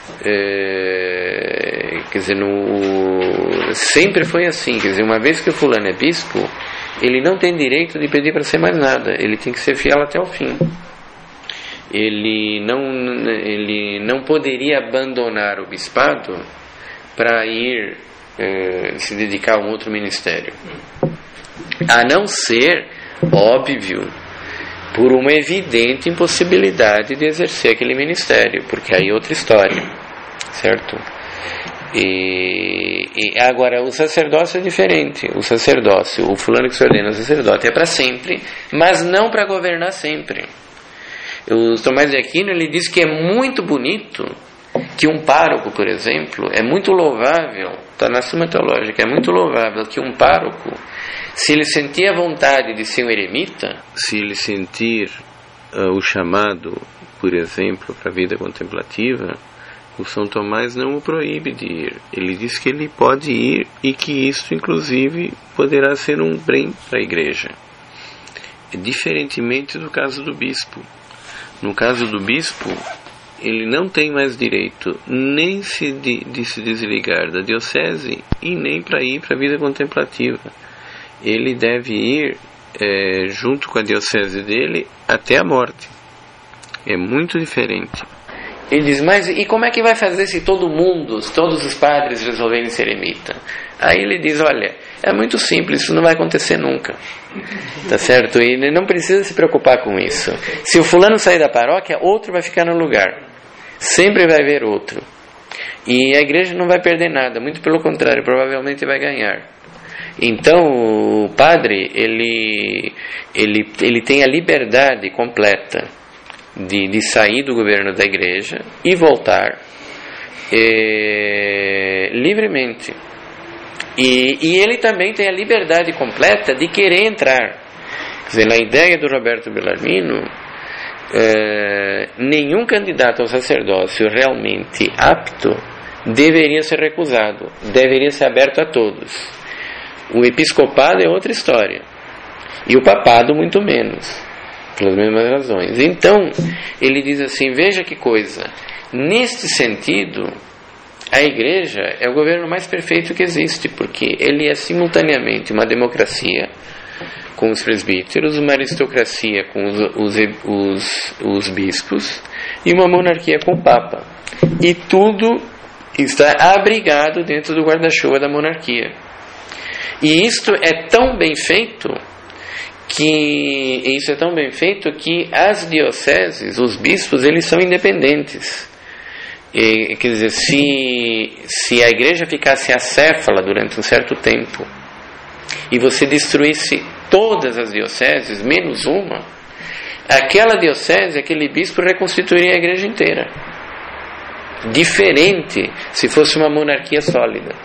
é, quer dizer, no, sempre foi assim, quer dizer, uma vez que o fulano é bispo, ele não tem direito de pedir para ser mais nada, ele tem que ser fiel até o fim. Ele não, ele não poderia abandonar o bispado para ir é, se dedicar a um outro ministério, a não ser, óbvio, por uma evidente impossibilidade de exercer aquele ministério, porque aí é outra história, certo? E, e agora, o sacerdócio é diferente. O sacerdócio, o fulano que se ordena sacerdote é para sempre, mas não para governar sempre. O Tomás de Aquino, ele diz que é muito bonito que um pároco, por exemplo, é muito louvável, está na Suma Teológica, é muito louvável que um pároco, se ele sentir a vontade de ser um eremita, se ele sentir uh, o chamado, por exemplo, para a vida contemplativa, o São Tomás não o proíbe de ir. Ele diz que ele pode ir e que isso, inclusive, poderá ser um bem para a igreja. Diferentemente do caso do bispo. No caso do bispo, ele não tem mais direito nem se de, de se desligar da diocese e nem para ir para a vida contemplativa. Ele deve ir é, junto com a diocese dele até a morte. É muito diferente. Ele diz, mas e como é que vai fazer se todo mundo, se todos os padres resolverem ser eremita? Aí ele diz, olha, É muito simples, isso não vai acontecer nunca. Tá certo? E ele não precisa se preocupar com isso. Se o fulano sair da paróquia, outro vai ficar no lugar. Sempre vai haver outro. E a igreja não vai perder nada, muito pelo contrário, provavelmente vai ganhar. Então o padre, ele, ele, ele tem a liberdade completa de, de sair do governo da igreja e voltar é, livremente. E, e ele também tem a liberdade completa de querer entrar. Quer dizer, na ideia do Roberto Bellarmino, é, nenhum candidato ao sacerdócio realmente apto deveria ser recusado, deveria ser aberto a todos. O episcopado é outra história, e o papado muito menos, pelas mesmas razões. Então ele diz assim, veja que coisa, neste sentido a igreja é o governo mais perfeito que existe, porque ele é simultaneamente uma democracia com os presbíteros, uma aristocracia com os, os, os, os bispos e uma monarquia com o papa, e tudo está abrigado dentro do guarda-chuva da monarquia. E isto é tão bem feito que isso é tão bem feito que as dioceses, os bispos, eles são independentes. E, quer dizer, se, se a igreja ficasse acéfala durante um certo tempo e você destruísse todas as dioceses, menos uma, aquela diocese, aquele bispo reconstituiria a igreja inteira. Diferente se fosse uma monarquia sólida.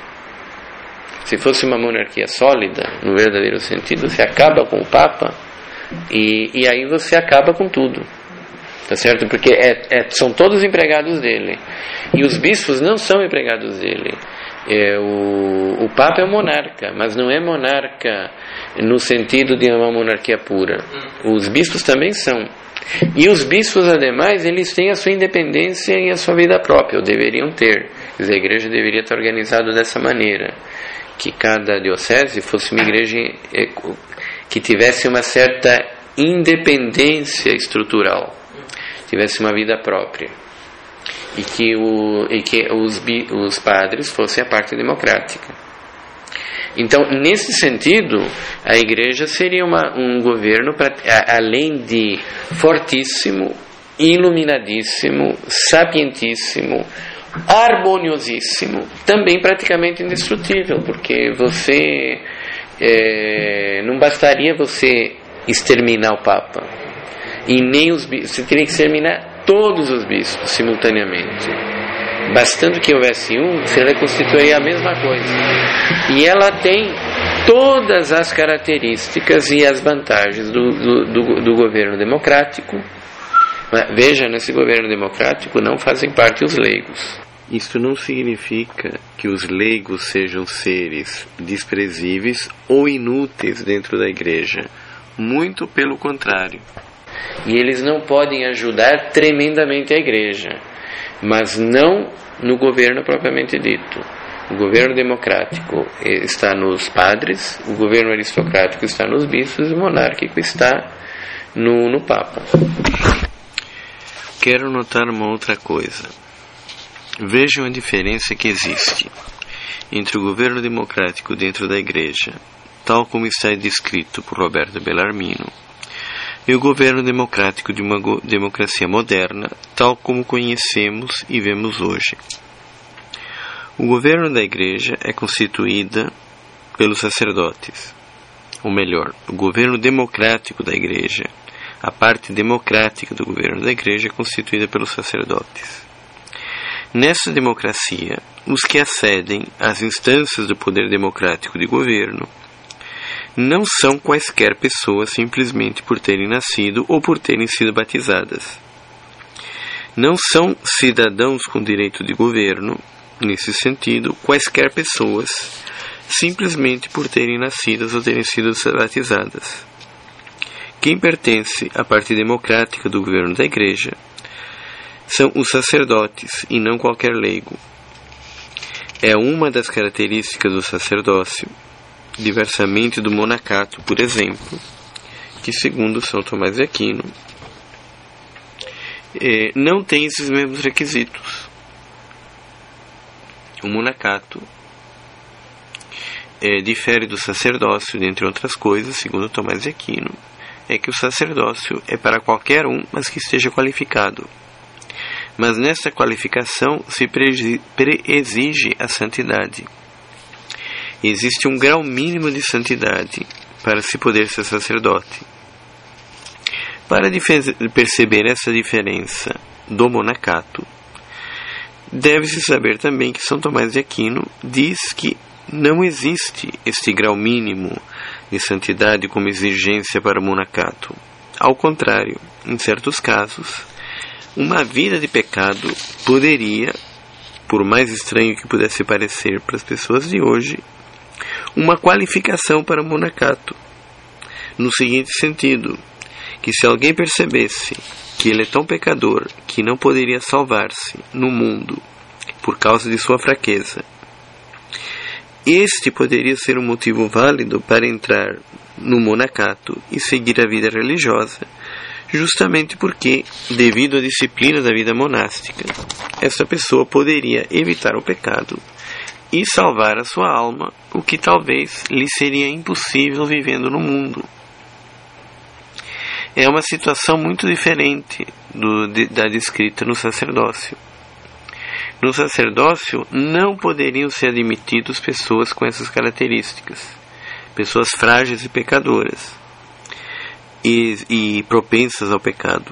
Se fosse uma monarquia sólida, no verdadeiro sentido, você acaba com o Papa e, e aí você acaba com tudo. Tá certo? Porque é, é, são todos empregados dele. E os bispos não são empregados dele. É, o, o Papa é um monarca, mas não é monarca no sentido de uma monarquia pura. Os bispos também são. E os bispos, ademais, eles têm a sua independência e a sua vida própria, ou deveriam ter. Quer dizer, a igreja deveria estar organizada dessa maneira, que cada diocese fosse uma igreja que tivesse uma certa independência estrutural, tivesse uma vida própria, e que, o, e que os, os padres fossem a parte democrática. Então, nesse sentido, a igreja seria uma, um governo, pra, a, além de fortíssimo, iluminadíssimo, sapientíssimo, harmoniosíssimo, também praticamente indestrutível, porque você é, não bastaria você exterminar o Papa, e nem os bispos, você teria que exterminar todos os bispos simultaneamente. Bastando que houvesse um, você reconstituiria a mesma coisa. E ela tem todas as características e as vantagens do, do, do, do governo democrático. Mas, veja, nesse governo democrático não fazem parte os leigos. Isto não significa que os leigos sejam seres desprezíveis ou inúteis dentro da igreja. Muito pelo contrário. E eles não podem ajudar tremendamente a igreja, mas não no governo propriamente dito. O governo democrático está nos padres, o governo aristocrático está nos bispos e o monárquico está no, no Papa. Quero notar uma outra coisa. Vejam a diferença que existe entre o governo democrático dentro da igreja, tal como está descrito por Roberto Bellarmino, e o governo democrático de uma democracia moderna, tal como conhecemos e vemos hoje. O governo da igreja é constituído pelos sacerdotes. Ou melhor, o governo democrático da igreja, a parte democrática do governo da igreja é constituída pelos sacerdotes. Nessa democracia, os que acedem às instâncias do poder democrático de governo não são quaisquer pessoas simplesmente por terem nascido ou por terem sido batizadas. Não são cidadãos com direito de governo, nesse sentido, quaisquer pessoas simplesmente por terem nascido ou terem sido batizadas. Quem pertence à parte democrática do governo da igreja são os sacerdotes e não qualquer leigo. É uma das características do sacerdócio, diversamente do monacato, por exemplo, que segundo São Tomás de Aquino eh, não tem esses mesmos requisitos. O monacato é, difere do sacerdócio, dentre outras coisas, segundo Tomás de Aquino, é que o sacerdócio é para qualquer um, mas que esteja qualificado. Mas nessa qualificação se pre-exige a santidade. Existe um grau mínimo de santidade para se poder ser sacerdote. Para perceber essa diferença do monacato, deve-se saber também que São Tomás de Aquino diz que não existe este grau mínimo de santidade como exigência para o monacato. Ao contrário, em certos casos, uma vida de pecado poderia, por mais estranho que pudesse parecer para as pessoas de hoje, uma qualificação para o monacato, no seguinte sentido, que se alguém percebesse que ele é tão pecador que não poderia salvar-se no mundo por causa de sua fraqueza, este poderia ser um motivo válido para entrar no monacato e seguir a vida religiosa, justamente porque, devido à disciplina da vida monástica, essa pessoa poderia evitar o pecado e salvar a sua alma, o que talvez lhe seria impossível vivendo no mundo. É uma situação muito diferente do, de, da descrita no sacerdócio. No sacerdócio não poderiam ser admitidos pessoas com essas características, pessoas frágeis e pecadoras e, e propensas ao pecado,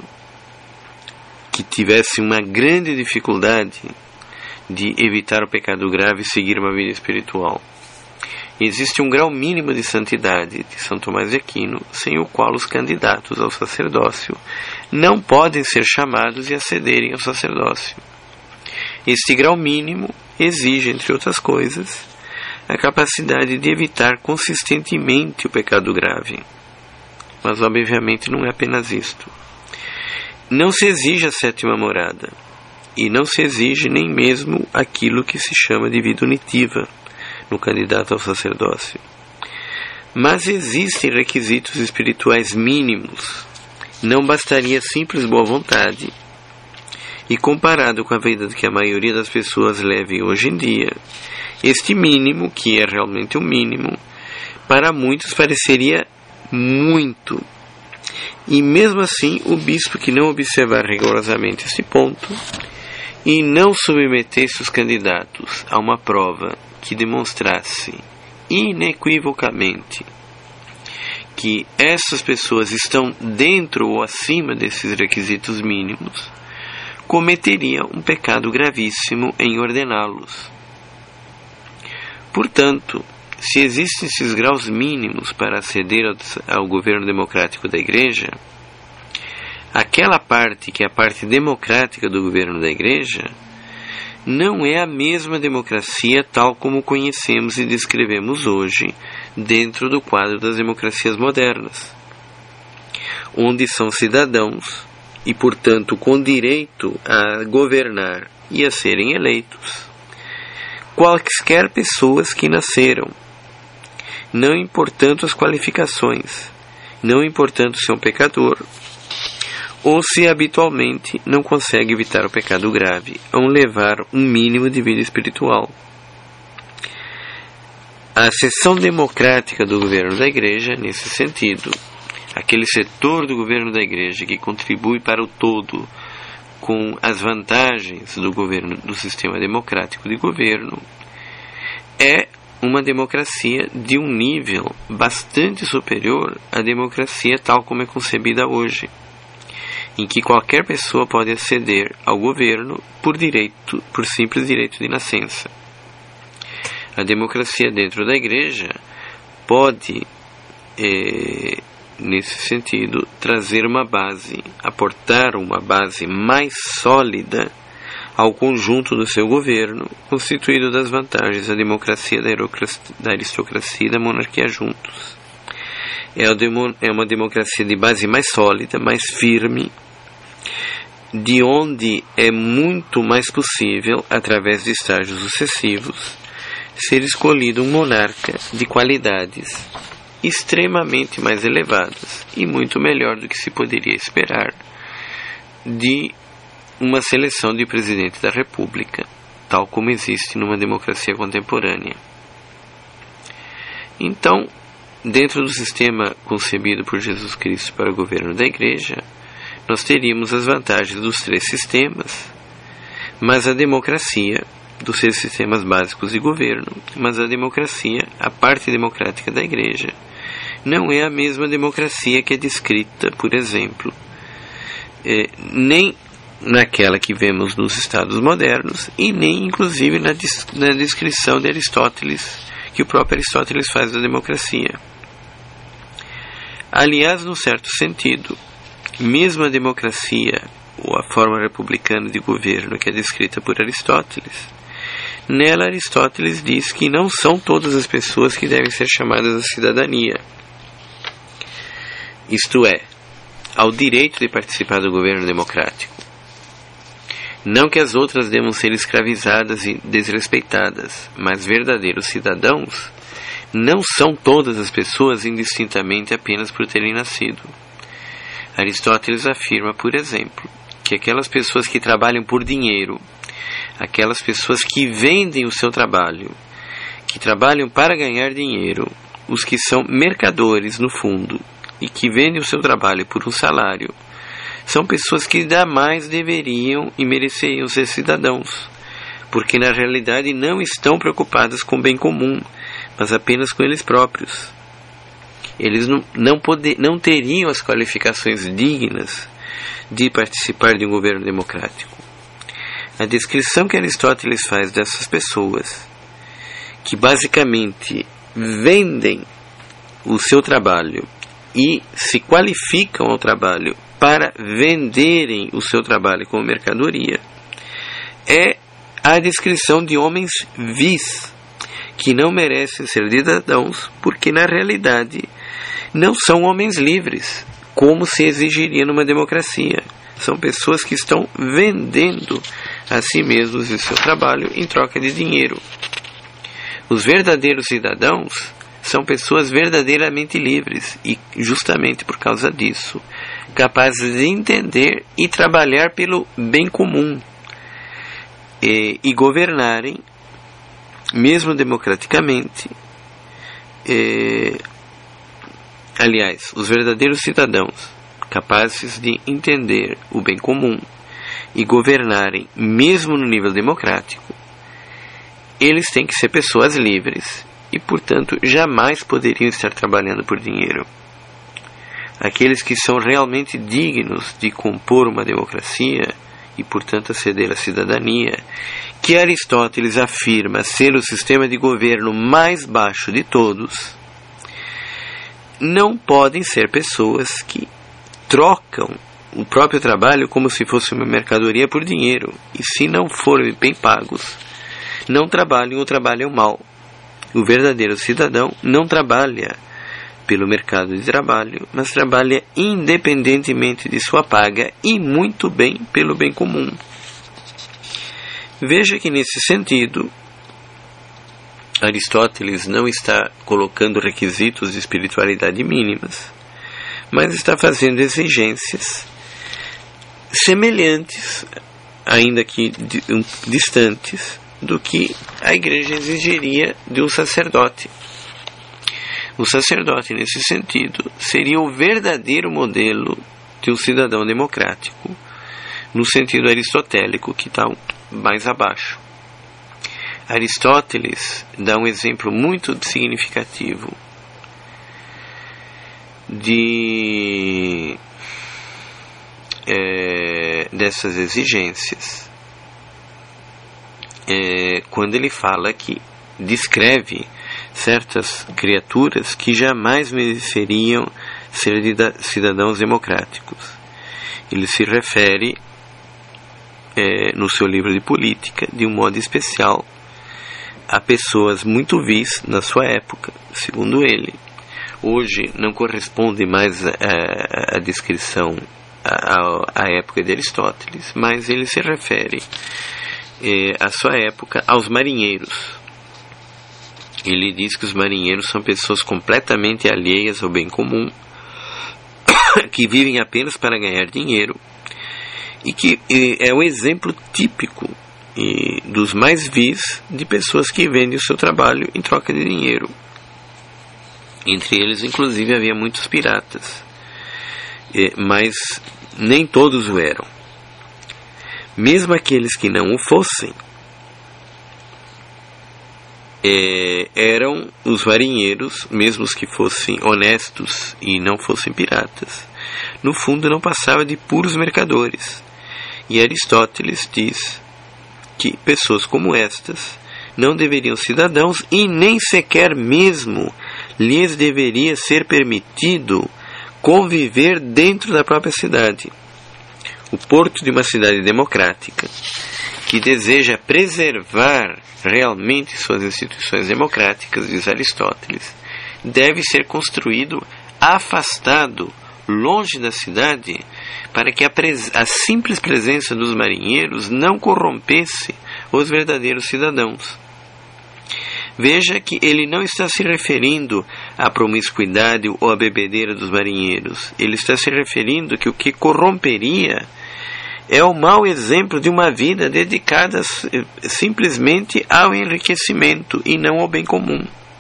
que tivessem uma grande dificuldade de evitar o pecado grave e seguir uma vida espiritual. Existe um grau mínimo de santidade de São Tomás de Aquino, sem o qual os candidatos ao sacerdócio não podem ser chamados e acederem ao sacerdócio. Este grau mínimo exige, entre outras coisas, a capacidade de evitar consistentemente o pecado grave. Mas, obviamente, não é apenas isto. Não se exige a sétima morada, e não se exige nem mesmo aquilo que se chama de vida unitiva no candidato ao sacerdócio. Mas existem requisitos espirituais mínimos. Não bastaria simples boa vontade. E comparado com a vida que a maioria das pessoas leva hoje em dia, este mínimo, que é realmente o mínimo, para muitos pareceria muito. E mesmo assim, o bispo que não observar rigorosamente esse ponto e não submetesse os candidatos a uma prova que demonstrasse inequivocamente que essas pessoas estão dentro ou acima desses requisitos mínimos, cometeria um pecado gravíssimo em ordená-los. Portanto, se existem esses graus mínimos para aceder ao, ao governo democrático da Igreja, aquela parte que é a parte democrática do governo da Igreja não é a mesma democracia tal como conhecemos e descrevemos hoje dentro do quadro das democracias modernas, onde são cidadãos e, portanto, com direito a governar e a serem eleitos quaisquer pessoas que nasceram, não importando as qualificações, não importando se é um pecador ou se habitualmente não consegue evitar o pecado grave, ou levar um mínimo de vida espiritual. A seção democrática do governo da Igreja, nesse sentido, aquele setor do governo da Igreja que contribui para o todo com as vantagens do governo, do sistema democrático de governo, é uma democracia de um nível bastante superior à democracia tal como é concebida hoje, em que qualquer pessoa pode aceder ao governo por direito, por simples direito de nascença. A democracia dentro da Igreja pode, é, nesse sentido, trazer uma base, aportar uma base mais sólida ao conjunto do seu governo, constituído das vantagens da democracia, da aristocracia e da monarquia juntos. É uma democracia de base mais sólida, mais firme, de onde é muito mais possível, através de estágios sucessivos, ser escolhido um monarca de qualidades extremamente mais elevadas e muito melhor do que se poderia esperar de uma seleção de presidente da República, tal como existe numa democracia contemporânea. Então, dentro do sistema concebido por Jesus Cristo para o governo da Igreja, nós teríamos as vantagens dos três sistemas, mas a democracia, dos seus sistemas básicos de governo, mas a democracia, a parte democrática da Igreja, não é a mesma democracia que é descrita, por exemplo, é, nem naquela que vemos nos Estados modernos e nem, inclusive, na, na descrição de Aristóteles, que o próprio Aristóteles faz da democracia. Aliás, num certo sentido, mesmo a democracia, ou a forma republicana de governo que é descrita por Aristóteles, nela Aristóteles diz que não são todas as pessoas que devem ser chamadas à cidadania. Isto é, ao direito de participar do governo democrático. Não que as outras devam ser escravizadas e desrespeitadas, mas verdadeiros cidadãos não são todas as pessoas indistintamente apenas por terem nascido. Aristóteles afirma, por exemplo, que aquelas pessoas que trabalham por dinheiro, aquelas pessoas que vendem o seu trabalho, que trabalham para ganhar dinheiro, os que são mercadores no fundo e que vendem o seu trabalho por um salário, são pessoas que jamais deveriam e mereceriam ser cidadãos, porque na realidade não estão preocupadas com o bem comum, mas apenas com eles próprios. Eles não, não, poder, não teriam as qualificações dignas de participar de um governo democrático. A descrição que Aristóteles faz dessas pessoas, que basicamente vendem o seu trabalho e se qualificam ao trabalho para venderem o seu trabalho como mercadoria, é a descrição de homens vis, que não merecem ser cidadãos, porque na realidade não são homens livres, como se exigiria numa democracia. São pessoas que estão vendendo a si mesmos e o seu trabalho em troca de dinheiro. Os verdadeiros cidadãos são pessoas verdadeiramente livres e, justamente por causa disso, capazes de entender e trabalhar pelo bem comum e, e governarem, mesmo democraticamente. E, aliás, os verdadeiros cidadãos capazes de entender o bem comum e governarem, mesmo no nível democrático, eles têm que ser pessoas livres e, portanto, jamais poderiam estar trabalhando por dinheiro. Aqueles que são realmente dignos de compor uma democracia e, portanto, aceder à cidadania, que Aristóteles afirma ser o sistema de governo mais baixo de todos, não podem ser pessoas que trocam o próprio trabalho como se fosse uma mercadoria por dinheiro, e se não forem bem pagos, não trabalham ou trabalham mal. O verdadeiro cidadão não trabalha pelo mercado de trabalho, mas trabalha independentemente de sua paga e muito bem pelo bem comum. Veja que nesse sentido, Aristóteles não está colocando requisitos de espiritualidade mínimas, mas está fazendo exigências semelhantes, ainda que distantes, do que a Igreja exigiria de um sacerdote. O sacerdote, nesse sentido, seria o verdadeiro modelo de um cidadão democrático, no sentido aristotélico, que está mais abaixo. Aristóteles dá um exemplo muito significativo de, é, dessas exigências, é, quando ele fala que descreve certas criaturas que jamais mereceriam ser cidadãos democráticos. Ele se refere, é, no seu livro de política, de um modo especial, a pessoas muito vis na sua época, segundo ele. Hoje não corresponde mais à descrição à época de Aristóteles, mas ele se refere é, à sua época aos marinheiros. Ele diz que os marinheiros são pessoas completamente alheias ao bem comum, que vivem apenas para ganhar dinheiro, e que é um exemplo típico e dos mais vis de pessoas que vendem o seu trabalho em troca de dinheiro. Entre eles, inclusive, havia muitos piratas, mas nem todos o eram. Mesmo aqueles que não o fossem, é, eram os marinheiros, mesmo os que fossem honestos e não fossem piratas, no fundo não passava de puros mercadores. E Aristóteles diz que pessoas como estas não deveriam ser cidadãos e nem sequer mesmo lhes deveria ser permitido conviver dentro da própria cidade. O porto de uma cidade democrática que deseja preservar realmente suas instituições democráticas, diz Aristóteles, deve ser construído afastado, longe da cidade, para que a, pres- a simples presença dos marinheiros não corrompesse os verdadeiros cidadãos. Veja que ele não está se referindo à promiscuidade ou à bebedeira dos marinheiros. Ele está se referindo que o que corromperia é o mau exemplo de uma vida dedicada simplesmente ao enriquecimento e não ao bem comum.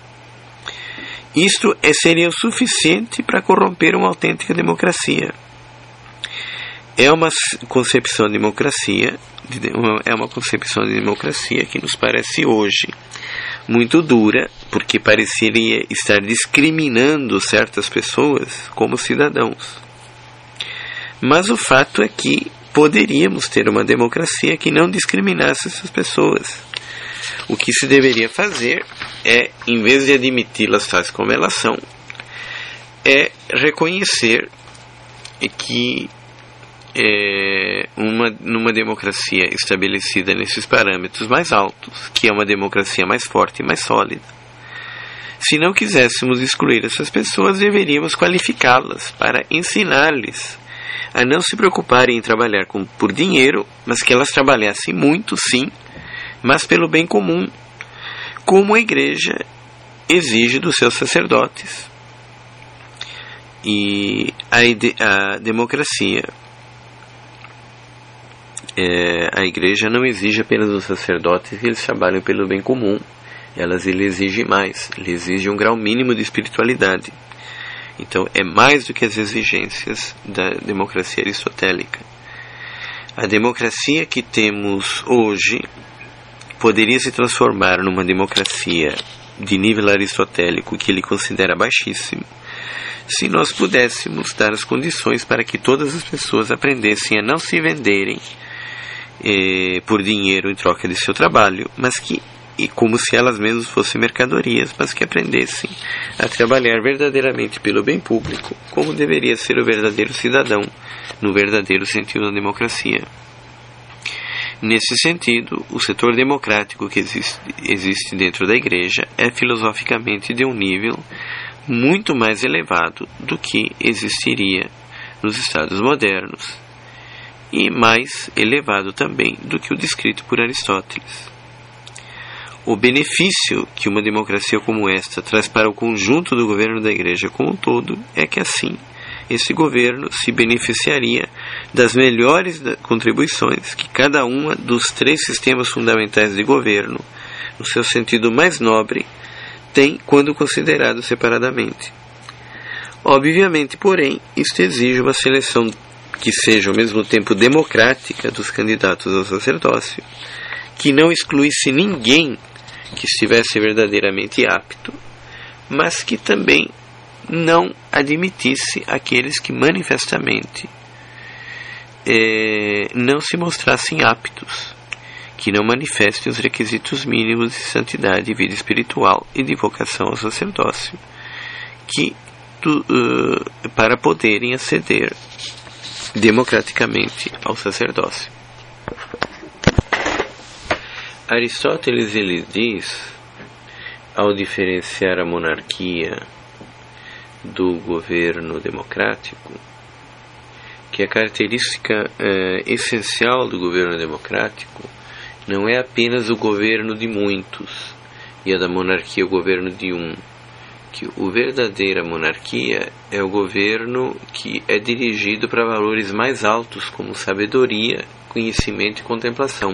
Isto seria o suficiente para corromper uma autêntica democracia. É uma concepção de democracia, é uma concepção de democracia que nos parece hoje muito dura, porque pareceria estar discriminando certas pessoas como cidadãos. Mas o fato é que poderíamos ter uma democracia que não discriminasse essas pessoas. O que se deveria fazer é, em vez de admiti-las tais como elas são, é reconhecer que é, uma, numa democracia estabelecida nesses parâmetros mais altos, que é uma democracia mais forte e mais sólida, se não quiséssemos excluir essas pessoas, deveríamos qualificá-las para ensinar-lhes a não se preocuparem em trabalhar com, por dinheiro, mas que elas trabalhassem muito, sim, mas pelo bem comum, como a Igreja exige dos seus sacerdotes. E a, ide- a democracia, é, a Igreja não exige apenas dos sacerdotes que eles trabalhem pelo bem comum, elas lhe exigem mais, lhe exigem um grau mínimo de espiritualidade. Então é mais do que as exigências da democracia aristotélica. A democracia que temos hoje poderia se transformar numa democracia de nível aristotélico que ele considera baixíssimo, se nós pudéssemos dar as condições para que todas as pessoas aprendessem a não se venderem eh, por dinheiro em troca de seu trabalho, mas que, e como se elas mesmas fossem mercadorias, mas que aprendessem a trabalhar verdadeiramente pelo bem público, como deveria ser o verdadeiro cidadão, no verdadeiro sentido da democracia. Nesse sentido, o setor democrático que existe, existe dentro da Igreja é filosoficamente de um nível muito mais elevado do que existiria nos Estados modernos, e mais elevado também do que o descrito por Aristóteles. O benefício que uma democracia como esta traz para o conjunto do governo da Igreja como um todo é que, assim, esse governo se beneficiaria das melhores contribuições que cada um dos três sistemas fundamentais de governo, no seu sentido mais nobre, tem quando considerado separadamente. Obviamente, porém, isto exige uma seleção que seja ao mesmo tempo democrática dos candidatos ao sacerdócio, que não excluísse ninguém que estivesse verdadeiramente apto, mas que também não admitisse aqueles que manifestamente eh, não se mostrassem aptos, que não manifestem os requisitos mínimos de santidade, vida espiritual e de vocação ao sacerdócio, que, tu, uh, para poderem aceder democraticamente ao sacerdócio. Aristóteles ele diz, ao diferenciar a monarquia do governo democrático, que a característica eh, essencial do governo democrático não é apenas o governo de muitos e a da monarquia o governo de um, que o verdadeira monarquia é o governo que é dirigido para valores mais altos como sabedoria, conhecimento e contemplação.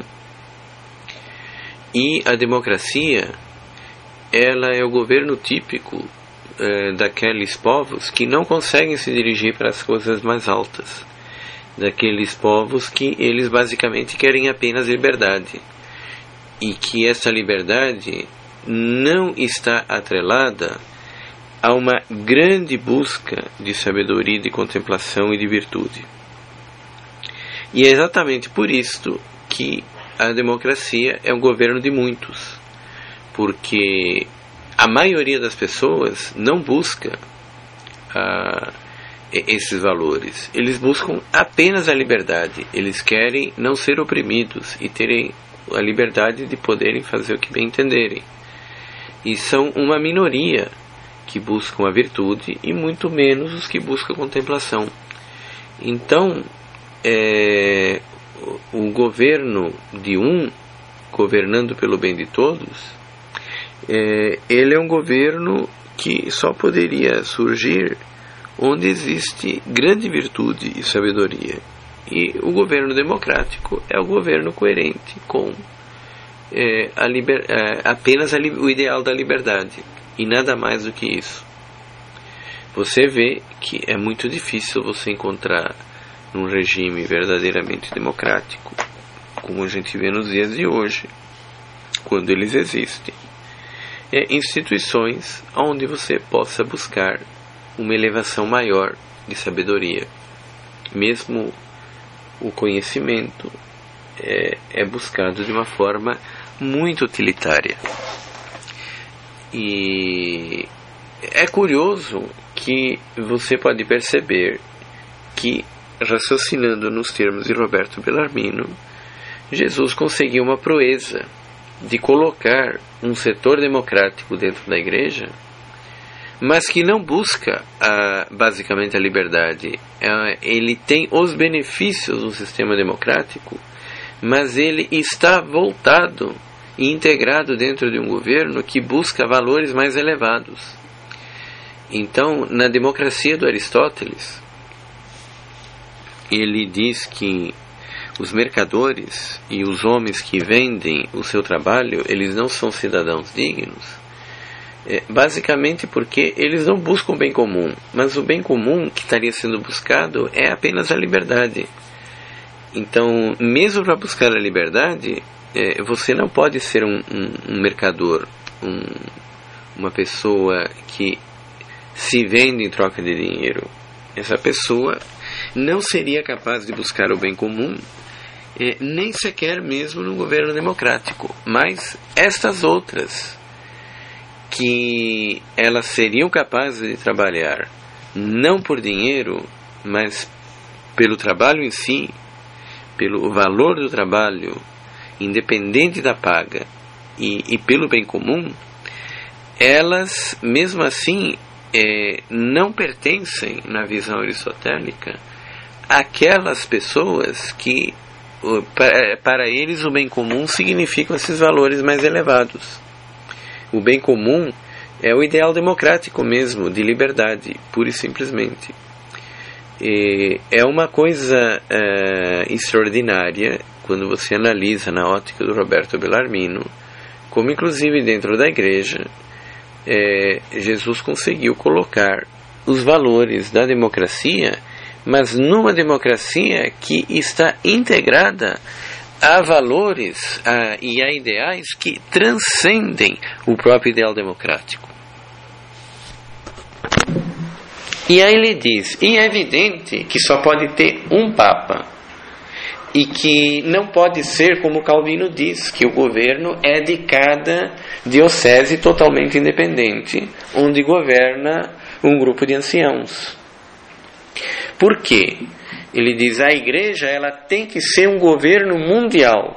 E a democracia, ela é o governo típico é, daqueles povos que não conseguem se dirigir para as coisas mais altas, daqueles povos que eles basicamente querem apenas liberdade, e que essa liberdade não está atrelada a uma grande busca de sabedoria, de contemplação e de virtude. E é exatamente por isto que a democracia é um governo de muitos, porque a maioria das pessoas não busca ah, esses valores. Eles buscam apenas a liberdade. Eles querem não ser oprimidos e terem a liberdade de poderem fazer o que bem entenderem. E são uma minoria que buscam a virtude e muito menos os que buscam a contemplação. Então, é, o governo de um, governando pelo bem de todos, é, ele é um governo que só poderia surgir onde existe grande virtude e sabedoria. E o governo democrático é o governo coerente com é, a liber, é, apenas a, o ideal da liberdade, e nada mais do que isso. Você vê que é muito difícil você encontrar num regime verdadeiramente democrático, como a gente vê nos dias de hoje, quando eles existem, é, instituições onde você possa buscar uma elevação maior de sabedoria. Mesmo o conhecimento é, é buscado de uma forma muito utilitária. E é curioso que você pode perceber que, raciocinando nos termos de Roberto Bellarmino, Jesus conseguiu uma proeza de colocar um setor democrático dentro da igreja, mas que não busca a, basicamente a liberdade. Ele tem os benefícios do sistema democrático, mas ele está voltado e integrado dentro de um governo que busca valores mais elevados. Então, na democracia do Aristóteles, ele diz que os mercadores e os homens que vendem o seu trabalho, eles não são cidadãos dignos, é, basicamente porque eles não buscam o bem comum, mas o bem comum que estaria sendo buscado é apenas a liberdade. Então, mesmo para buscar a liberdade, é, você não pode ser um, um, um mercador, um, uma pessoa que se vende em troca de dinheiro. Essa pessoa não seria capaz de buscar o bem comum, é, nem sequer mesmo no governo democrático. Mas estas outras, que elas seriam capazes de trabalhar não por dinheiro, mas pelo trabalho em si, pelo valor do trabalho, independente da paga, e, e pelo bem comum, elas, mesmo assim, é, não pertencem, na visão aristotélica, àquelas pessoas que, para, para eles, o bem comum significam esses valores mais elevados. O bem comum é o ideal democrático mesmo, de liberdade, pura e simplesmente. E é uma coisa é, extraordinária quando você analisa na ótica do Roberto Bellarmino, como inclusive dentro da igreja, é, Jesus conseguiu colocar os valores da democracia, mas numa democracia que está integrada a valores a, e a ideais que transcendem o próprio ideal democrático. E aí ele diz, e é evidente que só pode ter um Papa, e que não pode ser como Calvino diz, que o governo é de cada diocese totalmente independente, onde governa um grupo de anciãos. Por quê? Ele diz, a igreja ela tem que ser um governo mundial.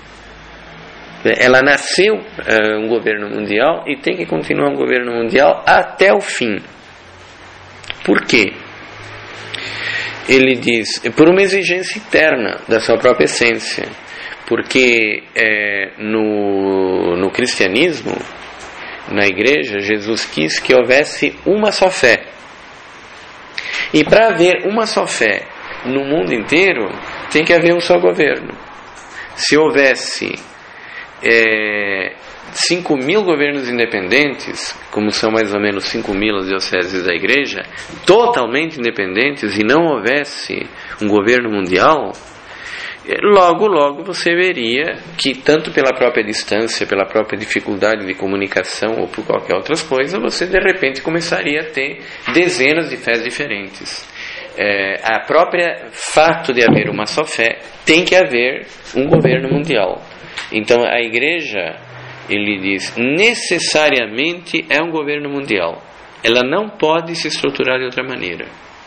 Ela nasceu uh, um governo mundial e tem que continuar um governo mundial até o fim. Por quê? Ele diz, por uma exigência interna da sua própria essência. Porque é, no, no cristianismo, na igreja, Jesus quis que houvesse uma só fé. E para haver uma só fé no mundo inteiro, tem que haver um só governo. Se houvesse é, cinco mil governos independentes, como são mais ou menos cinco mil as dioceses da Igreja, totalmente independentes, e não houvesse um governo mundial, logo, logo você veria que, tanto pela própria distância, pela própria dificuldade de comunicação ou por qualquer outra coisa, você de repente começaria a ter dezenas de fés diferentes. É, a própria fato de haver uma só fé, tem que haver um governo mundial. Então a Igreja, ele diz, necessariamente é um governo mundial. Ela não pode se estruturar de outra maneira.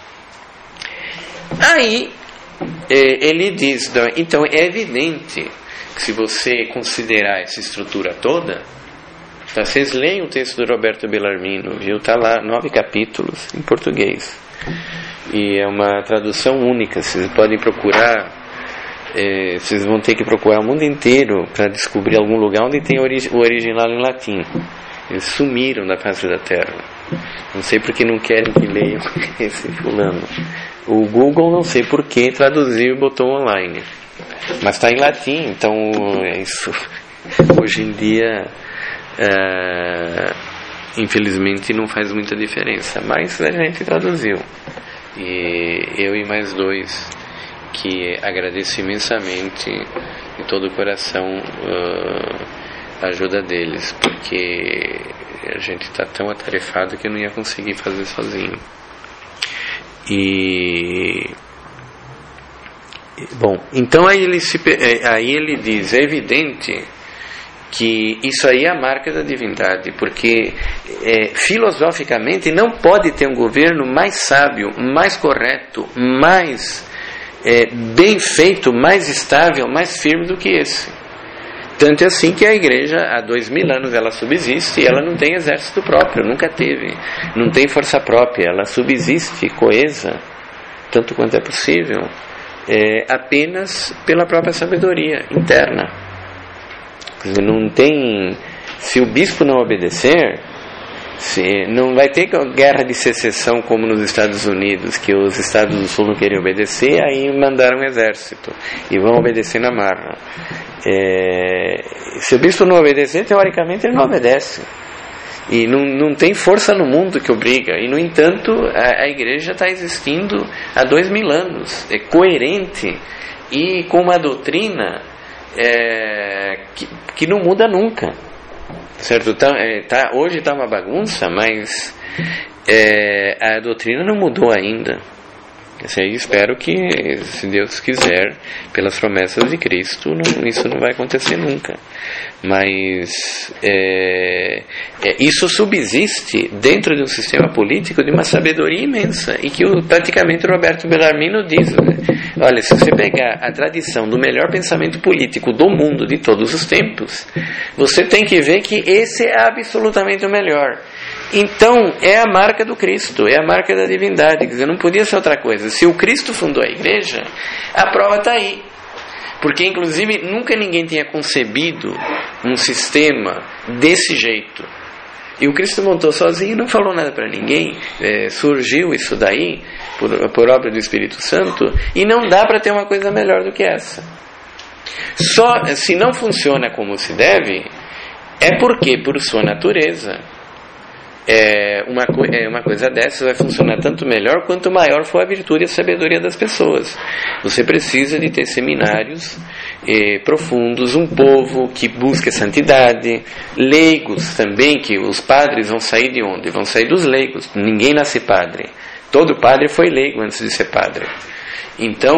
Aí ele diz, então é evidente que se você considerar essa estrutura toda, tá, vocês leem o texto do Roberto Bellarmino, viu? Está lá, nove capítulos em português. E é uma tradução única, vocês podem procurar, é, vocês vão ter que procurar o mundo inteiro para descobrir algum lugar onde tem ori- o original em latim. Eles sumiram da face da terra. Não sei porque não querem que leiam esse fulano. O Google, não sei porque, traduziu e botou online. Mas está em latim, então é isso. Hoje em dia, é, infelizmente, não faz muita diferença. Mas a gente traduziu. E eu e mais dois, que agradeço imensamente de todo o coração uh, a ajuda deles, porque a gente está tão atarefado que eu não ia conseguir fazer sozinho. E bom, então aí ele, se, aí ele diz, é evidente que isso aí é a marca da divindade, porque é, filosoficamente não pode ter um governo mais sábio, mais correto, mais é, bem feito, mais estável, mais firme do que esse. Tanto é assim que a Igreja, há dois mil anos, ela subsiste e ela não tem exército próprio, nunca teve, não tem força própria, ela subsiste coesa, tanto quanto é possível, é, apenas pela própria sabedoria interna. Não tem, se o bispo não obedecer, se, não vai ter guerra de secessão como nos Estados Unidos, que os Estados do Sul não querem obedecer, aí mandaram um exército e vão obedecer na marra. É, se o bispo não obedecer, teoricamente ele não obedece, e não, não tem força no mundo que obriga. E no entanto a, a Igreja está existindo há dois mil anos, é coerente e com uma doutrina É, que, que não muda nunca, certo? Tá, é, tá, hoje está uma bagunça, mas é, a doutrina não mudou ainda. Assim, espero que, se Deus quiser, pelas promessas de Cristo, não, isso não vai acontecer nunca. Mas é, é, isso subsiste dentro de um sistema político de uma sabedoria imensa, e que o, praticamente o Roberto Bellarmino diz, né? Olha, se você pegar a tradição do melhor pensamento político do mundo de todos os tempos, você tem que ver que esse é absolutamente o melhor. Então é a marca do Cristo, é a marca da divindade. Quer dizer, não podia ser outra coisa. Se o Cristo fundou a Igreja, a prova está aí. Porque inclusive nunca ninguém tinha concebido um sistema desse jeito. E o Cristo montou sozinho e não falou nada para ninguém. É, surgiu isso daí por, por obra do Espírito Santo, e não dá para ter uma coisa melhor do que essa. Só se não funciona como se deve, é porque por sua natureza É uma, é uma coisa dessas vai funcionar tanto melhor quanto maior for a virtude e a sabedoria das pessoas. Você precisa de ter seminários eh, profundos, um povo que busque a santidade, leigos também, que os padres vão sair de onde? Vão sair dos leigos. Ninguém nasce padre. Todo padre foi leigo antes de ser padre. Então,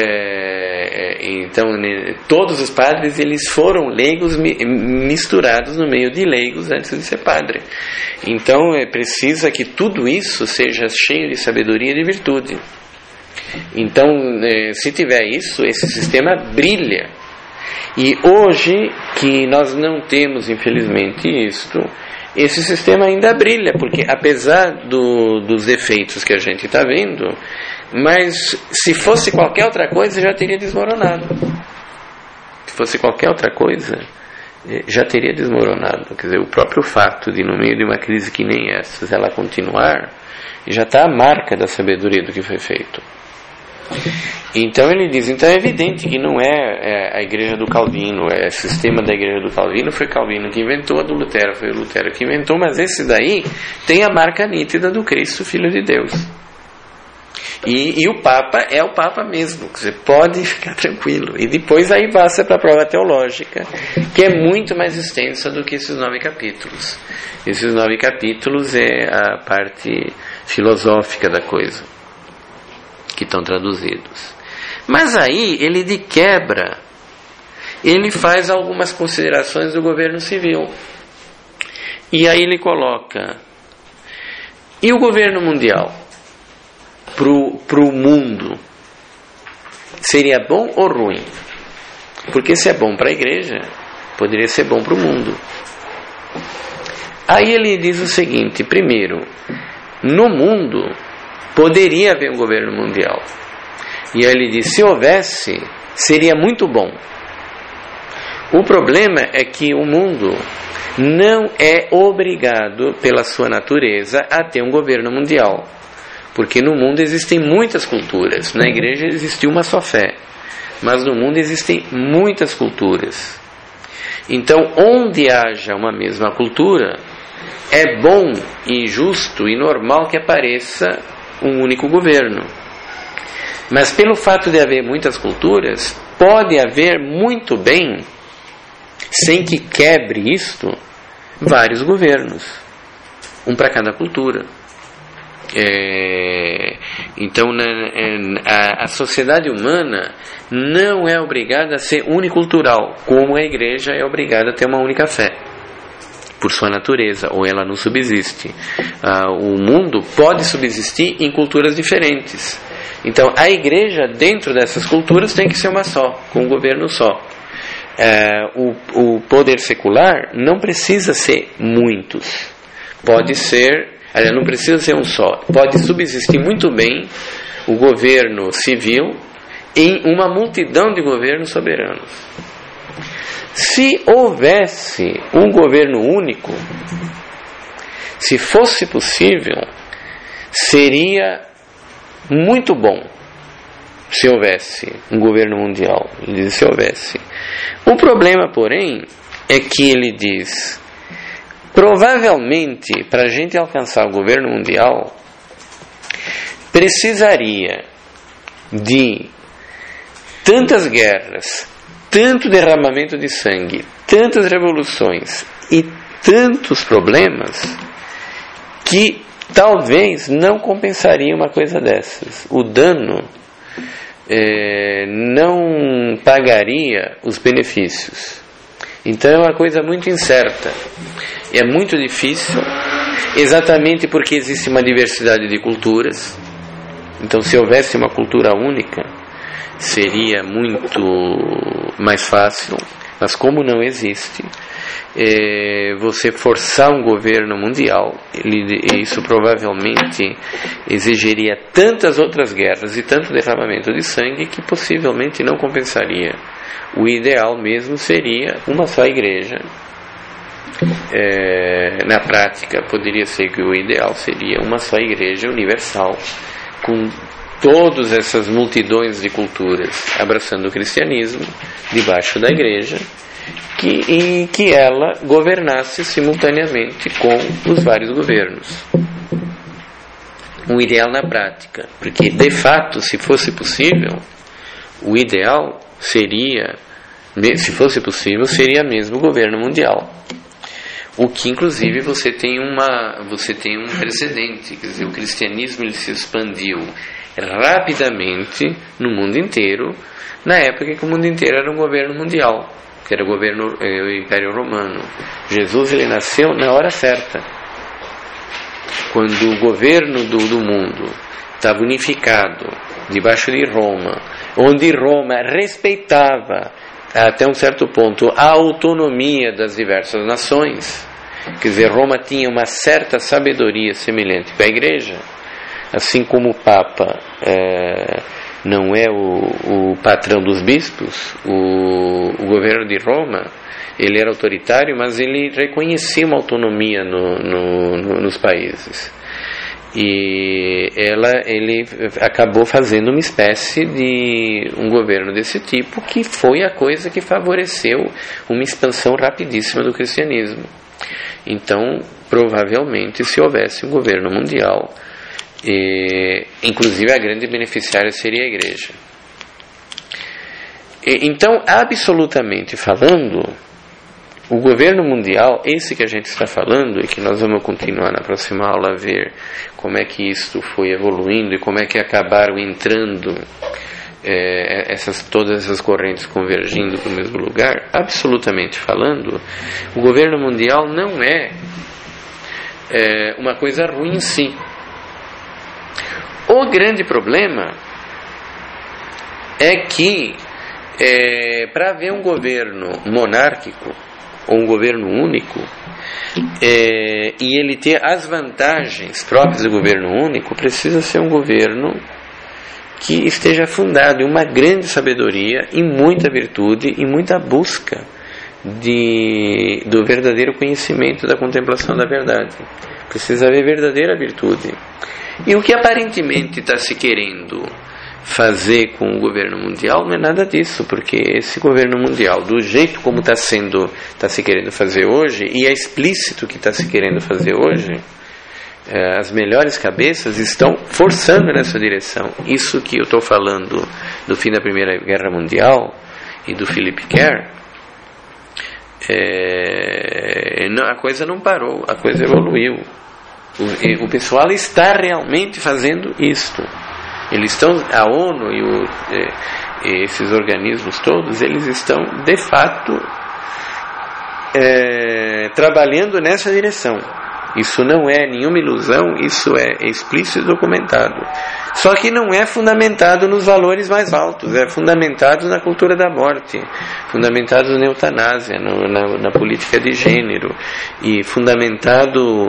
é, então todos os padres eles foram leigos misturados no meio de leigos antes de ser padre. Então é, precisa que tudo isso seja cheio de sabedoria e de virtude. Então é, se tiver isso, esse sistema brilha. E hoje que nós não temos infelizmente isto, esse sistema ainda brilha, porque apesar do, dos defeitos que a gente está vendo, mas se fosse qualquer outra coisa já teria desmoronado. Se fosse qualquer outra coisa já teria desmoronado. Quer dizer, o próprio fato de no meio de uma crise que nem essa ela continuar, já está a marca da sabedoria do que foi feito. Então ele diz, então é evidente que não é, é a igreja do Calvino, é o sistema da igreja do Calvino, foi Calvino que inventou, a do Lutero foi o Lutero que inventou, mas esse daí tem a marca nítida do Cristo, Filho de Deus. E, e o Papa é o Papa mesmo, você pode ficar tranquilo. E depois aí passa para a prova teológica, que é muito mais extensa do que esses nove capítulos. Esses nove capítulos é a parte filosófica da coisa, que estão traduzidos. Mas aí, ele de quebra, ele faz algumas considerações do governo civil. E aí ele coloca, e o governo mundial? Para o mundo, seria bom ou ruim? Porque se é bom para a igreja, poderia ser bom para o mundo. Aí ele diz o seguinte, primeiro, no mundo poderia haver um governo mundial. E aí ele diz, se houvesse, seria muito bom. O problema é que o mundo não é obrigado pela sua natureza a ter um governo mundial. Porque no mundo existem muitas culturas. Na igreja existe uma só fé. Mas no mundo existem muitas culturas. Então, onde haja uma mesma cultura, é bom e justo e normal que apareça um único governo. Mas pelo fato de haver muitas culturas, pode haver muito bem, sem que quebre isto, vários governos. Um para cada cultura. É, então na, a, a sociedade humana não é obrigada a ser unicultural, como a igreja é obrigada a ter uma única fé, por sua natureza, ou ela não subsiste. Ah, o mundo pode subsistir em culturas diferentes. Então a igreja dentro dessas culturas tem que ser uma só, com um governo só. É, o, o poder secular não precisa ser muitos, pode ser, aliás, não precisa ser um só, pode subsistir muito bem o governo civil em uma multidão de governos soberanos. Se houvesse um governo único, se fosse possível, seria muito bom se houvesse um governo mundial. Ele diz se houvesse. O problema, porém, é que ele diz, provavelmente, para a gente alcançar o governo mundial, precisaria de tantas guerras, tanto derramamento de sangue, tantas revoluções e tantos problemas, que talvez não compensaria uma coisa dessas. O dano é, não pagaria os benefícios. Então é uma coisa muito incerta. É muito difícil, exatamente porque existe uma diversidade de culturas. Então, se houvesse uma cultura única, seria muito mais fácil. Mas como não existe, é, você forçar um governo mundial, ele, isso provavelmente exigiria tantas outras guerras e tanto derramamento de sangue que possivelmente não compensaria. O ideal mesmo seria uma só igreja. É, na prática, poderia ser que o ideal seria uma só igreja universal, com todas essas multidões de culturas abraçando o cristianismo debaixo da igreja, que, e que ela governasse simultaneamente com os vários governos. O ideal na prática, porque de fato, se fosse possível, o ideal seria, se fosse possível, seria mesmo o governo mundial. O que inclusive você tem uma, você tem um precedente, quer dizer, o cristianismo ele se expandiu rapidamente no mundo inteiro, na época em que o mundo inteiro era um governo mundial, que era o governo, eh, o Império Romano. Jesus ele nasceu na hora certa, quando o governo do, do mundo estava unificado debaixo de Roma, onde Roma respeitava até um certo ponto a autonomia das diversas nações. Quer dizer, Roma tinha uma certa sabedoria semelhante para a igreja, assim como o Papa é, não é o, o patrão dos bispos. O, o governo de Roma ele era autoritário, mas ele reconhecia uma autonomia no, no, no, nos países. E ela, ele acabou fazendo uma espécie de um governo desse tipo, que foi a coisa que favoreceu uma expansão rapidíssima do cristianismo. Então, provavelmente, se houvesse um governo mundial, e, inclusive a grande beneficiária seria a igreja. E, então, absolutamente falando, o governo mundial, esse que a gente está falando, e que nós vamos continuar na próxima aula a ver como é que isto foi evoluindo e como é que acabaram entrando é, essas, todas essas correntes convergindo para o mesmo lugar, absolutamente falando, o governo mundial não é, é uma coisa ruim em si. O grande problema é que é, para haver um governo monárquico ou um governo único, é, e ele ter as vantagens próprias do governo único, precisa ser um governo que esteja fundado em uma grande sabedoria, em muita virtude e muita busca de, do verdadeiro conhecimento da contemplação da verdade. Precisa haver verdadeira virtude. E o que aparentemente está se querendo fazer com o governo mundial não é nada disso, porque esse governo mundial, do jeito como está sendo, está se querendo fazer hoje, e é explícito que está se querendo fazer hoje, é, as melhores cabeças estão forçando nessa direção. Isso que eu estou falando do fim da Primeira Guerra Mundial e do Philip Kerr, é, não, a coisa não parou, a coisa evoluiu. O, o pessoal está realmente fazendo isto. Eles estão, a ONU e, o, e esses organismos todos, eles estão de fato é, trabalhando nessa direção. Isso não é nenhuma ilusão, isso é explícito e documentado. Só que não é fundamentado nos valores mais altos, é fundamentado na cultura da morte, fundamentado na eutanásia, no, na, na política de gênero, e fundamentado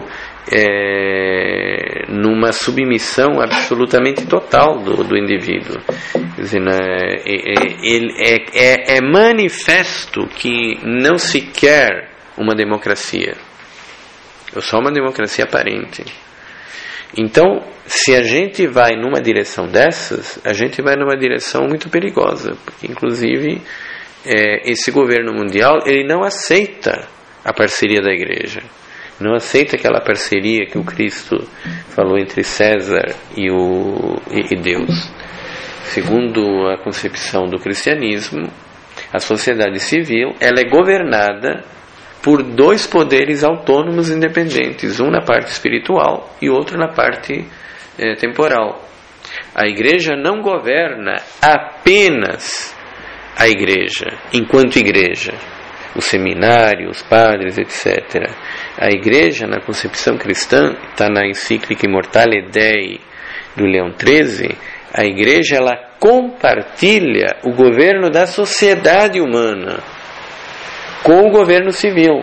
É, numa submissão absolutamente total do, do indivíduo. Quer dizer, é, é, é, é manifesto que não se quer uma democracia, é só uma democracia aparente. Então, se a gente vai numa direção dessas, a gente vai numa direção muito perigosa, porque inclusive é, esse governo mundial, ele não aceita a parceria da igreja, não aceita aquela parceria que o Cristo falou entre César e, o, e, e Deus. Segundo a concepção do cristianismo, a sociedade civil, ela é governada por dois poderes autônomos independentes, um na parte espiritual e outro na parte eh, temporal. A igreja não governa apenas a igreja, enquanto igreja, o seminário, os padres, etcétera. A igreja, na concepção cristã, está na encíclica Immortale Dei do Leão treze, a igreja, ela compartilha o governo da sociedade humana com o governo civil.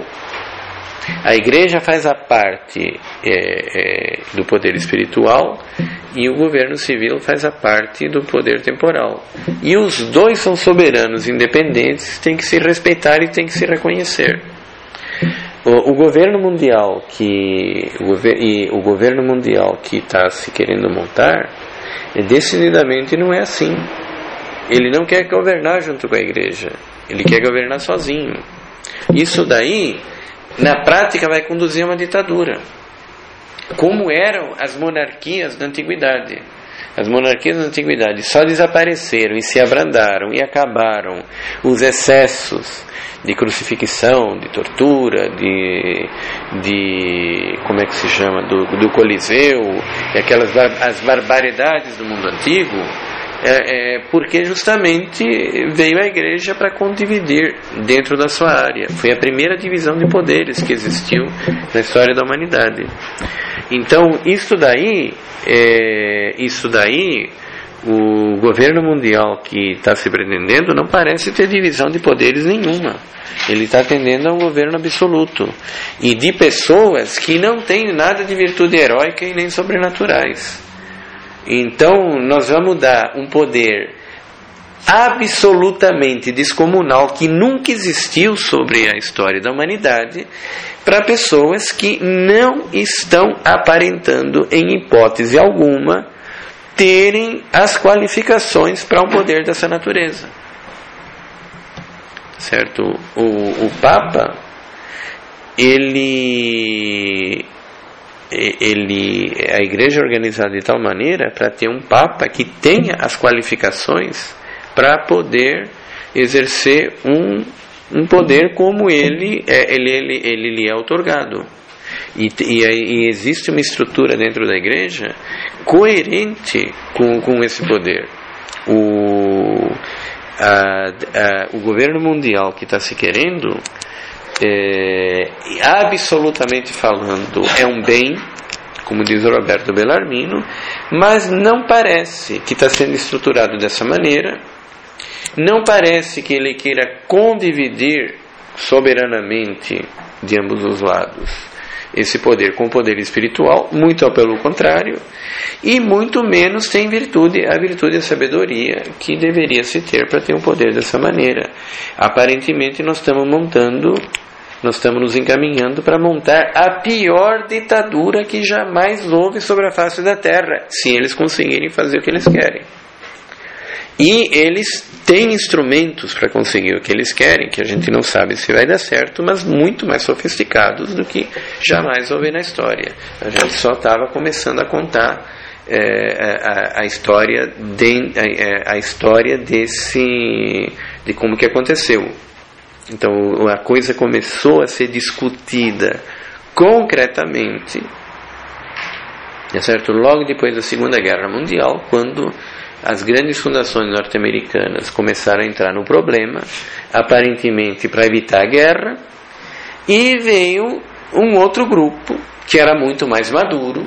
A igreja faz a parte é, é, do poder espiritual e o governo civil faz a parte do poder temporal. E os dois são soberanos independentes, têm que se respeitar e têm que se reconhecer. O, o governo mundial que o, gover, e o governo mundial que está se querendo montar, é, decididamente não é assim. Ele não quer governar junto com a igreja, ele quer governar sozinho. Isso daí, na prática, vai conduzir a uma ditadura, como eram as monarquias da antiguidade. As monarquias da antiguidade só desapareceram e se abrandaram e acabaram os excessos de crucifixão, de tortura, de, de como é que se chama, do, do Coliseu, e aquelas as barbaridades do mundo antigo, é, é porque justamente veio a igreja para condividir dentro da sua área. Foi a primeira divisão de poderes que existiu na história da humanidade. Então, isso daí, é, isso daí, o governo mundial que está se pretendendo não parece ter divisão de poderes nenhuma. Ele está atendendo a um governo absoluto e de pessoas que não têm nada de virtude heróica e nem sobrenaturais. Então, nós vamos dar um poder absolutamente descomunal que nunca existiu sobre a história da humanidade para pessoas que não estão aparentando, em hipótese alguma, terem as qualificações para um poder dessa natureza. Certo? O, o Papa, ele, ele, a Igreja é organizada de tal maneira para ter um Papa que tenha as qualificações para poder exercer um, um poder como ele, ele, ele, ele lhe é outorgado. E, e, e existe uma estrutura dentro da Igreja coerente com, com esse poder. O, a, a, o governo mundial que está se querendo, é, absolutamente falando, é um bem, como diz o Roberto Bellarmino, mas não parece que está sendo estruturado dessa maneira. Não parece que ele queira condividir soberanamente de ambos os lados esse poder com o poder espiritual, muito pelo contrário, e muito menos tem virtude, a virtude e a sabedoria que deveria se ter para ter um poder dessa maneira. Aparentemente nós estamos montando, nós estamos nos encaminhando para montar a pior ditadura que jamais houve sobre a face da Terra, se eles conseguirem fazer o que eles querem. E eles têm instrumentos para conseguir o que eles querem, que a gente não sabe se vai dar certo, mas muito mais sofisticados do que jamais houve na história. A gente só estava começando a contar é, a, a história de, a, a história desse, de como que aconteceu. Então a coisa começou a ser discutida concretamente, é certo? Logo depois da Segunda Guerra Mundial, quando as grandes fundações norte-americanas começaram a entrar no problema, aparentemente para evitar a guerra, e veio um outro grupo que era muito mais maduro,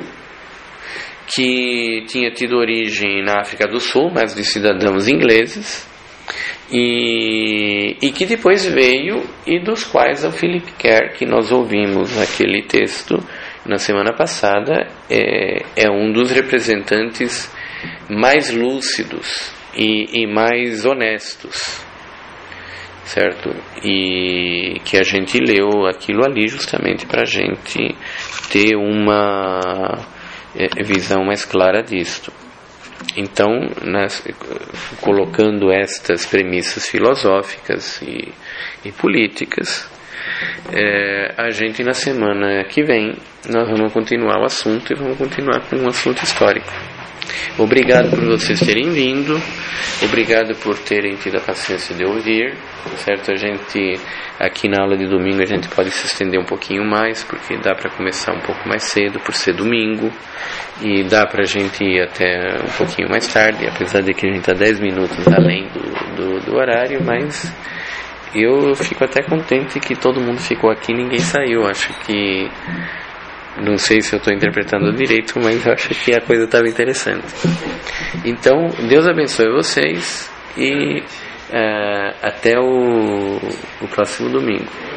que tinha tido origem na África do Sul, mas de cidadãos ingleses, e, e que depois veio, e dos quais o Philip Kerr, que nós ouvimos naquele texto na semana passada, é, é um dos representantes mais lúcidos e, e mais honestos, certo? E que a gente leu aquilo ali justamente para a gente ter uma é, visão mais clara disto. Então, nas, colocando estas premissas filosóficas e, e políticas, é, a gente na semana que vem nós vamos continuar o assunto e vamos continuar com um assunto histórico. Obrigado por vocês terem vindo, obrigado por terem tido a paciência de ouvir, certo? A gente, aqui na aula de domingo, a gente pode se estender um pouquinho mais, porque dá para começar um pouco mais cedo, por ser domingo, e dá para a gente ir até um pouquinho mais tarde, apesar de que a gente está dez minutos além do, do, do horário, mas eu fico até contente que todo mundo ficou aqui e ninguém saiu. Acho que, não sei se eu estou interpretando direito, mas eu acho que a coisa estava interessante. Então, Deus abençoe vocês e uh, até o, o próximo domingo.